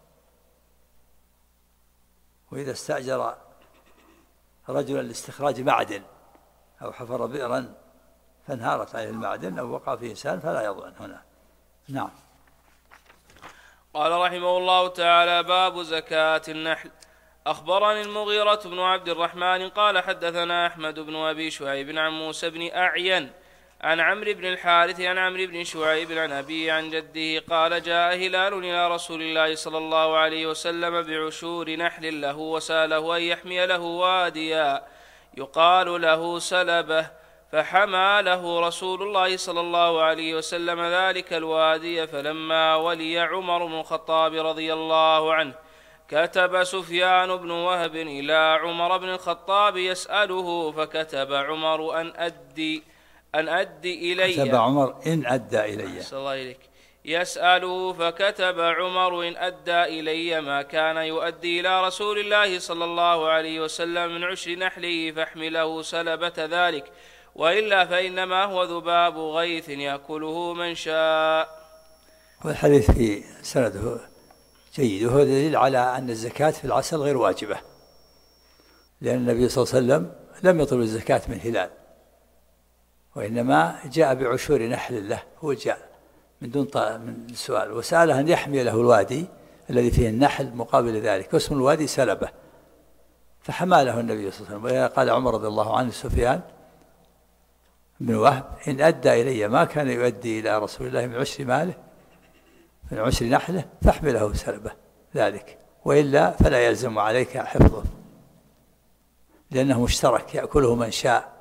وإذا استأجر رجلا لاستخراج معدن أو حفر بئرا فانهارت عليه المعدن أو وقع فيه إنسان فلا يضمن هنا. نعم. قال رحمه الله تعالى: باب زكاة النحل. أخبرني المغيرة بن عبد الرحمن قال حدثنا أحمد بن أبي شعيب عن موسى بن أعين عن عمرو بن الحارث عن عمرو بن شعيب عن أبيه عن جده قال: جاء هلال إلى رسول الله صلى الله عليه وسلم بعشور نحل له، وسأله أن يحمي له واديا يقال له سلبة، فحمى له رسول الله صلى الله عليه وسلم ذلك الوادي. فلما ولي عمر بن الخطاب رضي الله عنه كتب سفيان بن وهب إلى عمر بن الخطاب يسأله، فكتب عمر أن أدي إلي. كتب عمر إن أدى إلي. صلى الله عليك. يسأله، فكتب عمر إن أدى إلي ما كان يؤدي إلى رسول الله صلى الله عليه وسلم من عشر نحله فاحمله سلبة ذلك، وإلا فإنما هو ذباب غيث يأكله من شاء. والحديث في سنده جيد، وهو دليل على أن الزكاة في العسل غير واجبة، لأن النبي صلى الله عليه وسلم لم يطلب الزكاة من هلال، وإنما جاء بعشور نحل له، هو جاء من دون من سؤال، وسأله أن يحمي له الوادي الذي فيه النحل مقابل ذلك، واسم الوادي سلبة، فحمى له النبي صلى الله عليه وسلم. وقال عمر رضي الله عنه سفيان بن وهب إن أدى إلي ما كان يؤدي إلى رسول الله من عشر ماله من عشر نحله فاحمله سلبة ذلك، وإلا فلا يلزم عليك حفظه، لأنه مشترك يأكله من شاء.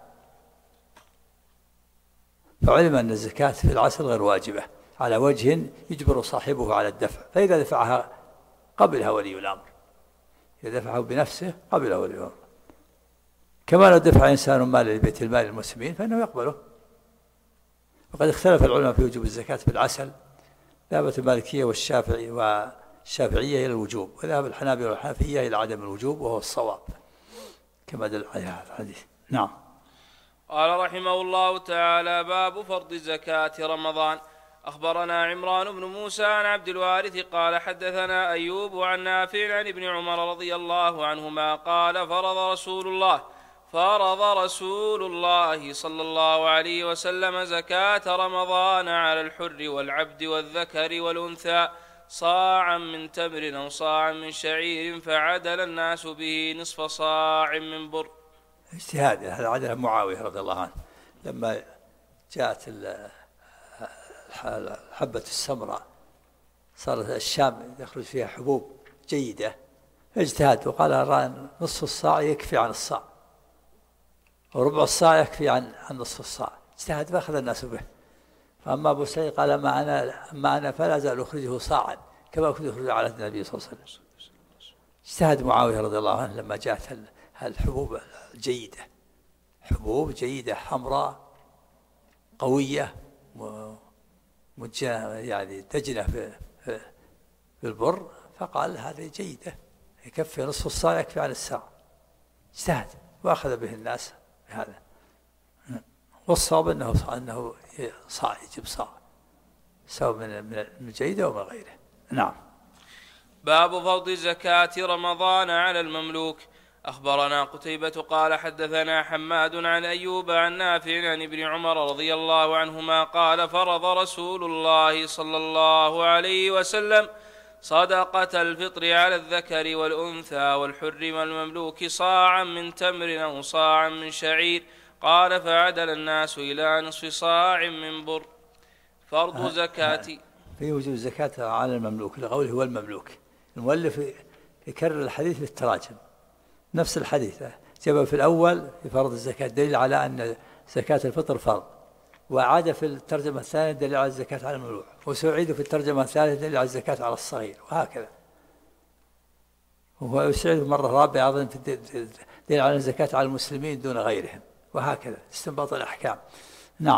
فعلم أن الزكاة في العسل غير واجبة على وجه يجبر صاحبه على الدفع، فإذا دفعها قبلها ولي الأمر، إذا دفعه بنفسه قبلها ولي الأمر. كما لو دفع إنسان مال لبيت المال المسلمين فإنه يقبله. وقد اختلف العلماء في وجوب الزكاة في العسل، ذهبت المالكية والشافعية إلى الوجوب، وذهب الحنابلة والحنفية إلى عدم الوجوب، وهو الصواب كما دل عليه هذا الحديث. نعم. قال رحمه الله تعالى: باب فرض زكاة رمضان. أخبرنا عمران بن موسى عن عبد الوارث قال حدثنا أيوب عن نافع عن ابن عمر رضي الله عنهما قال فرض رسول الله صلى الله عليه وسلم زكاة رمضان على الحر والعبد والذكر والأنثى صاعا من تمر أو صاعا من شعير، فعدل الناس به نصف صاع من بر. اجتهاد، هذا عدل معاوية رضي الله عنه لما جاءت الحبة السمراء صارت الشام يخرج فيها حبوب جيدة، اجتهاد وقال نصف الصاع يكفي عن الصاع، وربع الصاع يكفي عن نصف الصاع، اجتهاد فأخذ الناس به. فأما أبو سعيد قال ما أنا فلا أزال أخرجه صاعا كما كنت أخرجه على النبي صلى الله عليه وسلم. اجتهد معاوية رضي الله عنه لما جاءت الحبوب الجيدة، حبوب جيدة حمراء قوية يعني تجنة في البر، فقال هذه جيدة يكفي نصف الصاع يكفي عن الساع، اجتهد وأخذ به الناس بهذا. والصواب أنه صاع يجب صاع سواء من الجيدة ومن غيره. نعم. باب فرض زكاة رمضان على المملوك. أخبرنا قتيبة قال حدثنا حماد عن أيوب عن نافع عن ابن عمر رضي الله عنهما قال فرض رسول الله صلى الله عليه وسلم صدقة الفطر على الذكر والأنثى والحر والمملوك صاعا من تمر أو صاعا من شعير، قال فعدل الناس إلى نصف صاع من بر. فرض زكاة في وجوب الزكاة على المملوك لقوله هو المملوك. المؤلف يكرر الحديث بالتراجم نفس الحديث، جاب في الأول في فرض الزكاة دليل على أن زكاة الفطر فرض، وعاد في الترجمة الثانية دليل على الزكاة على المملوك، وسعيد في الترجمة الثالثة دليل على الزكاة على الصغير، وهكذا. وهو يسعيد مرة رابعة أيضا دليل على الزكاة على المسلمين دون غيرهم، وهكذا استنباط الأحكام. نعم.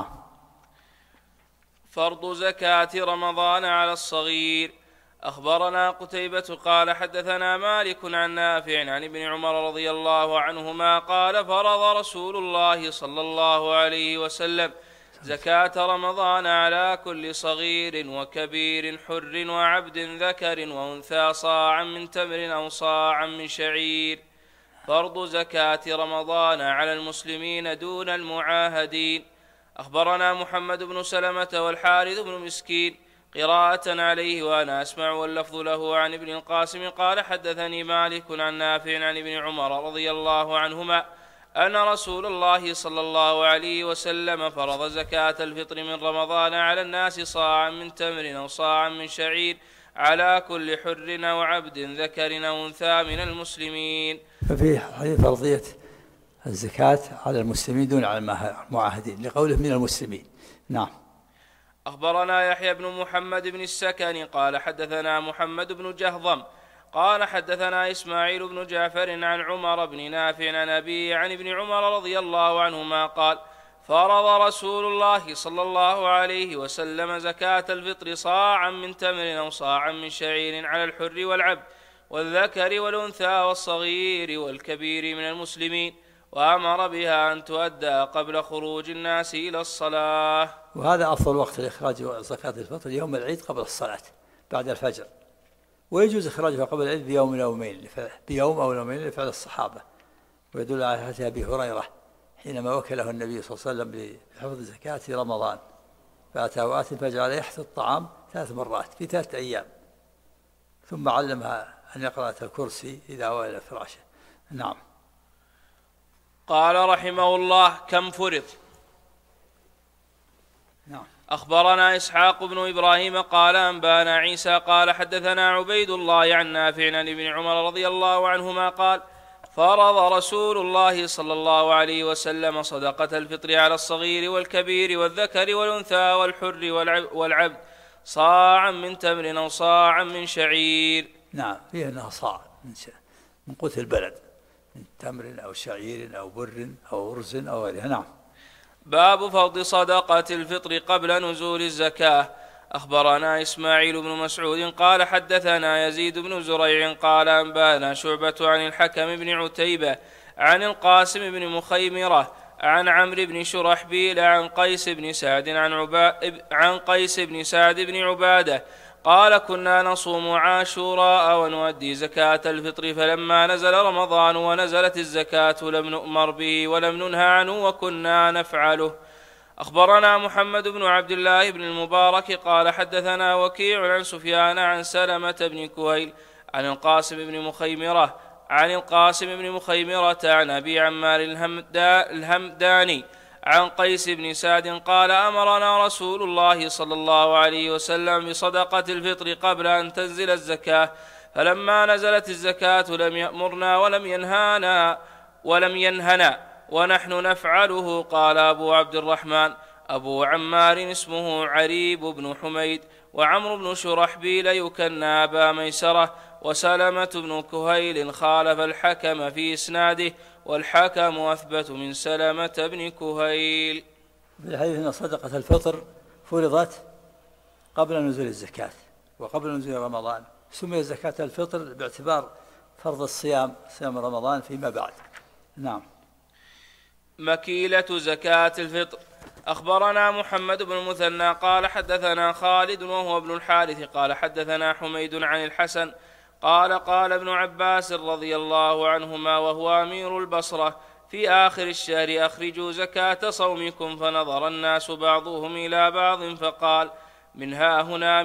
فرض زكاة رمضان على الصغير. أخبرنا قتيبة قال حدثنا مالك عن نافع عن ابن عمر رضي الله عنهما قال فرض رسول الله صلى الله عليه وسلم زكاة رمضان على كل صغير وكبير حر وعبد ذكر وأنثى صاعا من تمر أو صاعا من شعير. فرض زكاة رمضان على المسلمين دون المعاهدين. أخبرنا محمد بن سلمة والحارث بن مسكين قراءة عليه وأنا أسمع واللفظ له عن ابن القاسم قال حدثني مالك عن نافع عن ابن عمر رضي الله عنهما أن رسول الله صلى الله عليه وسلم فرض زكاة الفطر من رمضان على الناس صاعا من تمر أو صاعا من شعير على كل حر أو عبد ذكر أو أنثى من المسلمين. ففي حديث فرضية الزكاة على المسلمين دون على المعاهدين لقوله من المسلمين. نعم. أخبرنا يحيى بن محمد بن السكن قال حدثنا محمد بن جهضم قال حدثنا إسماعيل بن جعفر عن عمر بن نافع عن أبي عن ابن عمر رضي الله عنهما قال فرض رسول الله صلى الله عليه وسلم زكاة الفطر صاعا من تمر أو صاعا من شعير على الحر والعبد والذكر والأنثى والصغير والكبير من المسلمين، وأمر بها أن تؤدى قبل خروج الناس إلى الصلاة. وهذا أفضل وقت لإخراج زكاة الفطر يوم العيد قبل الصلاة بعد الفجر، ويجوز إخراجها قبل العيد بيوم أو يومين لفعل الصحابة، ويدل على حديث أبي هريرة حينما وكله النبي صلى الله عليه وسلم بحفظ زكاة رمضان، فأتاه آت فجعل يحث الطعام 3 مرات في 3 أيام، ثم علمها أن يقرأ الكرسي إذا أوى إلى فراشه. نعم. قال رحمه الله: كم فرض؟ نعم. أخبرنا إسحاق بن إبراهيم قال أنبانا عيسى قال حدثنا عبيد الله عن نافع عن ابن عمر رضي الله عنهما قال فرض رسول الله صلى الله عليه وسلم صدقة الفطر على الصغير والكبير والذكر والأنثى والحر والعبد صاعا من تمر أو صاعا من شعير. نعم، فيه أنها صاع من قوت البلد، من تمر أو شعير أو بر أو أرز أو غيرها. نعم. باب فرض صدقة الفطر قبل نزول الزكاة. أخبرنا إسماعيل بن مسعود قال حدثنا يزيد بن زريع قال أنبانا شعبة عن الحكم بن عتيبة عن القاسم بن مخيمرة عن عمرو بن شرحبيل عن قيس بن سعد بن عبادة قال كنا نصوم عاشوراء ونؤدي زكاة الفطر، فلما نزل رمضان ونزلت الزكاة لم نؤمر به ولم ننهى عنه وكنا نفعله. أخبرنا محمد بن عبد الله بن المبارك قال حدثنا وكيع عن سفيان عن سلمة بن كهيل عن القاسم بن مخيمرة عن أبي عمار الهمداني عن قيس بن سعد قال أمرنا رسول الله صلى الله عليه وسلم بصدقة الفطر قبل أن تنزل الزكاة، فلما نزلت الزكاة لم يأمرنا ولم ينهنا ونحن نفعله. قال أبو عبد الرحمن أبو عمار اسمه عريب بن حميد، وعمرو بن شرحبيل يكنى أبا ميسرة، وسلمة بن كهيل خالف الحكم في إسناده، والحكم أثبت من سلمة بن كهيل. في الحديث أن صدقة الفطر فرضت قبل نزول الزكاة وقبل نزول رمضان، سمي زكاة الفطر باعتبار فرض صيام رمضان فيما بعد. نعم. مكيلة زكاة الفطر. أخبرنا محمد بن المثنى قال حدثنا خالد وهو ابن الحارث قال حدثنا حميد عن الحسن قال ابن عباس رضي الله عنهما وهو أمير البصرة في آخر الشهر أخرجوا زكاة صومكم، فنظر الناس بعضهم إلى بعض فقال من ها هنا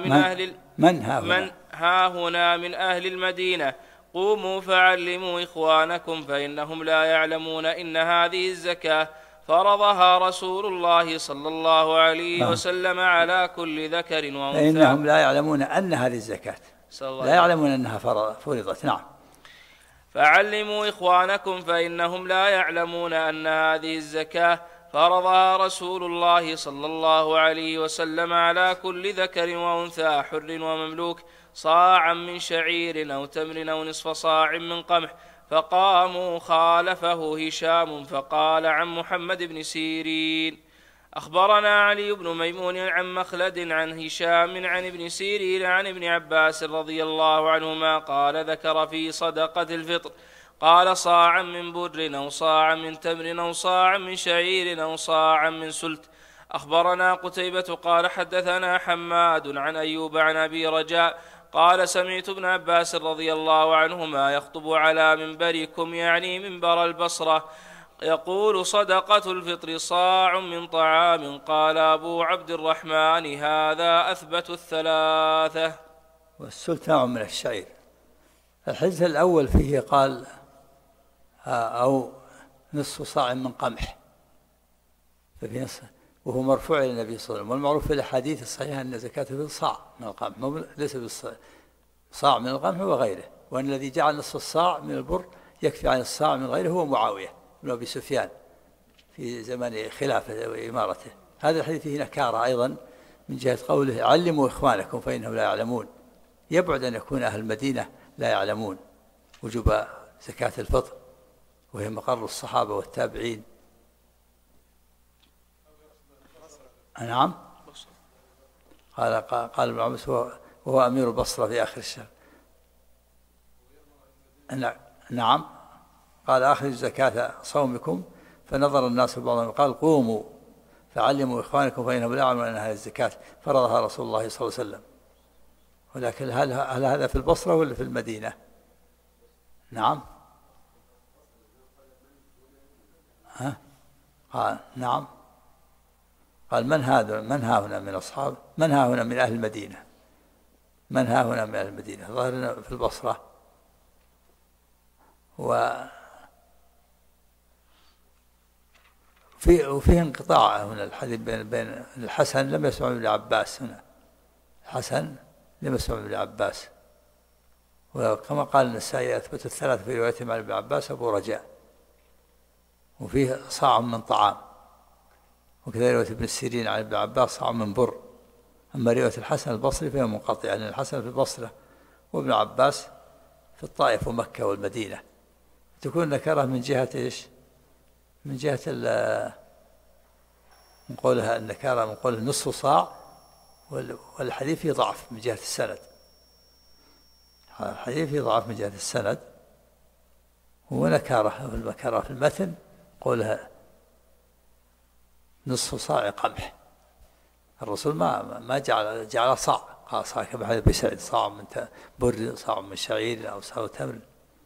من أهل المدينة قوموا فعلموا إخوانكم فإنهم لا يعلمون إن هذه الزكاة فرضها رسول الله صلى الله عليه وسلم على كل ذكر وأنثى. فإنهم لا يعلمون أن هذه الزكاة، لا يعلمون أنها فرضت. نعم. فعلموا إخوانكم فإنهم لا يعلمون أن هذه الزكاة فرضها رسول الله صلى الله عليه وسلم على كل ذكر وأنثى حر ومملوك صاعا من شعير أو تمر أو نصف صاع من قمح. فقاموا خالفه هشام فقال عن محمد بن سيرين. أخبرنا علي بن ميمون عن مخلد عن هشام عن ابن سيرين عن ابن عباس رضي الله عنهما قال ذكر في صدقة الفطر قال صاعا من بر أو صاعا من تمر أو صاعا من شعير أو صاعا من سلت. أخبرنا قتيبة قال حدثنا حماد عن أيوب عن أبي رجاء قال سمعت ابن عباس رضي الله عنهما يخطب على منبركم يعني منبر البصرة يقول صدقة الفطر صاع من طعام. قال أبو عبد الرحمن هذا أثبت الثلاثة. والسلت نوع من الشعير. الحديث الأول فيه قال أو نصف صاع من قمح، ففي نصف وهو مرفوع إلى النبي صلى الله عليه وسلم. والمعروف في الأحاديث الصحيحة أن زكاة الفطر صاع من القمح، ليس بالصاع من القمح وغيره، وأن الذي جعل نصف الصاع من البر يكفي عن الصاع من غيره هو معاوية بن أبي سفيان في زمن خلافته وإمارته. هذا الحديث فيه نكارة أيضا من جهة قوله علموا إخوانكم فإنهم لا يعلمون. يبعد أن يكون أهل المدينة لا يعلمون وجوب زكاة الفطر، وهي مقر الصحابة والتابعين. نعم. قال ابن عباس وهو أمير البصرة في آخر الشهر. نعم. قال أخرج زكاة صومكم، فنظر الناس بعضهم قال قوموا فعلموا إخوانكم فإنهم لا يعلمون أن هذه الزكاة فرضها رسول الله صلى الله عليه وسلم. ولكن هل هذا في البصرة ولا في المدينة؟ نعم. قال نعم. قال من ها هنا من أصحاب، من ها هنا من أهل المدينة، من ها هنا من أهل المدينة. ظهرنا في البصرة. وفيه انقطاع هنا الحديث بين الحسن لم يسمع ابن عباس. هنا الحسن لم يسمع ابن عباس، وكما قال النسائي أثبت الثلاثة في روايتهم عن ابن عباس أبو رجاء، وفيه صاع من طعام، وكذا رواية ابن السيرين عن ابن عباس صاع من بر. أما رواية الحسن البصري فهي منقطعة، لأن الحسن في البصرة وابن عباس في الطائف ومكة والمدينة. تكون نكرة من جهة إيش؟ من جهة من قولها النكارة من قول نصف صاع، والحديث فيه ضعف من جهة السند. الحديث فيه ضعف من جهة السند، ونكارة والمكارة في المتن قولها نصف صاع قمح. الرسول ما جعل صاع، قال صاع كما حديث أبي سعيد صاع من بر، صاع من شعير أو صاع تمر،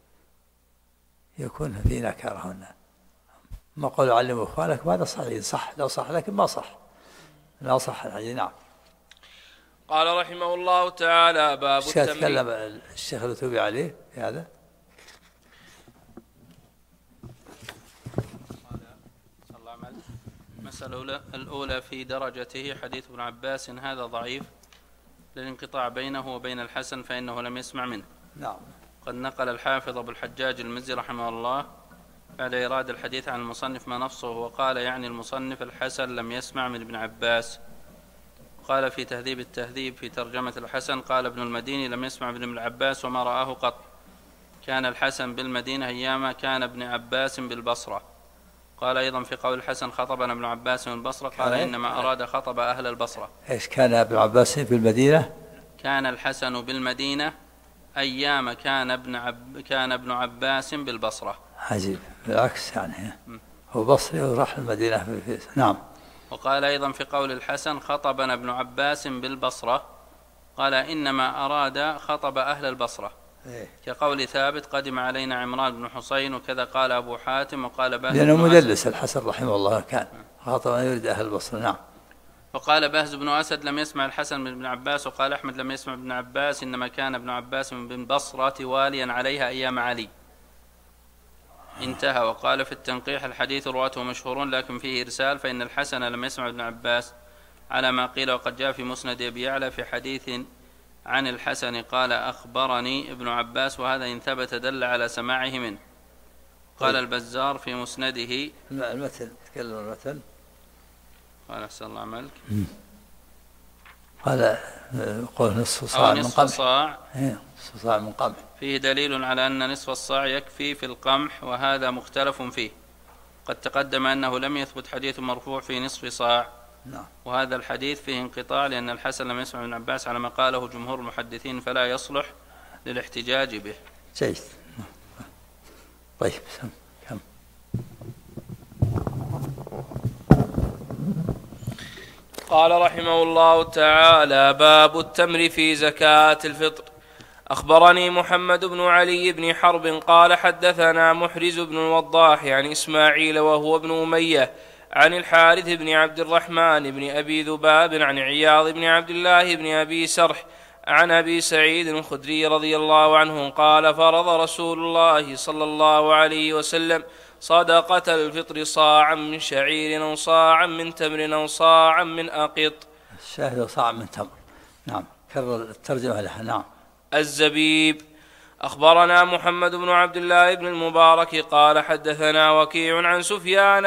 يكون في نكارة هنا. ما قالوا علموا إخوانكم هذا صحيح، صح لو صح، لكن ما صح، لا صح الحديث. نعم. قال رحمه الله تعالى باب التمرين. تكلم الشيخ الوتوبي عليه في هذا. المسألة الأولى في درجته حديث ابن عباس هذا ضعيف للانقطاع بينه وبين الحسن فإنه لم يسمع منه. نعم. قد نقل الحافظ أبو الحجاج المزي رحمه الله بعد إيراد الحديث عن المصنف ما نفسه، وقال يعني المصنف الحسن لم يسمع من ابن عباس. قال في تهذيب التهذيب في ترجمة الحسن قال ابن المديني لم يسمع من ابن عباس وما رآه قط. كان الحسن بالمدينة أيام كان ابن عباس بالبصرة. قال أيضا في قول الحسن خطبنا ابن عباس من البصرة، قال إنما أراد خطب أهل البصرة. إيش كان ابن عباس بالمدينة؟ كان الحسن بالمدينة أيام كان ابن عباس بالبصرة. عجيب، بالعكس يعني هو بصري وراح المدينة في نعم. وقال أيضا في قول الحسن خطبنا ابن عباس بالبصرة، قال إنما أراد خطب أهل البصرة. كقول ثابت قدم علينا عمران بن حسين، وكذا قال أبو حاتم. وقال بهز لأنه مدلس الحسن رحمه الله كان خاطبا يريد أهل البصرة. نعم. وقال بهز بن أسد لم يسمع الحسن من ابن عباس. وقال أحمد لم يسمع ابن عباس، إنما كان ابن عباس من بصرة واليا عليها أيام علي. انتهى. وقال في التنقيح الحديث رواته مشهورون لكن فيه إرسال، فإن الحسن لم يسمع ابن عباس على ما قيل. وقد جاء في مسند أبي يعلى في حديث عن الحسن قال أخبرني ابن عباس، وهذا إن ثبت دل على سماعه منه. قال البزار في مسنده المتن، تكلم المتن. قال أحسن الله عملك. قال قول نصف صاع من قمح. نصف صاع من قمح فيه دليل على أن نصف الصاع يكفي في القمح، وهذا مختلف فيه. قد تقدم أنه لم يثبت حديث مرفوع في نصف صاع. نعم. وهذا الحديث فيه انقطاع لأن الحسن لم يسمع من عباس على ما قاله جمهور المحدثين، فلا يصلح للاحتجاج به. جيد. طيب كم. قال رحمه الله تعالى باب التمر في زكاة الفطر. أخبرني محمد بن علي بن حرب قال حدثنا محرز بن الوضاح عن إسماعيل وهو ابن أمية عن الحارث بن عبد الرحمن بن أبي ذباب عن عياض بن عبد الله بن أبي سرح عن أبي سعيد الخدري رضي الله عنه قال فرض رسول الله صلى الله عليه وسلم صدقة الفطر صاعا من شعير أو صاعا من تمر أو صاعا من أقط. الشاهد صاع من تمر. نعم. كرر الترجمة لها. نعم. الزبيب. أخبرنا محمد بن عبد الله بن المبارك قال حدثنا وكيع عن سفيان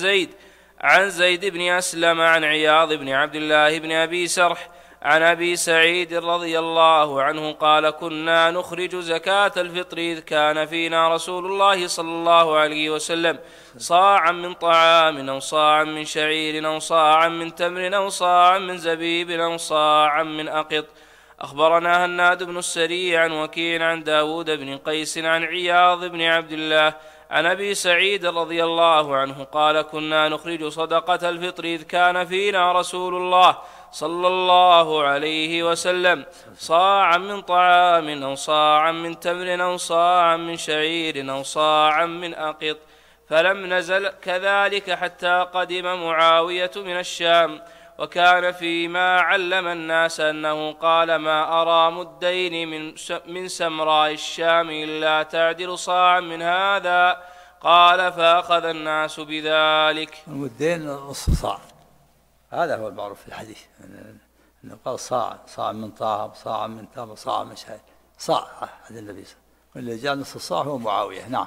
عن زيد بن أسلم عن عياض بن عبد الله بن أبي سرح عن أبي سعيد رضي الله عنه قال كنا نخرج زكاة الفطر إذ كان فينا رسول الله صلى الله عليه وسلم صاعا من طعام أو صاعا من شعير أو صاعا من تمر أو صاعا من زبيب أو صاعا من أقط. أخبرنا هناد بن السري عن وكيع عن داود بن قيس عن عياض بن عبد الله عن أبي سعيد رضي الله عنه قال كنا نخرج صدقة الفطر إذ كان فينا رسول الله صلى الله عليه وسلم صاعا من طعام أو صاعا من تمر أو صاعا من شعير أو صاعا من أقط، فلم نزل كذلك حتى قدم معاوية من الشام. وكان فيما علم الناس أنه قال ما أرى مدين من سمراء الشام إلا تعدل صاعا من هذا. قال فأخذ الناس بذلك. المدين نصف صاع، هذا هو المعروف في الحديث، أنه قال صاع من طعام، صاع من تمر، صاع من شعير، صاع هذا النبي صلى الله عليه وسلم، واللي جاء نصف الصاع هو معاوية. نعم.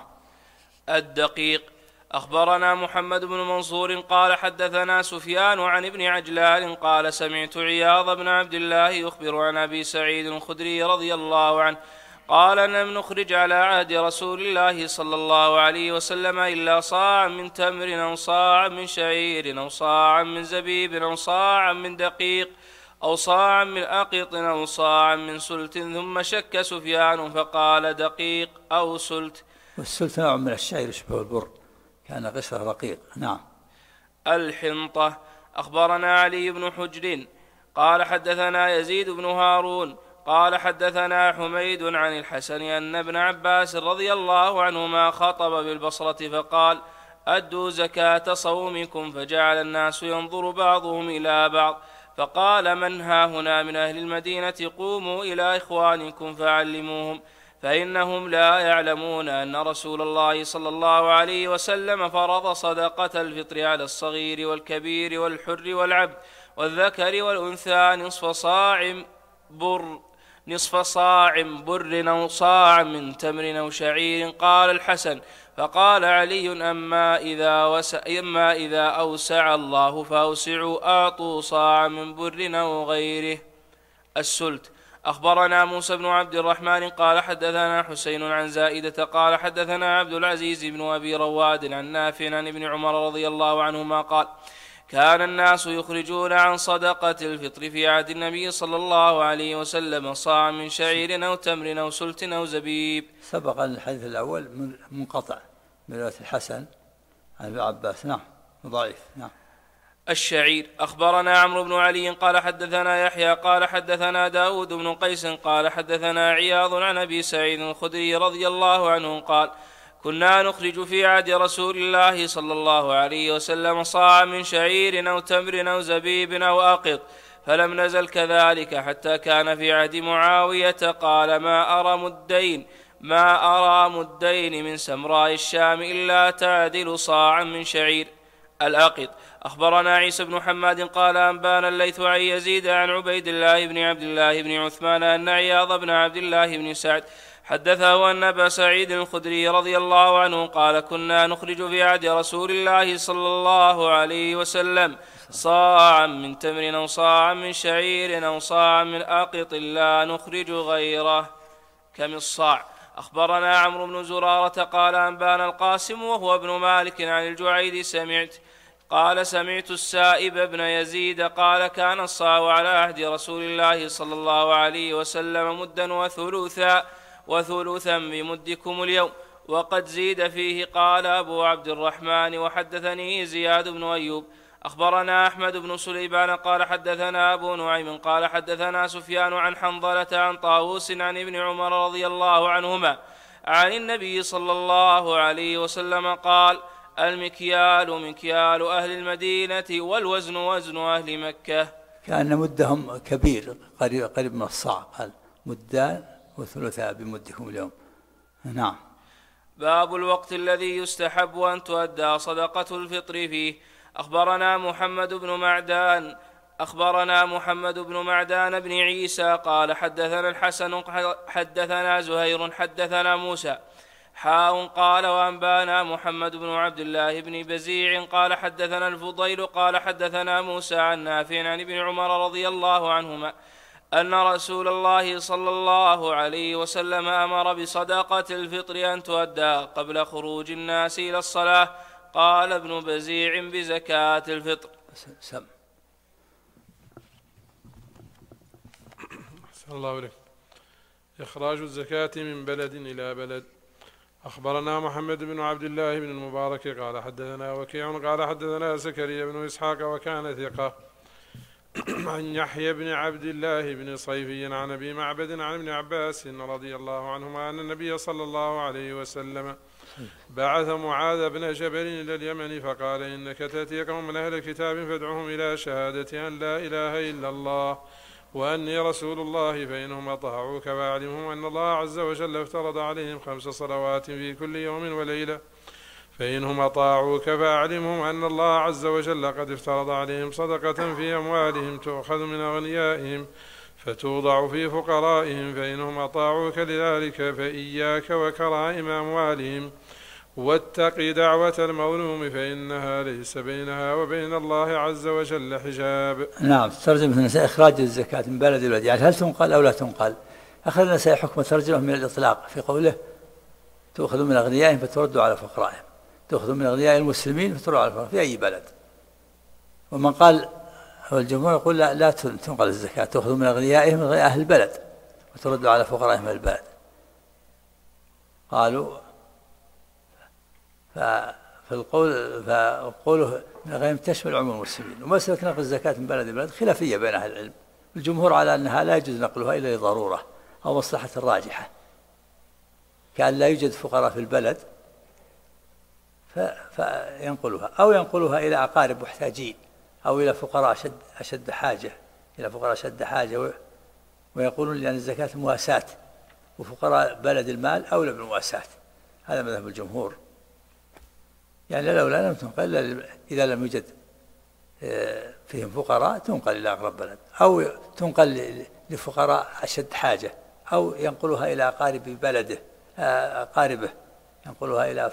الدقيق. أخبرنا محمد بن منصور قال حدثنا سفيان عن ابن عجلان قال سمعت عياض بن عبد الله يخبر عن أبي سعيد الخدري رضي الله عنه قال لم نخرج على عهد رسول الله صلى الله عليه وسلم إلا صاعا من تمر أو صاعا من شعير أو صاعا من زبيب أو صاعا من دقيق أو صاعا من أقط أو صاعا من سلت. ثم شك سفيان فقال دقيق أو سلت. والسلت نوع من الشعير يشبه البر، كان قشره رقيق. نعم. الحنطة. أخبرنا علي بن حجر قال حدثنا يزيد بن هارون قال حدثنا حميد عن الحسن أن ابن عباس رضي الله عنهما خطب بالبصرة فقال أدوا زكاة صومكم، فجعل الناس ينظر بعضهم إلى بعض، فقال من ها هنا من أهل المدينة قوموا إلى إخوانكم فعلموهم، فإنهم لا يعلمون أن رسول الله صلى الله عليه وسلم فرض صدقة الفطر على الصغير والكبير والحر والعبد والذكر والأنثى نصف صاع بر أو صاع من تمر أو شعير. قال الحسن فقال علي أما إذا أوسع الله فأوسعوا أعطوا صاع من بر أو غيره. السلت. أخبرنا موسى بن عبد الرحمن قال حدثنا حسين عن زائدة قال حدثنا عبد العزيز بن أبي رواد عن نافع عن ابن عمر رضي الله عنهما قال كان الناس يخرجون عن صدقة الفطر في عهد النبي صلى الله عليه وسلم صاع من شعير أو تمر أو سلت أو زبيب. سبق الحديث الأول منقطع من رواية الحسن عن ابن عباس. نعم. ضعيف. نعم. الشعير. أخبرنا عمرو بن علي قال حدثنا يحيى قال حدثنا داود بن قيس قال حدثنا عياض عن أبي سعيد الخدري رضي الله عنه قال كنا نخرج في عهد رسول الله صلى الله عليه وسلم صاع من شعير أو تمر أو زبيب أو أقط، فلم نزل كذلك حتى كان في عهد معاوية. قال ما أرى مدين من سمراء الشام إلا تعدل صاعا من شعير. الأقط. أخبرنا عيسى بن حماد قال أنبانا الليث عن يزيد عن عبيد الله بن عبد الله بن عثمان أن عياض بن عبد الله بن سعد حدثه أن أبا سعيد الخدري رضي الله عنه قال كنا نخرج في عهد رسول الله صلى الله عليه وسلم صاعا من تمر أو صاعا من شعير أو صاعا من أقط لا نخرج غيره. كم الصاع. أخبرنا عمرو بن زرارة قال أنبانا القاسم وهو ابن مالك عن الجعيد سمعت السائب بن يزيد قال كان الصاع على عهد رسول الله صلى الله عليه وسلم مدا وثلثا بمدكم اليوم، وقد زيد فيه. قال أبو عبد الرحمن وحدثني زياد بن أيوب. أخبرنا أحمد بن سليمان قال حدثنا أبو نعيم قال حدثنا سفيان عن حنظلة عن طاووس عن ابن عمر رضي الله عنهما عن النبي صلى الله عليه وسلم قال المكيال مكيال أهل المدينة والوزن وزن أهل مكة. كان مدهم كبير قريب من الصاع، قال مدان وثلثا بمدكم اليوم. نعم. باب الوقت الذي يستحب أن تؤدى صدقة الفطر فيه. أخبرنا محمد بن معدان أخبرنا محمد بن معدان بن عيسى قال حدثنا الحسن حدثنا زهير حدثنا موسى قال وأنبانا محمد بن عبد الله بن بزيع قال حدثنا الفضيل قال حدثنا موسى عن نافع عن ابن عمر رضي الله عنهما أن رسول الله صلى الله عليه وسلم أمر بصدقة الفطر أن تؤدى قبل خروج الناس إلى الصلاة. قال ابن بزيع بزكاة الفطر. أحسن الله إليك. إخراج الزكاة من بلد إلى بلد. أخبرنا محمد بن عبد الله بن المبارك قال حدثنا وكيع قال حدثنا زكريا بن إسحاق وكان ثقة عن يحيى بن عبد الله بن صيفي عن أبي معبد عن ابن عباس رضي الله عنهما أن النبي صلى الله عليه وسلم بعث معاذ بن جبل إلى اليمن فقال إنك تأتي قوم من أهل الكتاب فادعهم إلى شهادة أن لا إله إلا الله وأني رسول الله فإنهم أطاعوك فأعلمهم أن الله عز وجل افترض عليهم 5 صلوات في كل يوم وليلة فإنهم أطاعوك فأعلمهم أن الله عز وجل قد افترض عليهم صدقة في أموالهم تؤخذ من أغنيائهم فتوضع في فقرائهم فإنهم أطاعوك لذلك فإياك وكرائم أموالهم واتق دعوة المظلوم فإنها ليس بينها وبين الله عز وجل حجاب. نعم. ترجمة النساء إخراج الزكاة من بلد الولد، يعني هل تنقل أو لا تنقل؟ أخذ النساء حكم ترجمة من الإطلاق في قوله تأخذ من أغنيائهم فتردوا على فقرائهم، تأخذ من أغنياء المسلمين فتردوا على فقرائهم في أي بلد. ومن قال هو الجمهور يقول لا تنقل الزكاة، تأخذ من أغنيائهم من أهل البلد وتردوا على فقرائهم البلد. قالوا فقوله من غير تشمل عموم المسلمين. ومسألة نقل الزكاة من بلد البلد خلافية بين أهل العلم. الجمهور على أنها لا يجوز نقلها إلا لضرورة أو مصلحة راجحة، كأن لا يوجد فقراء في البلد فينقلها، أو ينقلها إلى أقارب محتاجين أو إلى فقراء أشد حاجة، إلى فقراء أشد حاجة، ويقولون لأن الزكاة مواساة وفقراء بلد المال أولى بالمواساة. هذا مذهب الجمهور، يعني لولا لم تنقل إذا لم يوجد فيهم فقراء تنقل إلى أقرب بلد، أو تنقل لفقراء أشد حاجة، أو ينقلها إلى أقارب بلده أقاربه، ينقلها إلى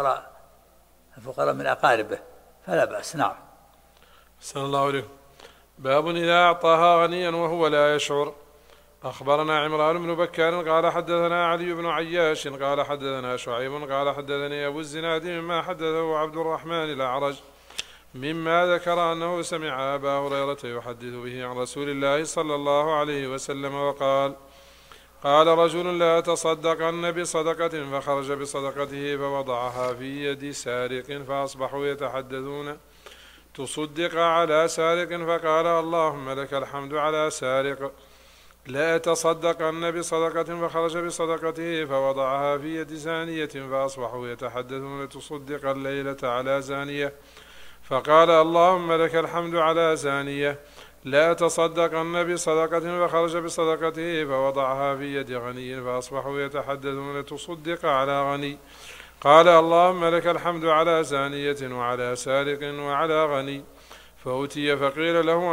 فقراء من أقاربه فلا بأس. نعم. أحسن الله عليكم. باب إذا أعطاها غنيا وهو لا يشعر. أخبرنا عمران بن بكار قال حدثنا علي بن عياش قال حدثنا شعيب قال حدثني أبو الزناد مما حدثه عبد الرحمن الأعرج مما ذكر أنه سمع أبا هريرة يحدث به عن رسول الله صلى الله عليه وسلم وقال قال رجل لا تصدقن بصدقة فخرج بصدقته فوضعها في يد سارق فأصبحوا يتحدثون تصدق على سارق فقال اللهم لك الحمد على سارق لا تصدقن بصدقة فخرج بصدقته فوضعها في يد زانية فأصبحوا يتحدثون تصدق الليلة على زانية فقال اللهم لك الحمد على زانية لا تصدقن بصدقة فخرج بصدقته فوضعها في يد غني فأصبحوا يتحدثون تصدق على غني قال اللهم لك الحمد على زانية وعلى سارق وعلى غني فأتي فقيل له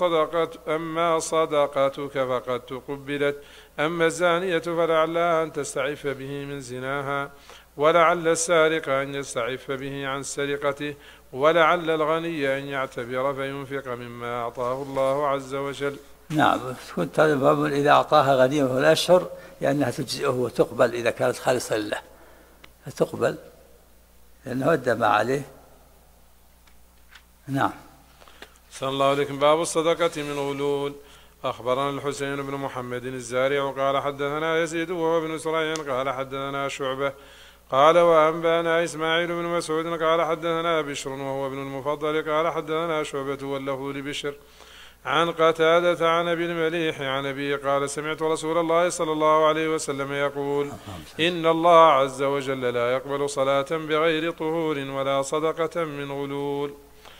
أما صدقتك فقد تقبلت أما الزانية فلعلها أن تستعف به من زناها ولعل السارق أن يستعف به عن سرقته ولعل الغني أن يعتبر فينفق مما أعطاه الله عز وجل. نعم. كنت هذا باب إذا أعطاها غنيا وهو لا يشعر لأنها تجزئه وتقبل إذا كانت خالصة لله فتقبل لأنه أدى ما عليه. نعم. صلى الله عليكم. باب الصدقة من غلول. أخبرنا الحسين بن محمد الزارع قال حدثنا يزيد وهو بن سريع قال حدثنا شعبة قال وأنبانا إسماعيل بن مسعود قال حدثنا بشر وهو ابن المفضل قال حدثنا شعبة وله لبشر عن قتادة عن أبي المليح عن أبي قال سمعت رسول الله صلى الله عليه وسلم يقول إن الله عز وجل لا يقبل صلاة بغير طهور ولا صدقة من غلول.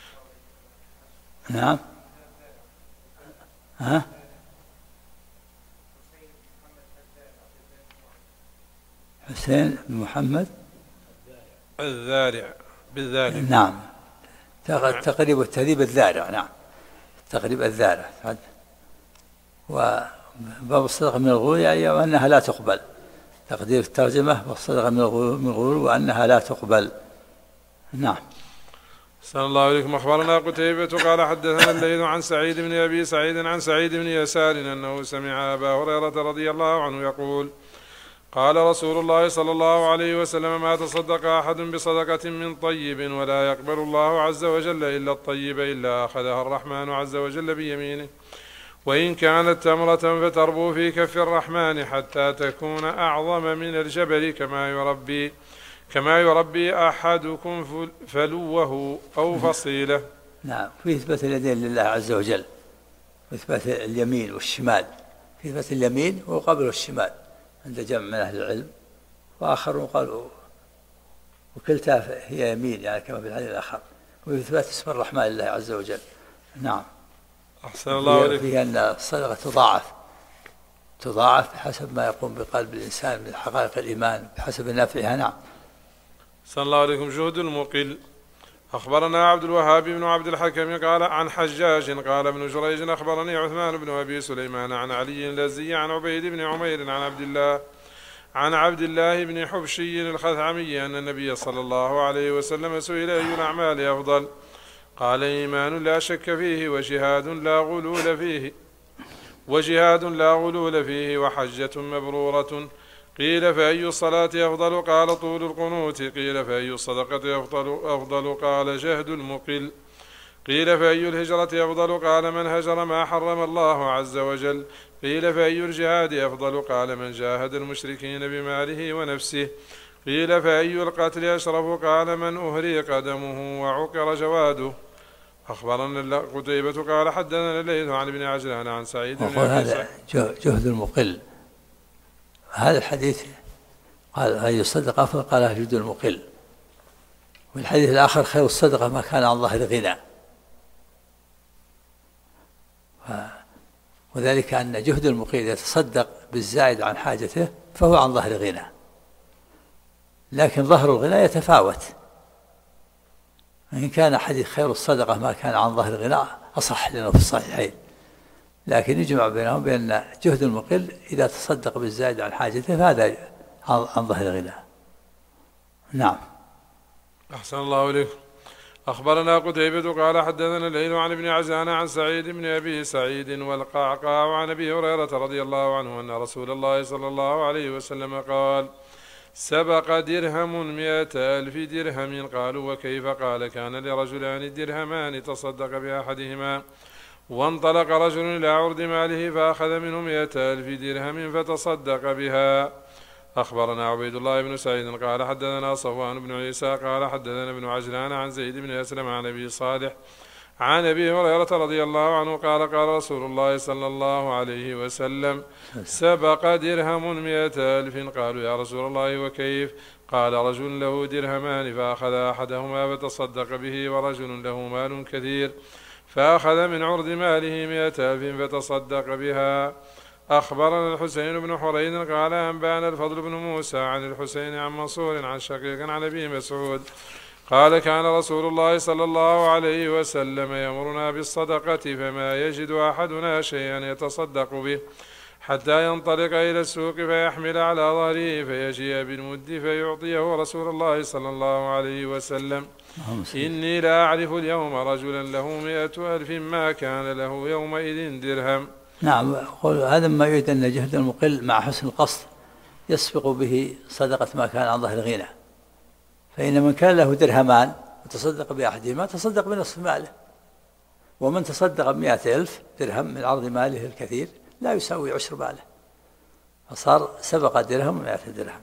نعم. حسين بن محمد الذارع بالذارع. نعم. تقريب التهذيب الذارع. نعم. تقريب الذارة. وباب الصدقة من الغلول يعني وأنها لا تقبل، تقدير الترجمة والصدقة من الغلول وأنها لا تقبل. نعم. أحسن الله عليكم. أخبرنا قتيبة قال حدثنا الليث عن سعيد بن أبي سعيد عن سعيد بن يسار أنه سمع أبا هريرة رضي الله عنه يقول قال رسول الله صلى الله عليه وسلم ما تصدق أحد بصدقة من طيب ولا يقبل الله عز وجل إلا الطيب إلا أخذها الرحمن عز وجل بيمينه، وإن كانت تمرة فتربو في كف الرحمن حتى تكون أعظم من الجبل كما يربي أحدكم فلوه أو فصيله. نعم. في إثبات اليدين لله عز وجل، وإثبات اليمين والشمال، في إثبات اليمين وقبل الشمال عند جمع من أهل العلم، وآخرون قالوا وكلتا هي يمين يعني كما في الحديث الآخر، وفي إثبات اسم الرحمن لله عز وجل. نعم. أحسن الله عليك. فيه أن الصدقة تضاعف بحسب ما يقوم بقلب الإنسان من حقائق الإيمان بحسب نفعها. نعم. أحسن الله عليكم. جهد المقل. أخبرنا عبد الوهاب بن عبد الحكم قال عن حجاج قال ابن جريج أخبرني عثمان بن أبي سليمان عن علي اللزي عن عبيد بن عمير عن عبد الله بن حبشي الخثعمي أن النبي صلى الله عليه وسلم سئل أي الأعمال أفضل؟ قال إيمان لا شك فيه وجهاد لا غلول فيه وحجة مبرورة. قيل فأي الصلاة أفضل؟ قال طول القنوت. قيل فأي الصدقة أفضل؟ قال جهد المقل. قيل فأي الهجرة أفضل؟ قال من هجر ما حرم الله عز وجل. قيل فأي الجهاد أفضل؟ قال من جاهد المشركين بماله ونفسه. قيل فأي القتل أشرف؟ قال من أهري قدمه وعقر جواده. أخبرنا قتيبة قال حدثنا الليث عن ابن عجلان عن سعيد بن أبي سعيد. جهد المقل. هذا الحديث قال أي الصدقة أفضل؟ قال جهد المقل. والحديث الآخر خير الصدقة ما كان عن ظهر غنى. وذلك أن جهد المقل يتصدق بالزائد عن حاجته فهو عن ظهر غنى، لكن ظهر الغنى يتفاوت. إن كان حديث خير الصدقة ما كان عن ظهر غنى أصح لنا في الصحيحين، لكن يجمع بينهم بأن جهد المقل إذا تصدق بالزائد عن حاجته فهذا عن ظهر غنى. نعم. أحسن الله إليكم. أخبرنا قتيبة قال حدثنا الليث عن ابن عجلان عن سعيد بن أبي سعيد والقعقاع عن أبي هريرة رضي الله عنه أن رسول الله صلى الله عليه وسلم قال سبق درهم 100,000 درهم. قالوا وكيف؟ قال كان لرجلان درهمان تصدق بأحدهما وانطلق رجل إلى عرض ماله فأخذ منه 100,000 درهم فتصدق بها. أخبرنا عبيد الله بن سعيد قال حدثنا صفوان بن عيسى قال حدثنا ابن عجلان عن زيد بن أسلم عن أبي صالح عن أبي هريرة رضي الله عنه قال قال رسول الله صلى الله عليه وسلم سبق درهم 100,000. قالوا يا رسول الله وكيف؟ قال رجل له درهمان فأخذ أحدهما فتصدق به ورجل له مال كثير فأخذ من عرض ماله 100,000 فتصدق بها. أخبرنا الحسين بن حرين قال أنبأنا الفضل بن موسى عن الحسين عن منصور عن شقيق عن أبي مسعود قال كان رسول الله صلى الله عليه وسلم يأمرنا بالصدقة فما يجد أحدنا شيئا يتصدق به حتى ينطلق إلى السوق فيحمل على ظهره فيجيء بالمد فيعطيه رسول الله صلى الله عليه وسلم. إني لا أعرف اليوم رجلا له 100,000 ما كان له يومئذ درهم. نعم. هذا ما يريد أن جهد المقل مع حسن القصد يسبق به صدقة ما كان عن ظهر غنى. فإن من كان له درهمان وتصدق بأحدهما تصدق بنصف ماله، ومن تصدق ب100,000 درهم من عرض ماله الكثير لا يساوي عشر ماله، فصار سبق درهم 100 درهم.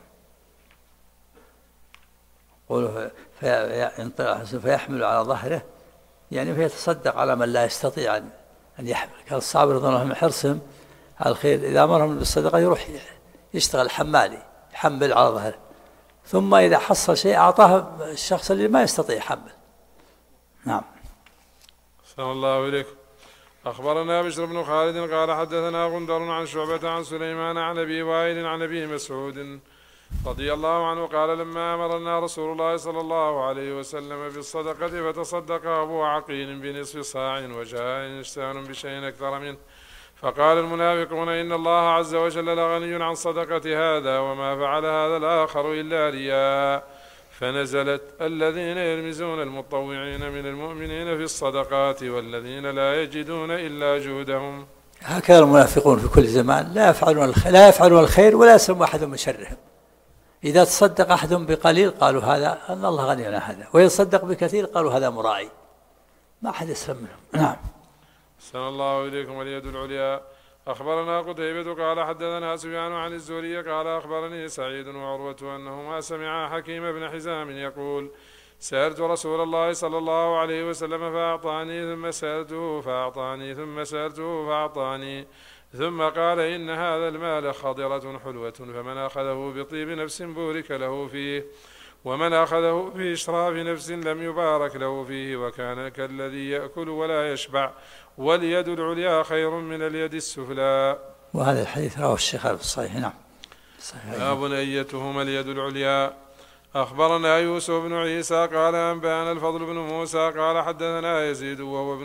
قوله فيحمل على ظهره يعني فيتصدق على من لا يستطيع أن يحمل. كان الصحابة رضي الله عنهم من حرصهم على الخير إذا أمرهم بالصدقة يروح يشتغل حمالي يحمل على ظهره، ثم إذا حصل شيء أعطاه الشخص اللي ما يستطيع يحمل. نعم. صلى الله عليكم. أخبرنا بشر بن خالد قال حدثنا غندر عن شعبة عن سليمان عن أبي وائل عن أبي مسعود رضي الله عنه قال لما أمرنا رسول الله صلى الله عليه وسلم بالصدقة فتصدق أبو عقيل بنصف صاع وجاء إنسان بشيء أكثر منه فقال المنافقون إن الله عز وجل لغني عن صدقة هذا وما فعل هذا الآخر إلا رياء فنزلت الذين يلمزون المطوعين من المؤمنين في الصدقات والذين لا يجدون إلا جهدهم. هكذا المنافقون في كل زمان لا يفعلون الخير ولا يسلم أحد من شرهم. إذا تصدق أحد بقليل قالوا هذا أن الله غني عن هذا، ويصدق بكثير قالوا هذا مرائي، ما أحد يسلم منهم. نعم. أحسن الله إليكم. اليد العليا. أخبرنا قتيبة قال حدثنا سفيان عن الزهري قال أخبرني سعيد وعروة أنهما سمعا حكيم بن حزام يقول سألت رسول الله صلى الله عليه وسلم فأعطاني ثم سألته فأعطاني ثم سألته فأعطاني ثم قال إن هذا المال خضرة حلوة فمن أخذه بطيب نفس بورك له فيه ومن أخذه في إشراف نفس لم يبارك له فيه وكان كالذي يأكل ولا يشبع واليد العليا خير من اليد السفلى. وهذا الحديث رواه الشيخ في الصحيح. نعم. باب أيتهما اليد العليا. أخبرنا يوسف بن عيسى قال أنبأنا الفضل بن موسى قال حدثنا يزيد وهو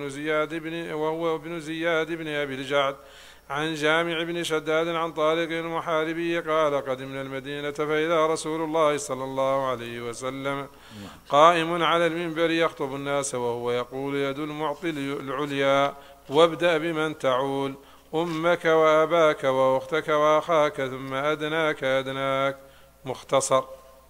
ابن زياد بن أبي الجعد عن جامع بن شداد عن طارق المحاربي قال قدمنا المدينة فإذا رسول الله صلى الله عليه وسلم قائم على المنبر يخطب الناس وهو يقول يد المعطي العليا وابدأ بمن تعول أمك وأباك وأختك وأخاك ثم أدناك. مختصر.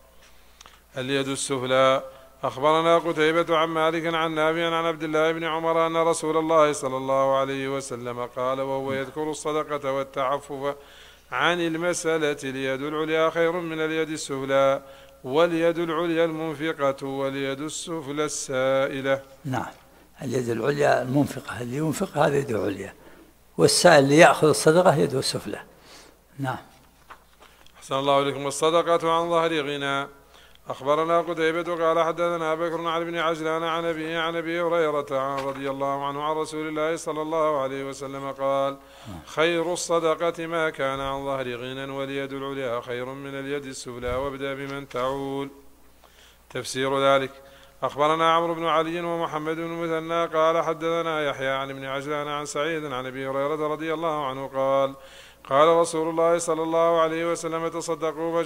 اليد السفلى. أخبرنا قتيبة عن مالك عن نافع عن عبد الله بن عمر أن رسول الله صلى الله عليه وسلم قال وهو يذكر الصدقة والتعفف عن المسألة اليد العليا خير من اليد السفلى واليد العليا المنفقة واليد السفلى السائلة. نعم. اليد العليا المنفقة، اللي ينفق هذا يده عليا، والسائل اللي يأخذ الصدقة يده السفلى. نعم. أحسن الله إليكم. الصدقة عن ظهر غنى. أخبرنا قتيبة قال حدثنا بكر عن ابن عجلان عن أبي هريرة رضي الله عنه عن رسول الله صلى الله عليه وسلم قال خير الصدقة ما كان عن ظهر غنى واليد العليا خير من اليد السفلى وابدأ بمن تعول. تفسير ذلك. أخبرنا عمرو بن علي ومحمد بن مثنى قال حدثنا يحيى عن ابن عجلان عن سعيد عن أبي هريرة رضي الله عنه قال رسول الله صلى الله عليه وسلم تصدقوا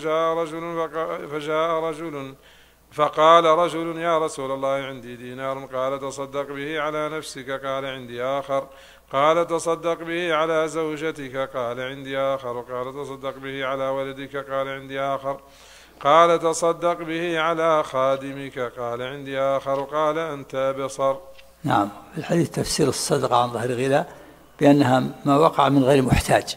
فجاء رجل فقال رجل يا رسول الله عندي دينار قال تصدق به على نفسك قال عندي آخر قال تصدق به على زوجتك قال عندي آخر قال تصدق به على ولدك قال عندي آخر قال تصدق به على خادمك قال عندي آخر قال أنت أبصر. نعم. في الحديث تفسير الصدقة عن ظهر غنى بأنها ما وقع من غير محتاج،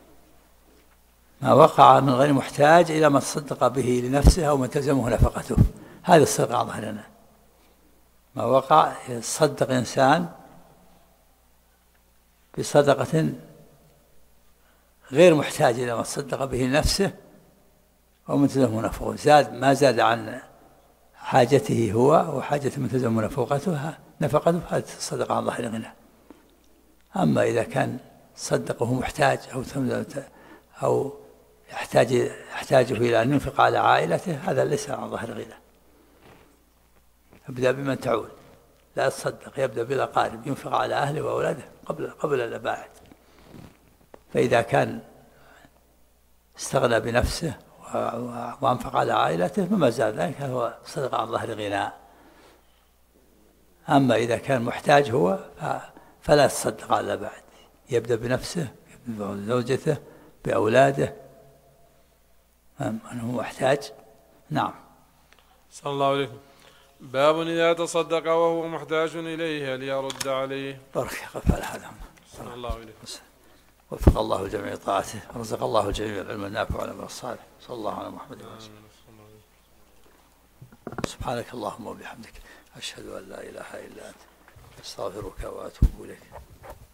ما وقع من غير محتاج إلى ما تصدق به لنفسه أو من تلزمه نفقته، هذا الصدقة عن ظهر غنى. ما وقع يصدق إنسان بصدقة غير محتاج إلى ما تصدق به لنفسه أو من تلزمه نفقته، ما زاد عن حاجته هو وحاجة من تلزمه نفقته، هذا الصدقة عن ظهر غنى. أما إذا كان صدقه محتاج أو يحتاجه إلى أن ينفق على عائلته، هذا ليس عن ظهر غنى. يبدأ بمن تعول، لا يتصدق، يبدأ بالأقارب، ينفق على أهله وأولاده قبل الأباعد. فإذا كان استغنى بنفسه وأنفق على عائلته فما زال ذلك هو صدقة عن ظهر غنى. أما إذا كان محتاج هو فلا يتصدق على الأباعد، يبدأ بنفسه، يبدأ بزوجته، بأولاده، أنه محتاج. نعم. صلى الله عليه. باب إذا تصدق وهو محتاج إليه هل يرد عليه؟ بارك على هذا. صلى الله عليه. وفق الله الجميع طاعته ورزق الله الجميع العلم النافع والعمل الصالح. صلى الله على محمد وسلم. سبحانك اللهم وبحمدك أشهد أن لا إله إلا أنت أستغفرك وأتوب إليك.